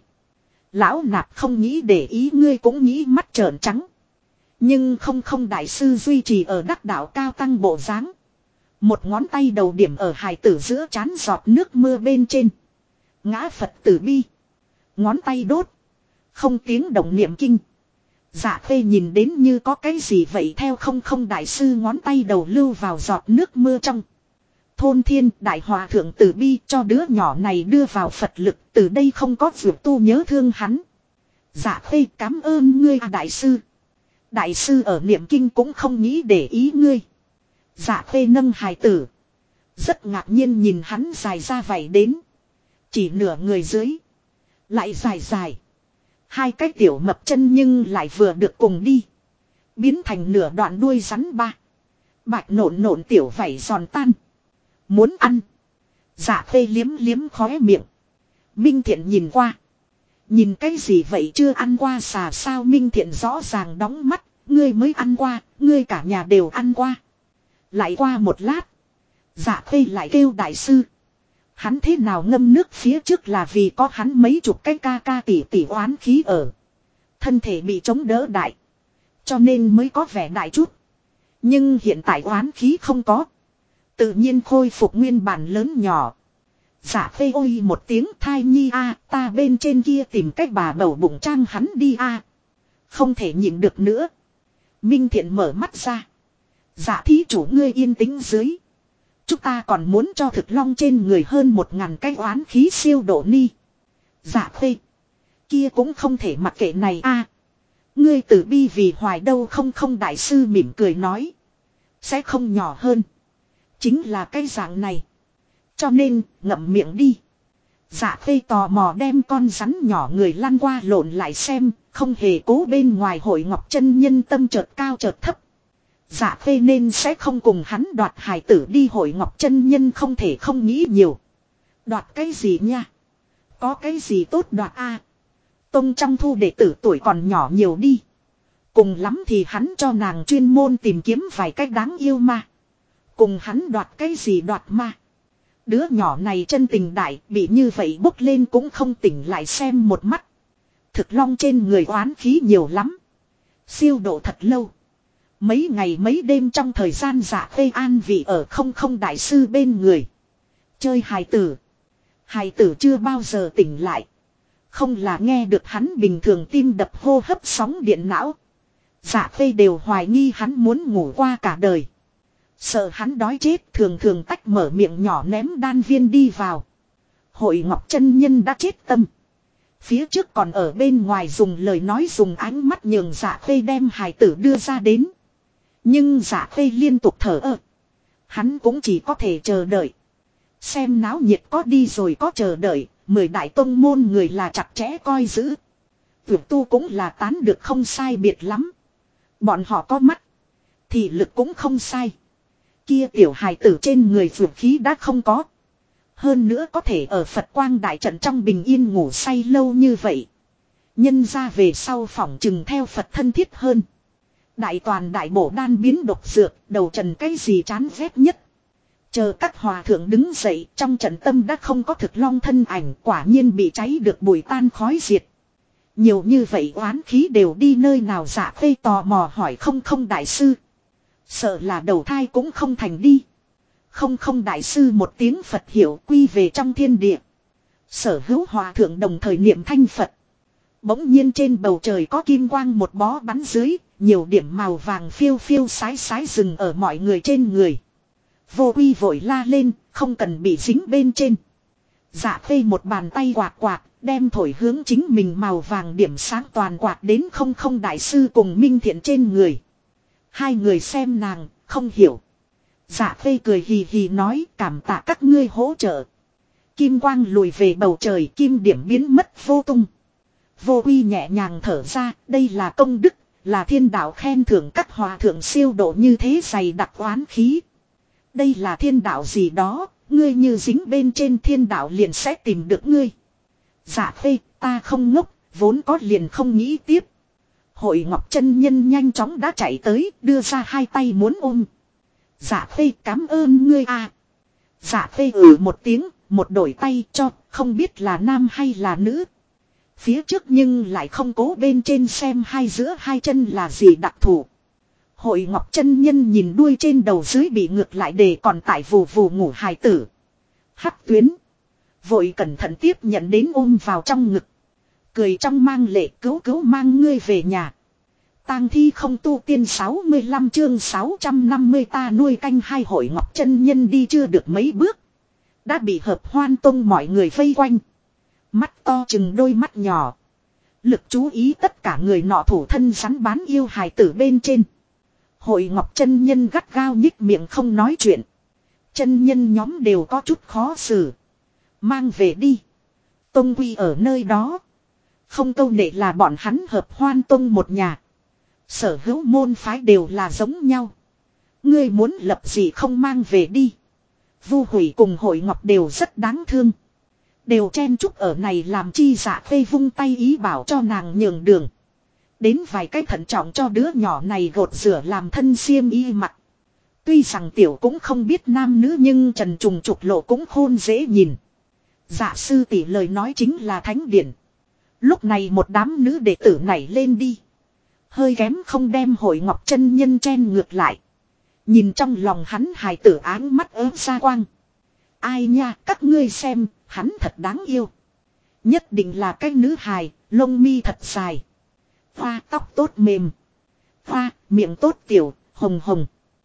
Lão nạp không nghĩ để ý ngươi cũng nghĩ mắt trợn trắng. Nhưng không không đại sư duy trì ở đắc đạo cao tăng bộ dáng. Một ngón tay đầu điểm ở hài tử giữa trán giọt nước mưa bên trên. Ngã Phật tử bi. Ngón tay đốt. Không tiếng động niệm kinh. Dạ Khê nhìn đến như có cái gì vậy theo không không đại sư ngón tay đầu lưu vào giọt nước mưa trong. Thôn thiên đại hòa thượng tử bi cho đứa nhỏ này đưa vào Phật lực, từ đây không có vượt tu nhớ thương hắn. Dạ Khê cảm ơn ngươi đại sư. Đại sư ở niệm kinh cũng không nghĩ để ý ngươi. Dạ Khê nâng hài tử. Rất ngạc nhiên nhìn hắn dài ra vảy đến. Chỉ nửa người dưới. Lại dài dài. Hai cái tiểu mập chân nhưng lại vừa được cùng đi. Biến thành nửa đoạn đuôi rắn ba. Bạch nộn nộn tiểu vảy giòn tan. Muốn ăn. Dạ Khê liếm liếm khóe miệng. Minh Thiện nhìn qua. Nhìn cái gì vậy chưa ăn qua xà sao. Minh Thiện rõ ràng đóng mắt. Ngươi mới ăn qua. Ngươi cả nhà đều ăn qua. Lại qua một lát. Dạ Khê lại kêu đại sư. Hắn thế nào ngâm nước phía trước là vì có hắn mấy chục cái ca ca tỷ tỷ oán khí ở. Thân thể bị chống đỡ đại. Cho nên mới có vẻ đại chút. Nhưng hiện tại oán khí không có. Tự nhiên khôi phục nguyên bản lớn nhỏ. Dạ Khê ôi một tiếng thai nhi a, ta bên trên kia tìm cách bà bầu bụng trang hắn đi a. Không thể nhịn được nữa. Minh Thiện mở mắt ra. Dạ thí chủ ngươi yên tĩnh dưới. Chúng ta còn muốn cho thực long trên người hơn 1000 cái oán khí siêu độ ni. Dạ Khê. Kia cũng không thể mặc kệ này a. Ngươi tử bi vì hoài đâu không không đại sư mỉm cười nói. Sẽ không nhỏ hơn. Chính là cái dạng này. Cho nên ngậm miệng đi. Dạ Khê tò mò đem con rắn nhỏ người lăn qua lộn lại xem. Không hề cố bên ngoài Hội Ngọc chân nhân tâm chợt cao chợt thấp. Dạ Khê nên sẽ không cùng hắn đoạt hài tử đi Hội Ngọc chân nhân không thể không nghĩ nhiều. Đoạt cái gì nha? Có cái gì tốt đoạt a? Tông trong thu đệ tử tuổi còn nhỏ nhiều đi. Cùng lắm thì hắn cho nàng chuyên môn tìm kiếm vài cách đáng yêu mà. Cùng hắn đoạt cái gì đoạt mà. Đứa nhỏ này chân tình đại bị như vậy bốc lên cũng không tỉnh lại xem một mắt. Thực long trên người oán khí nhiều lắm. Siêu độ thật lâu. Mấy ngày mấy đêm trong thời gian Dạ Khê an vị ở không không đại sư bên người. Chơi hài tử. Hài tử chưa bao giờ tỉnh lại. Không là nghe được hắn bình thường tim đập hô hấp sóng điện não. Dạ Khê đều hoài nghi hắn muốn ngủ qua cả đời. Sợ hắn đói chết thường thường tách mở miệng nhỏ ném đan viên đi vào. Hội Ngọc chân nhân đã chết tâm. Phía trước còn ở bên ngoài dùng lời nói dùng ánh mắt nhường Dạ Khê đem hài tử đưa ra đến. Nhưng Dạ Khê liên tục thở ơ. Hắn cũng chỉ có thể chờ đợi. Xem náo nhiệt có đi rồi có chờ đợi. 10 đại tông môn người là chặt chẽ coi giữ. Vượt tu cũng là tán được không sai biệt lắm. Bọn họ có mắt. Thì lực cũng không sai. Kia tiểu hài tử trên người vượt khí đã không có. Hơn nữa có thể ở Phật Quang Đại Trận trong bình yên ngủ say lâu như vậy. Nhân ra về sau phỏng chừng theo Phật thân thiết hơn. Đại toàn đại bổ đan biến độc dược, đầu trần cái gì chán ghét nhất. Chờ các hòa thượng đứng dậy, trong trận tâm đã không có thực long thân ảnh, quả nhiên bị cháy được bụi tan khói diệt. Nhiều như vậy oán khí đều đi nơi nào? Dạ Khê tò mò hỏi. Không đại sư. Sợ là đầu thai cũng không thành đi. Không đại sư một tiếng Phật hiệu quy về trong thiên địa. Sở hữu hòa thượng đồng thời niệm thanh Phật. Bỗng nhiên trên bầu trời có kim quang một bó bắn dưới, nhiều điểm màu vàng phiêu phiêu sái sái dừng ở mọi người trên người. Vô Uy vội la lên, không cần bị dính bên trên. Dạ Khê một bàn tay quạt quạt, đem thổi hướng chính mình màu vàng điểm sáng toàn quạt đến không đại sư cùng Minh Thiện trên người. Hai người xem nàng, không hiểu. Dạ Khê cười hì hì nói, cảm tạ các ngươi hỗ trợ. Kim quang lùi về bầu trời, kim điểm biến mất vô tung. Vô Uy nhẹ nhàng thở ra, đây là công đức, là thiên đạo khen thưởng các hòa thượng siêu độ như thế dày đặc oán khí. Đây là thiên đạo gì đó, ngươi như dính bên trên thiên đạo liền sẽ tìm được ngươi. Dạ Khê, ta không ngốc, vốn có liền không nghĩ tiếp. Hội Ngọc chân nhân nhanh chóng đã chạy tới, đưa ra hai tay muốn ôm. Dạ Khê cảm ơn ngươi à. Dạ Khê một tiếng, một đổi tay cho, không biết là nam hay là nữ. Phía trước nhưng lại không cố bên trên xem hai giữa hai chân là gì đặc thù. Hội Ngọc chân nhân nhìn đuôi trên đầu dưới bị ngược lại để còn tại vù vù ngủ hài tử. Hắc tuyến. Vội cẩn thận tiếp nhận đến ôm vào trong ngực. Cười trong mang lệ cứu mang ngươi về nhà. Tang thi không tu tiên 65 chương 650 ta nuôi canh hai. Hội Ngọc chân nhân đi chưa được mấy bước. Đã bị Hợp Hoan Tông mọi người vây quanh. Mắt to chừng đôi mắt nhỏ. Lực chú ý tất cả người nọ thủ thân rắn bán yêu hài tử bên trên. Hội Ngọc chân nhân gắt gao nhích miệng không nói chuyện. Chân nhân nhóm đều có chút khó xử. Mang về đi. Tông quy ở nơi đó. Không câu nệ là bọn hắn Hợp Hoan Tông một nhà. Sở hữu môn phái đều là giống nhau. Ngươi muốn lập gì không mang về đi. Vu Hủy cùng Hội Ngọc đều rất đáng thương. Đều chen chúc ở này làm chi? Dạ Khê vung tay ý bảo cho nàng nhường đường. Đến vài cái thận trọng cho đứa nhỏ này gột rửa làm thân xiêm y mặc. Tuy rằng tiểu cũng không biết nam nữ nhưng trần trùng trục lộ cũng khôn dễ nhìn. Dạ sư tỷ lời nói chính là thánh điển. Lúc này một đám nữ đệ tử nảy lên đi. Hơi kém không đem Hội Ngọc chân nhân chen ngược lại. Nhìn trong lòng hắn hài tử áng mắt ớt ra quang. Ai nha, các ngươi xem, hắn thật đáng yêu. Nhất định là cái nữ hài, lông mi thật dài. Hoa tóc tốt mềm. Hoa, miệng tốt tiểu, hồng hồng.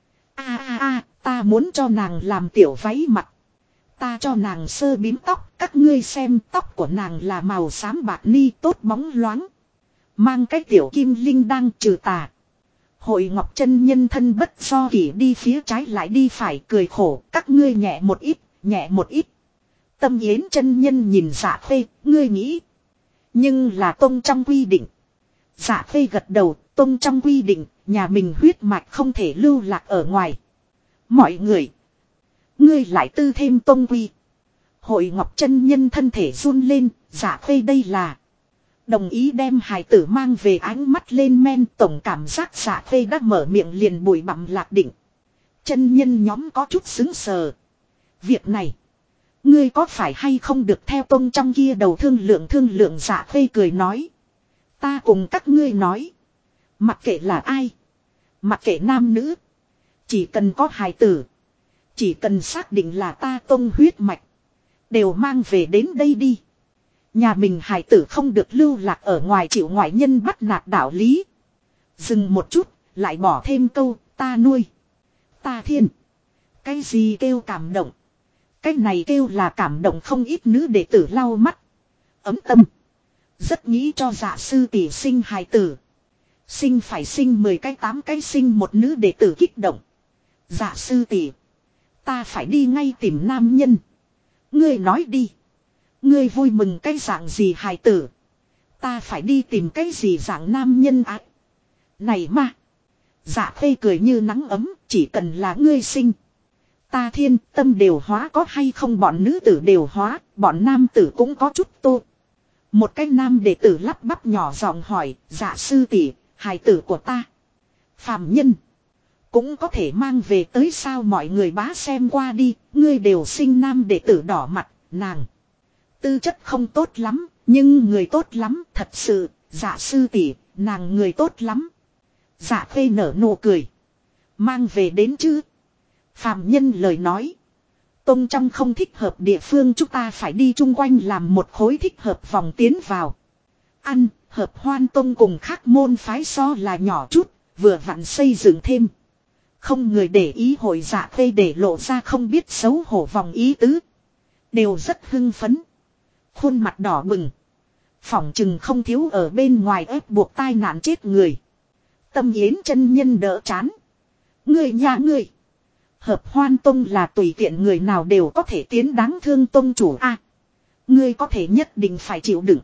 Ta muốn cho nàng làm tiểu váy mặc. Ta cho nàng sơ bím tóc, các ngươi xem tóc của nàng là màu xám bạc ni tốt bóng loáng. Mang cái tiểu kim linh đang trừ tà. Hội Ngọc chân nhân thân bất do kỷ đi phía trái lại đi phải cười khổ, các ngươi nhẹ một ít, nhẹ một ít. Tâm Yến chân nhân nhìn Dạ Khê, ngươi nghĩ. Nhưng là tông trong quy định. Dạ Khê gật đầu, tông trong quy định, nhà mình huyết mạch không thể lưu lạc ở ngoài. Mọi người. Ngươi lại tư thêm tông quy. Hội Ngọc chân nhân thân thể run lên, Dạ Khê đây là. Đồng ý đem hài tử mang về, ánh mắt lên men, tổng cảm giác Dạ Khê đã mở miệng liền bụi bặm lạc định. Chân nhân nhóm có chút sững sờ. Việc này. Ngươi có phải hay không được theo tông trong kia đầu thương lượng? Dạ Khê cười nói. Ta cùng các ngươi nói. Mặc kệ là ai. Mặc kệ nam nữ. Chỉ cần có hài tử. Chỉ cần xác định là ta tông huyết mạch. Đều mang về đến đây đi. Nhà mình hài tử không được lưu lạc ở ngoài chịu ngoại nhân bắt nạt đạo lý. Dừng một chút. Lại bỏ thêm câu ta nuôi. Ta thiên. Cái gì kêu cảm động. Cái này kêu là cảm động, không ít nữ đệ tử lau mắt. Ấm tâm. Rất nghĩ cho Dạ sư tỷ sinh hài tử. Sinh phải sinh 10 cái 8 cái sinh một nữ đệ tử kích động. Dạ sư tỷ. Ta phải đi ngay tìm nam nhân. Ngươi nói đi. Ngươi vui mừng cái dạng gì hài tử. Ta phải đi tìm cái gì dạng nam nhân ạ? Này mà. Dạ khê cười như nắng ấm, chỉ cần là ngươi sinh. Ta thiên tâm đều hóa có hay không, bọn nữ tử đều hóa, bọn nam tử cũng có chút tô. Một cái nam đệ tử lắp bắp nhỏ giọng hỏi, dạ sư tỷ, hài tử của ta. Phàm nhân. Cũng có thể mang về tới sao, mọi người bá xem qua đi, ngươi đều sinh nam đệ tử đỏ mặt, nàng. Tư chất không tốt lắm, nhưng người tốt lắm, thật sự, dạ sư tỷ, nàng người tốt lắm. Dạ khê nở nụ cười. Mang về đến chứ. Phàm nhân lời nói. Tông trong không thích hợp địa phương, chúng ta phải đi chung quanh làm một khối thích hợp vòng tiến vào. Ăn, hợp hoan tông cùng khác môn phái so là nhỏ chút, vừa vặn xây dựng thêm. Không người để ý, hội dạ khê để lộ ra không biết xấu hổ vòng ý tứ. Đều rất hưng phấn. Khuôn mặt đỏ bừng. Phỏng chừng không thiếu ở bên ngoài ép buộc tai nạn chết người. Tâm Yến chân nhân đỡ chán. Người nhà ngươi. Hợp hoan tông là tùy tiện người nào đều có thể tiến đáng thương tông chủ a. Ngươi có thể nhất định phải chịu đựng.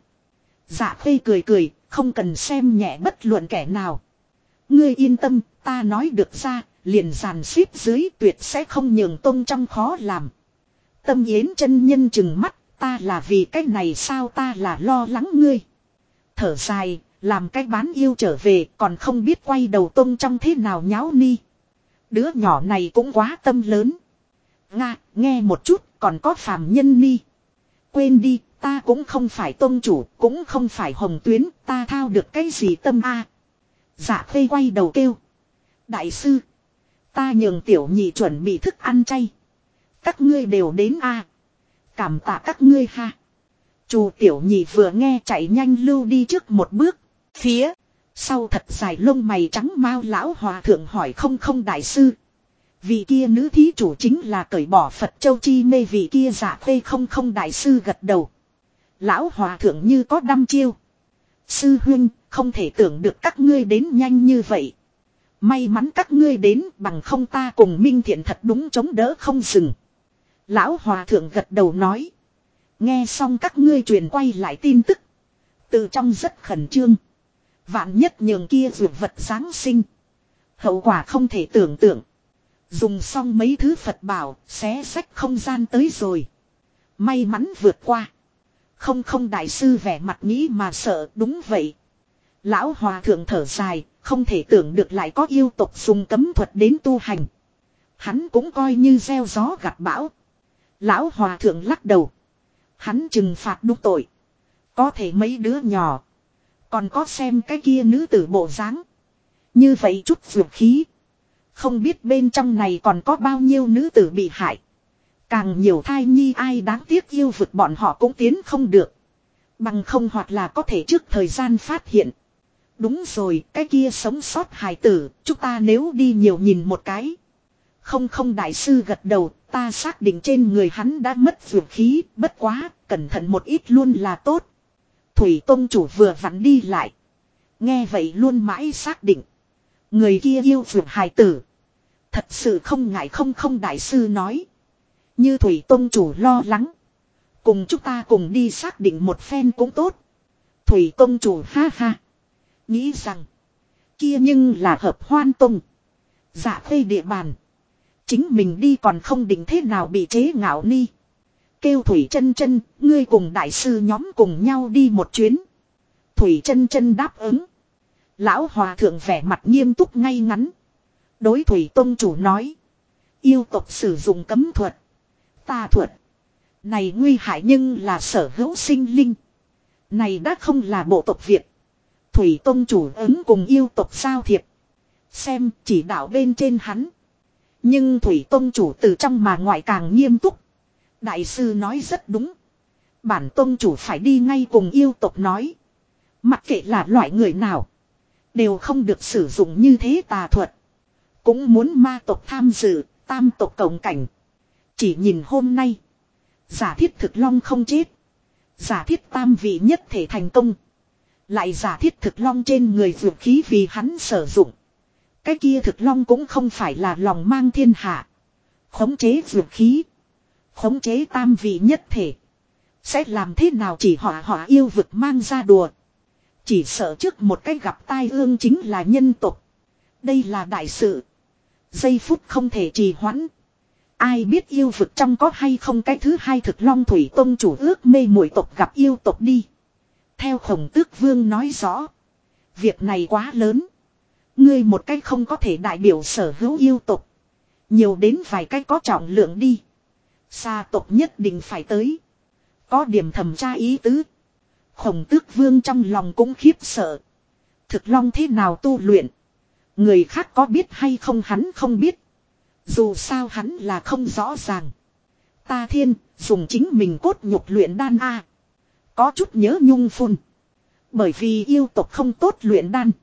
Dạ khê cười cười, không cần xem nhẹ bất luận kẻ nào. Ngươi yên tâm, ta nói được ra, liền dàn xếp dưới tuyệt sẽ không nhường tông trong khó làm. Tâm Yến chân nhân chừng mắt, ta là vì cái này sao, ta là lo lắng ngươi. Thở dài, làm cái bán yêu trở về còn không biết quay đầu tông trong thế nào nháo ni. Đứa nhỏ này cũng quá tâm lớn. Nga, nghe một chút, còn có phàm nhân ni. Quên đi, ta cũng không phải tông chủ, cũng không phải hồng tuyến, ta thao được cái gì tâm a. Dạ khê quay đầu kêu. Đại sư, ta nhường tiểu nhị chuẩn bị thức ăn chay. Các ngươi đều đến a. Cảm tạ các ngươi ha. Chù tiểu nhị vừa nghe chạy nhanh lưu đi trước một bước. Phía sau thật dài lông mày trắng mao lão hòa thượng hỏi, không đại sư. Vị kia nữ thí chủ chính là cởi bỏ Phật Châu chi mê vị kia. Dạ khê không đại sư gật đầu. Lão hòa thượng như có đăm chiêu. Sư huynh, không thể tưởng được các ngươi đến nhanh như vậy. May mắn các ngươi đến, bằng không ta cùng Minh Thiện thật đúng chống đỡ không dừng. Lão hòa thượng gật đầu nói. Nghe xong các ngươi truyền quay lại tin tức. Từ trong rất khẩn trương. Vạn nhất nhường kia dược vật Giáng sinh. Hậu quả không thể tưởng tượng. Dùng xong mấy thứ Phật bảo, xé xách không gian tới rồi. May mắn vượt qua. Không đại sư vẻ mặt nghĩ mà sợ, đúng vậy. Lão hòa thượng thở dài, không thể tưởng được lại có yêu tộc dùng cấm thuật đến tu hành. Hắn cũng coi như gieo gió gặt bão. Lão hòa thượng lắc đầu. Hắn trừng phạt đúng tội. Có thể mấy đứa nhỏ. Còn có xem cái kia nữ tử bộ dáng. Như vậy chút dược khí. Không biết bên trong này còn có bao nhiêu nữ tử bị hại. Càng nhiều thai nhi ai đáng tiếc yêu vực bọn họ cũng tiến không được. Bằng không hoặc là có thể trước thời gian phát hiện. Đúng rồi, cái kia sống sót hài tử, chúng ta nếu đi nhiều nhìn một cái. Không đại sư gật đầu, ta xác định trên người hắn đã mất dược khí, bất quá, cẩn thận một ít luôn là tốt. Thủy tông chủ vừa vặn đi lại. Nghe vậy luôn mãi xác định. Người kia yêu dược hài tử. Thật sự không ngại không đại sư nói. Như Thủy tông chủ lo lắng. Cùng chúng ta cùng đi xác định một phen cũng tốt. Thủy tông chủ ha ha. Nghĩ rằng. Kia nhưng là hợp hoan tông. Dạ khê địa bàn. Chính mình đi còn không định thế nào bị chế ngạo ni. Kêu Thủy chân chân, ngươi cùng đại sư nhóm cùng nhau đi một chuyến. Thủy chân chân đáp ứng. Lão hòa thượng vẻ mặt nghiêm túc ngay ngắn. Đối Thủy tông chủ nói. Yêu tộc sử dụng cấm thuật. Tà thuật. Này nguy hại nhưng là sở hữu sinh linh. Này đã không là bộ tộc Việt. Thủy tông chủ ứng cùng yêu tộc giao thiệp. Xem chỉ đạo bên trên hắn. Nhưng Thủy tông chủ từ trong mà ngoại càng nghiêm túc. Đại sư nói rất đúng. Bản tông chủ phải đi ngay cùng yêu tộc nói. Mặc kệ là loại người nào. Đều không được sử dụng như thế tà thuật. Cũng muốn ma tộc tham dự, tam tộc cộng cảnh. Chỉ nhìn hôm nay. Giả thiết thực long không chết. Giả thiết tam vị nhất thể thành công. Lại giả thiết thực long trên người dược khí vì hắn sử dụng. Cái kia thực long cũng không phải là lòng mang thiên hạ. Khống chế dược khí. Khống chế tam vị nhất thể. Sẽ làm thế nào chỉ họ yêu vực mang ra đùa. Chỉ sợ trước một cái gặp tai ương chính là nhân tộc. Đây là đại sự. Giây phút không thể trì hoãn. Ai biết yêu vực trong có hay không cái thứ hai Thực Long Thủy Tông chủ ước mê muội tộc gặp yêu tộc đi. Theo Khổng Tước Vương nói rõ. Việc này quá lớn. Ngươi một cái không có thể đại biểu sở hữu yêu tộc. Nhiều đến vài cái có trọng lượng đi. Xa tộc nhất định phải tới. Có điểm thẩm tra ý tứ. Khổng Tước Vương trong lòng cũng khiếp sợ. Thực Long thế nào tu luyện? Người khác có biết hay không hắn không biết. Dù sao hắn là không rõ ràng. Ta thiên, dùng chính mình cốt nhục luyện đan a. Có chút nhớ nhung phun. Bởi vì yêu tộc không tốt luyện đan.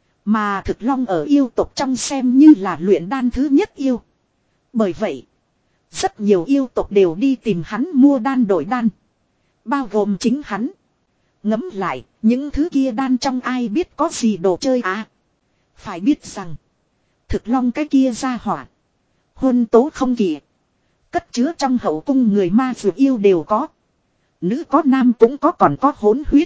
Mà Thực Long ở yêu tộc trong xem như là luyện đan thứ nhất yêu. Bởi vậy, rất nhiều yêu tộc đều đi tìm hắn mua đan đổi đan. Bao gồm chính hắn. Ngẫm lại, những thứ kia đan trong ai biết có gì đồ chơi à. Phải biết rằng, Thực Long cái kia ra hỏa. Huân tố không kỵ. Cất chứa trong hậu cung người ma dược yêu đều có. Nữ có nam cũng có còn có hỗn huyết.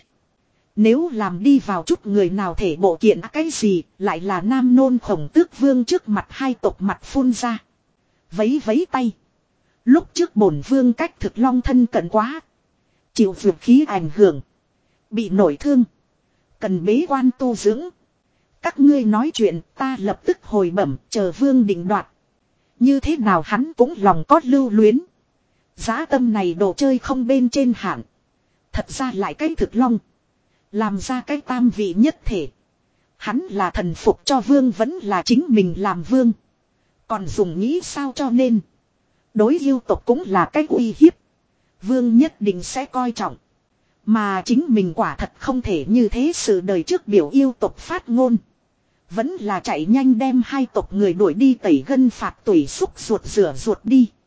Nếu làm đi vào chút người nào thể bộ kiện cái gì lại là nam nôn. Khổng Tước Vương trước mặt hai tộc mặt phun ra. Vấy vấy tay. Lúc trước bổn vương cách Thực Long thân cận quá. Chịu dược khí ảnh hưởng. Bị nổi thương. Cần bế quan tu dưỡng. Các ngươi nói chuyện ta lập tức hồi bẩm chờ vương định đoạt. Như thế nào hắn cũng lòng có lưu luyến. Giá tâm này đồ chơi không bên trên hạn. Thật ra lại cái Thực Long. Làm ra cái tam vị nhất thể. Hắn là thần phục cho vương vẫn là chính mình làm vương. Còn dùng nghĩ sao cho nên. Đối yêu tộc cũng là cái uy hiếp. Vương nhất định sẽ coi trọng. Mà chính mình quả thật không thể như thế sự đời trước biểu yêu tộc phát ngôn. Vẫn là chạy nhanh đem hai tộc người đuổi đi tẩy gân phạt tủy xúc ruột rửa ruột đi.